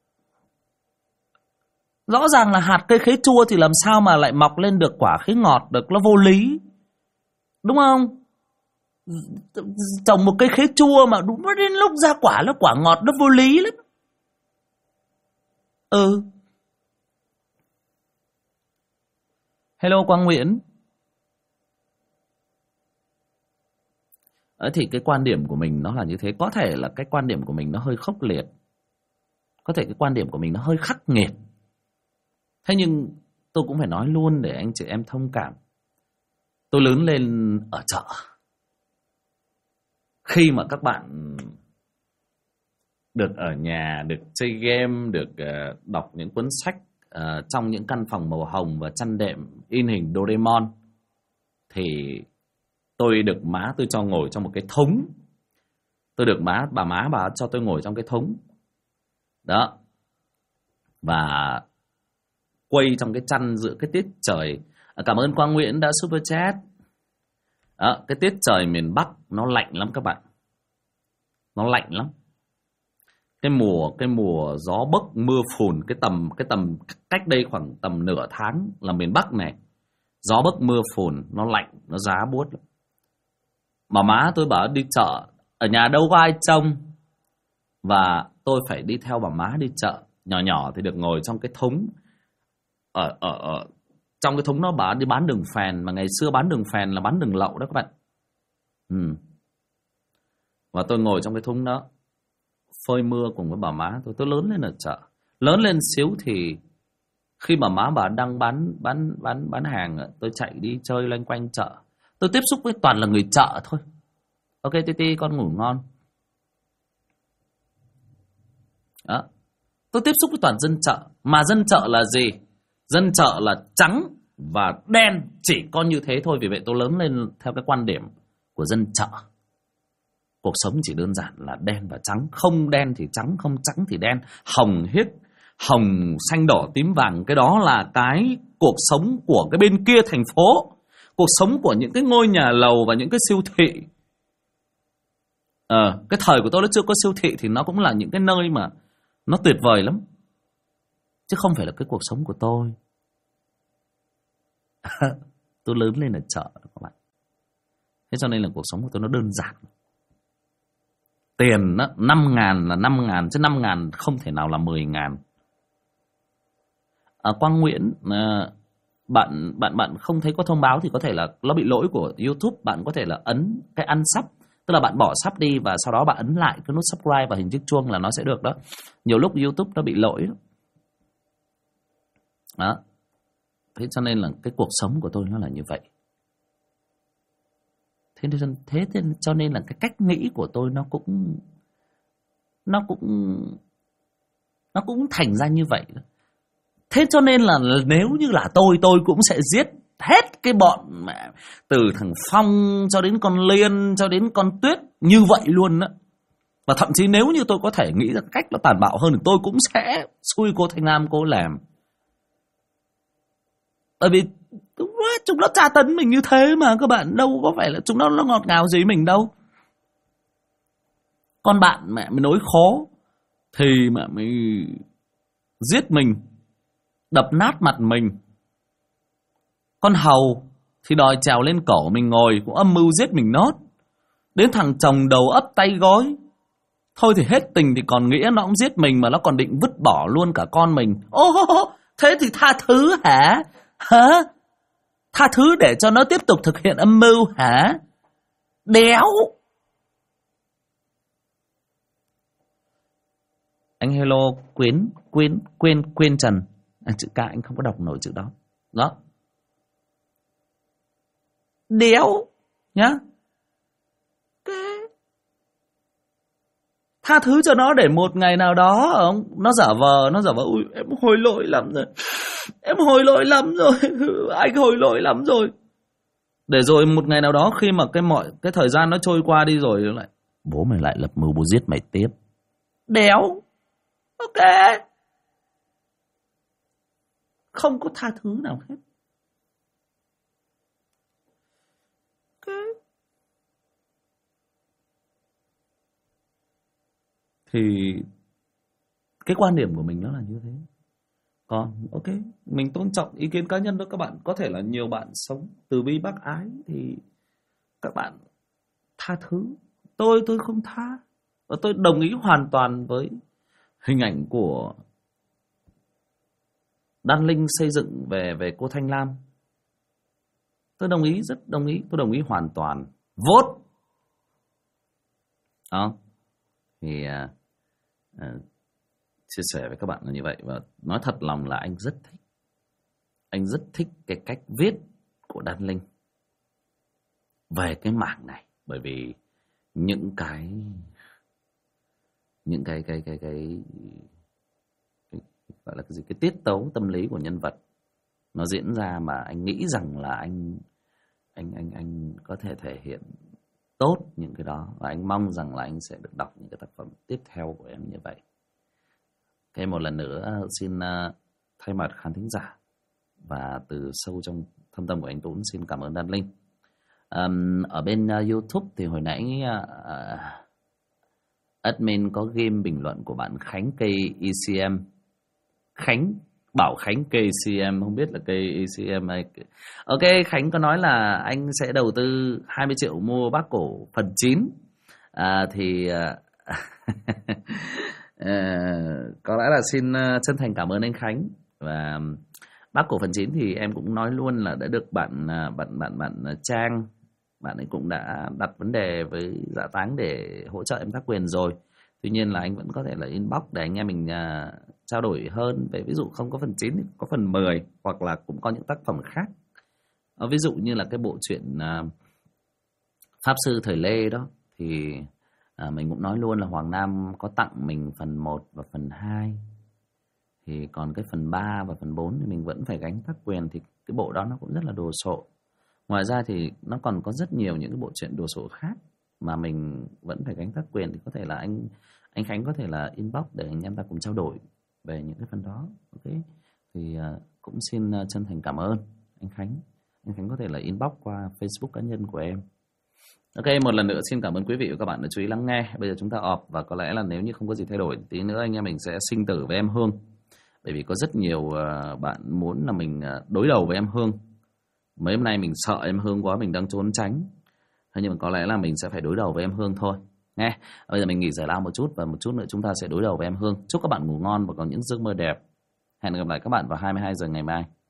Rõ ràng là hạt cây khế chua thì làm sao mà lại mọc lên được quả khế ngọt được, nó vô lý. Đúng không? Trồng một cây khế chua mà đúng đến lúc ra quả là quả ngọt, nó vô lý lắm. Hello Quang Nguyễn. Thì cái quan điểm của mình nó là như thế. Có thể là cái quan điểm của mình nó hơi khốc liệt, có thể cái quan điểm của mình nó hơi khắc nghiệt. Thế nhưng tôi cũng phải nói luôn để anh chị em thông cảm. Tôi lớn lên ở chợ. Khi mà các bạn được ở nhà, được chơi game, được đọc những cuốn sách trong những căn phòng màu hồng và chăn đệm in hình Doraemon, thì tôi được má tôi cho ngồi trong một cái thúng. Tôi được bà má cho tôi ngồi trong cái thúng đó, và quay trong cái chăn giữa cái tiết trời. Cảm ơn Quang Nguyễn đã super chat. Đó, cái tiết trời miền Bắc nó lạnh lắm các bạn, nó lạnh lắm. Cái mùa gió bấc mưa phùn, cái tầm cách đây khoảng tầm nửa tháng là miền Bắc này gió bấc mưa phùn, nó lạnh, nó giá buốt lắm. Mà má tôi bảo đi chợ, ở nhà đâu có ai trông, và tôi phải đi theo bà má đi chợ. Nhỏ thì được ngồi trong cái thúng, ở trong cái thúng nó bà đi bán đường phèn, mà ngày xưa bán đường phèn là bán đường lậu đó các bạn. Và tôi ngồi trong cái thúng đó phơi mưa cùng với bà má tôi lớn lên ở chợ. Lớn lên xíu thì khi bà đang bán hàng, tôi chạy đi chơi loanh quanh chợ. Tôi tiếp xúc với toàn là người chợ thôi. Ok Titi, con ngủ ngon. Đó. Tôi tiếp xúc với toàn dân chợ. Mà dân chợ là gì? Dân chợ là trắng và đen, chỉ có như thế thôi. Vì vậy tôi lớn lên theo cái quan điểm của dân chợ. Cuộc sống chỉ đơn giản là đen và trắng. Không đen thì trắng, không trắng thì đen. Hồng hiếc, hồng xanh đỏ tím vàng, cái đó là cái cuộc sống của cái bên kia thành phố, cuộc sống của những cái ngôi nhà lầu và những cái siêu thị. Cái thời của tôi nó chưa có siêu thị thì nó cũng là những cái nơi mà nó tuyệt vời lắm, chứ không phải là cái cuộc sống của tôi. Tôi lớn lên ở chợ các bạn, thế cho nên là cuộc sống của tôi nó đơn giản. Tiền đó, 5.000 là 5.000, chứ 5.000 không thể nào là 10.000. Quang Nguyễn, bạn không thấy có thông báo thì có thể là nó bị lỗi của YouTube. Bạn có thể là ấn cái unsub, tức là bạn bỏ sub đi và sau đó bạn ấn lại cái nút subscribe và hình chiếc chuông là nó sẽ được đó. Nhiều lúc YouTube nó bị lỗi đó. Thế cho nên là cái cuộc sống của tôi nó là như vậy. Thế cho nên là cái cách nghĩ của tôi nó cũng thành ra như vậy đó. Thế cho nên là nếu như là tôi cũng sẽ giết hết cái bọn mẹ, từ thằng Phong cho đến con Liên cho đến con Tuyết như vậy luôn đó. Và thậm chí nếu như tôi có thể nghĩ ra cách nó tàn bạo hơn thì tôi cũng sẽ xui cô Thanh Lam cô làm. Bởi vì chúng nó tra tấn mình như thế mà các bạn, đâu có phải là chúng nó ngọt ngào gì mình đâu. Con bạn mẹ mới nói khó thì mẹ mới giết mình, đập nát mặt mình. Con hầu thì đòi trèo lên cổ mình ngồi, cũng âm mưu giết mình nốt. Đến thằng chồng đầu ấp tay gói, thôi thì hết tình thì còn nghĩa nó cũng giết mình, mà nó còn định vứt bỏ luôn cả con mình. Thế thì tha thứ hả? Tha thứ để cho nó tiếp tục thực hiện âm mưu hả? Đéo. Anh hello Quyên Trần. Chữ K anh không có đọc nổi chữ đó. Đó. Đéo nhá. Tha thứ cho nó để một ngày nào đó nó giả vờ ui em hối lỗi lắm rồi. Em hối lỗi lắm rồi. Anh hối lỗi lắm rồi. Để rồi một ngày nào đó khi mà cái thời gian nó trôi qua đi rồi lại bố mày lại lập mưu bố giết mày tiếp. Đéo. Ok. Không có tha thứ nào hết. Ok. Thì cái quan điểm của mình nó là như thế. Còn ok, mình tôn trọng ý kiến cá nhân đó các bạn. Có thể là nhiều bạn sống từ bi bác ái thì các bạn tha thứ. Tôi không tha. Và tôi đồng ý hoàn toàn với hình ảnh của Đan Linh xây dựng về cô Thanh Lam. Tôi đồng ý, rất đồng ý. Tôi đồng ý hoàn toàn. Vote. Đó. Thì chia sẻ với các bạn là như vậy. Và nói thật lòng là anh rất thích. Anh rất thích cái cách viết của Đan Linh về cái mảng này. Bởi vì những cái gọi là cái gì, cái tiết tấu tâm lý của nhân vật nó diễn ra mà anh nghĩ rằng là anh có thể thể hiện tốt những cái đó, và anh mong rằng là anh sẽ được đọc những cái tác phẩm tiếp theo của em như vậy. Thêm một lần nữa xin thay mặt khán thính giả và từ sâu trong thâm tâm của anh Tuấn xin cảm ơn Đan Linh. Ở bên YouTube thì hồi nãy admin có ghim bình luận của bạn Khánh cây ECM. Bảo Khánh cây ECM, không biết là cây ECM hay. Ok, Khánh có nói là anh sẽ đầu tư 20 triệu mua Bác Cổ phần 9. Có lẽ là xin chân thành cảm ơn anh Khánh. Và Bác Cổ phần 9 thì em cũng nói luôn là đã được bạn Trang, bạn ấy cũng đã đặt vấn đề với Dạ Táng để hỗ trợ em tác quyền rồi. Tuy nhiên là anh vẫn có thể là inbox để anh em mình trao đổi hơn về, ví dụ không có phần 9 thì có phần 10, hoặc là cũng có những tác phẩm khác. Ví dụ như là cái bộ truyện Pháp Sư Thời Lê đó thì mình cũng nói luôn là Hoàng Nam có tặng mình phần 1 và phần 2. Thì còn cái phần 3 và phần 4 thì mình vẫn phải gánh tác quyền, thì cái bộ đó nó cũng rất là đồ sộ. Ngoài ra thì nó còn có rất nhiều những cái bộ truyện đồ sộ khác mà mình vẫn phải gánh tác quyền, thì có thể là anh Khánh có thể là inbox để anh em ta cùng trao đổi về những cái phần đó. Ok, thì cũng xin chân thành cảm ơn anh Khánh. Anh Khánh có thể là inbox qua Facebook cá nhân của em. Ok, một lần nữa xin cảm ơn quý vị và các bạn đã chú ý lắng nghe. Bây giờ chúng ta ọp, và có lẽ là nếu như không có gì thay đổi, tí nữa anh em mình sẽ sinh tử với em Hương. Bởi vì có rất nhiều bạn muốn là mình đối đầu với em Hương. Mấy hôm nay mình sợ em Hương quá, mình đang trốn tránh. Thế nhưng mà có lẽ là mình sẽ phải đối đầu với em Hương thôi nghe. Bây giờ mình nghỉ giải lao một chút, và một chút nữa chúng ta sẽ đối đầu với em Hương. Chúc các bạn ngủ ngon và có những giấc mơ đẹp. Hẹn gặp lại các bạn vào 22 giờ ngày mai.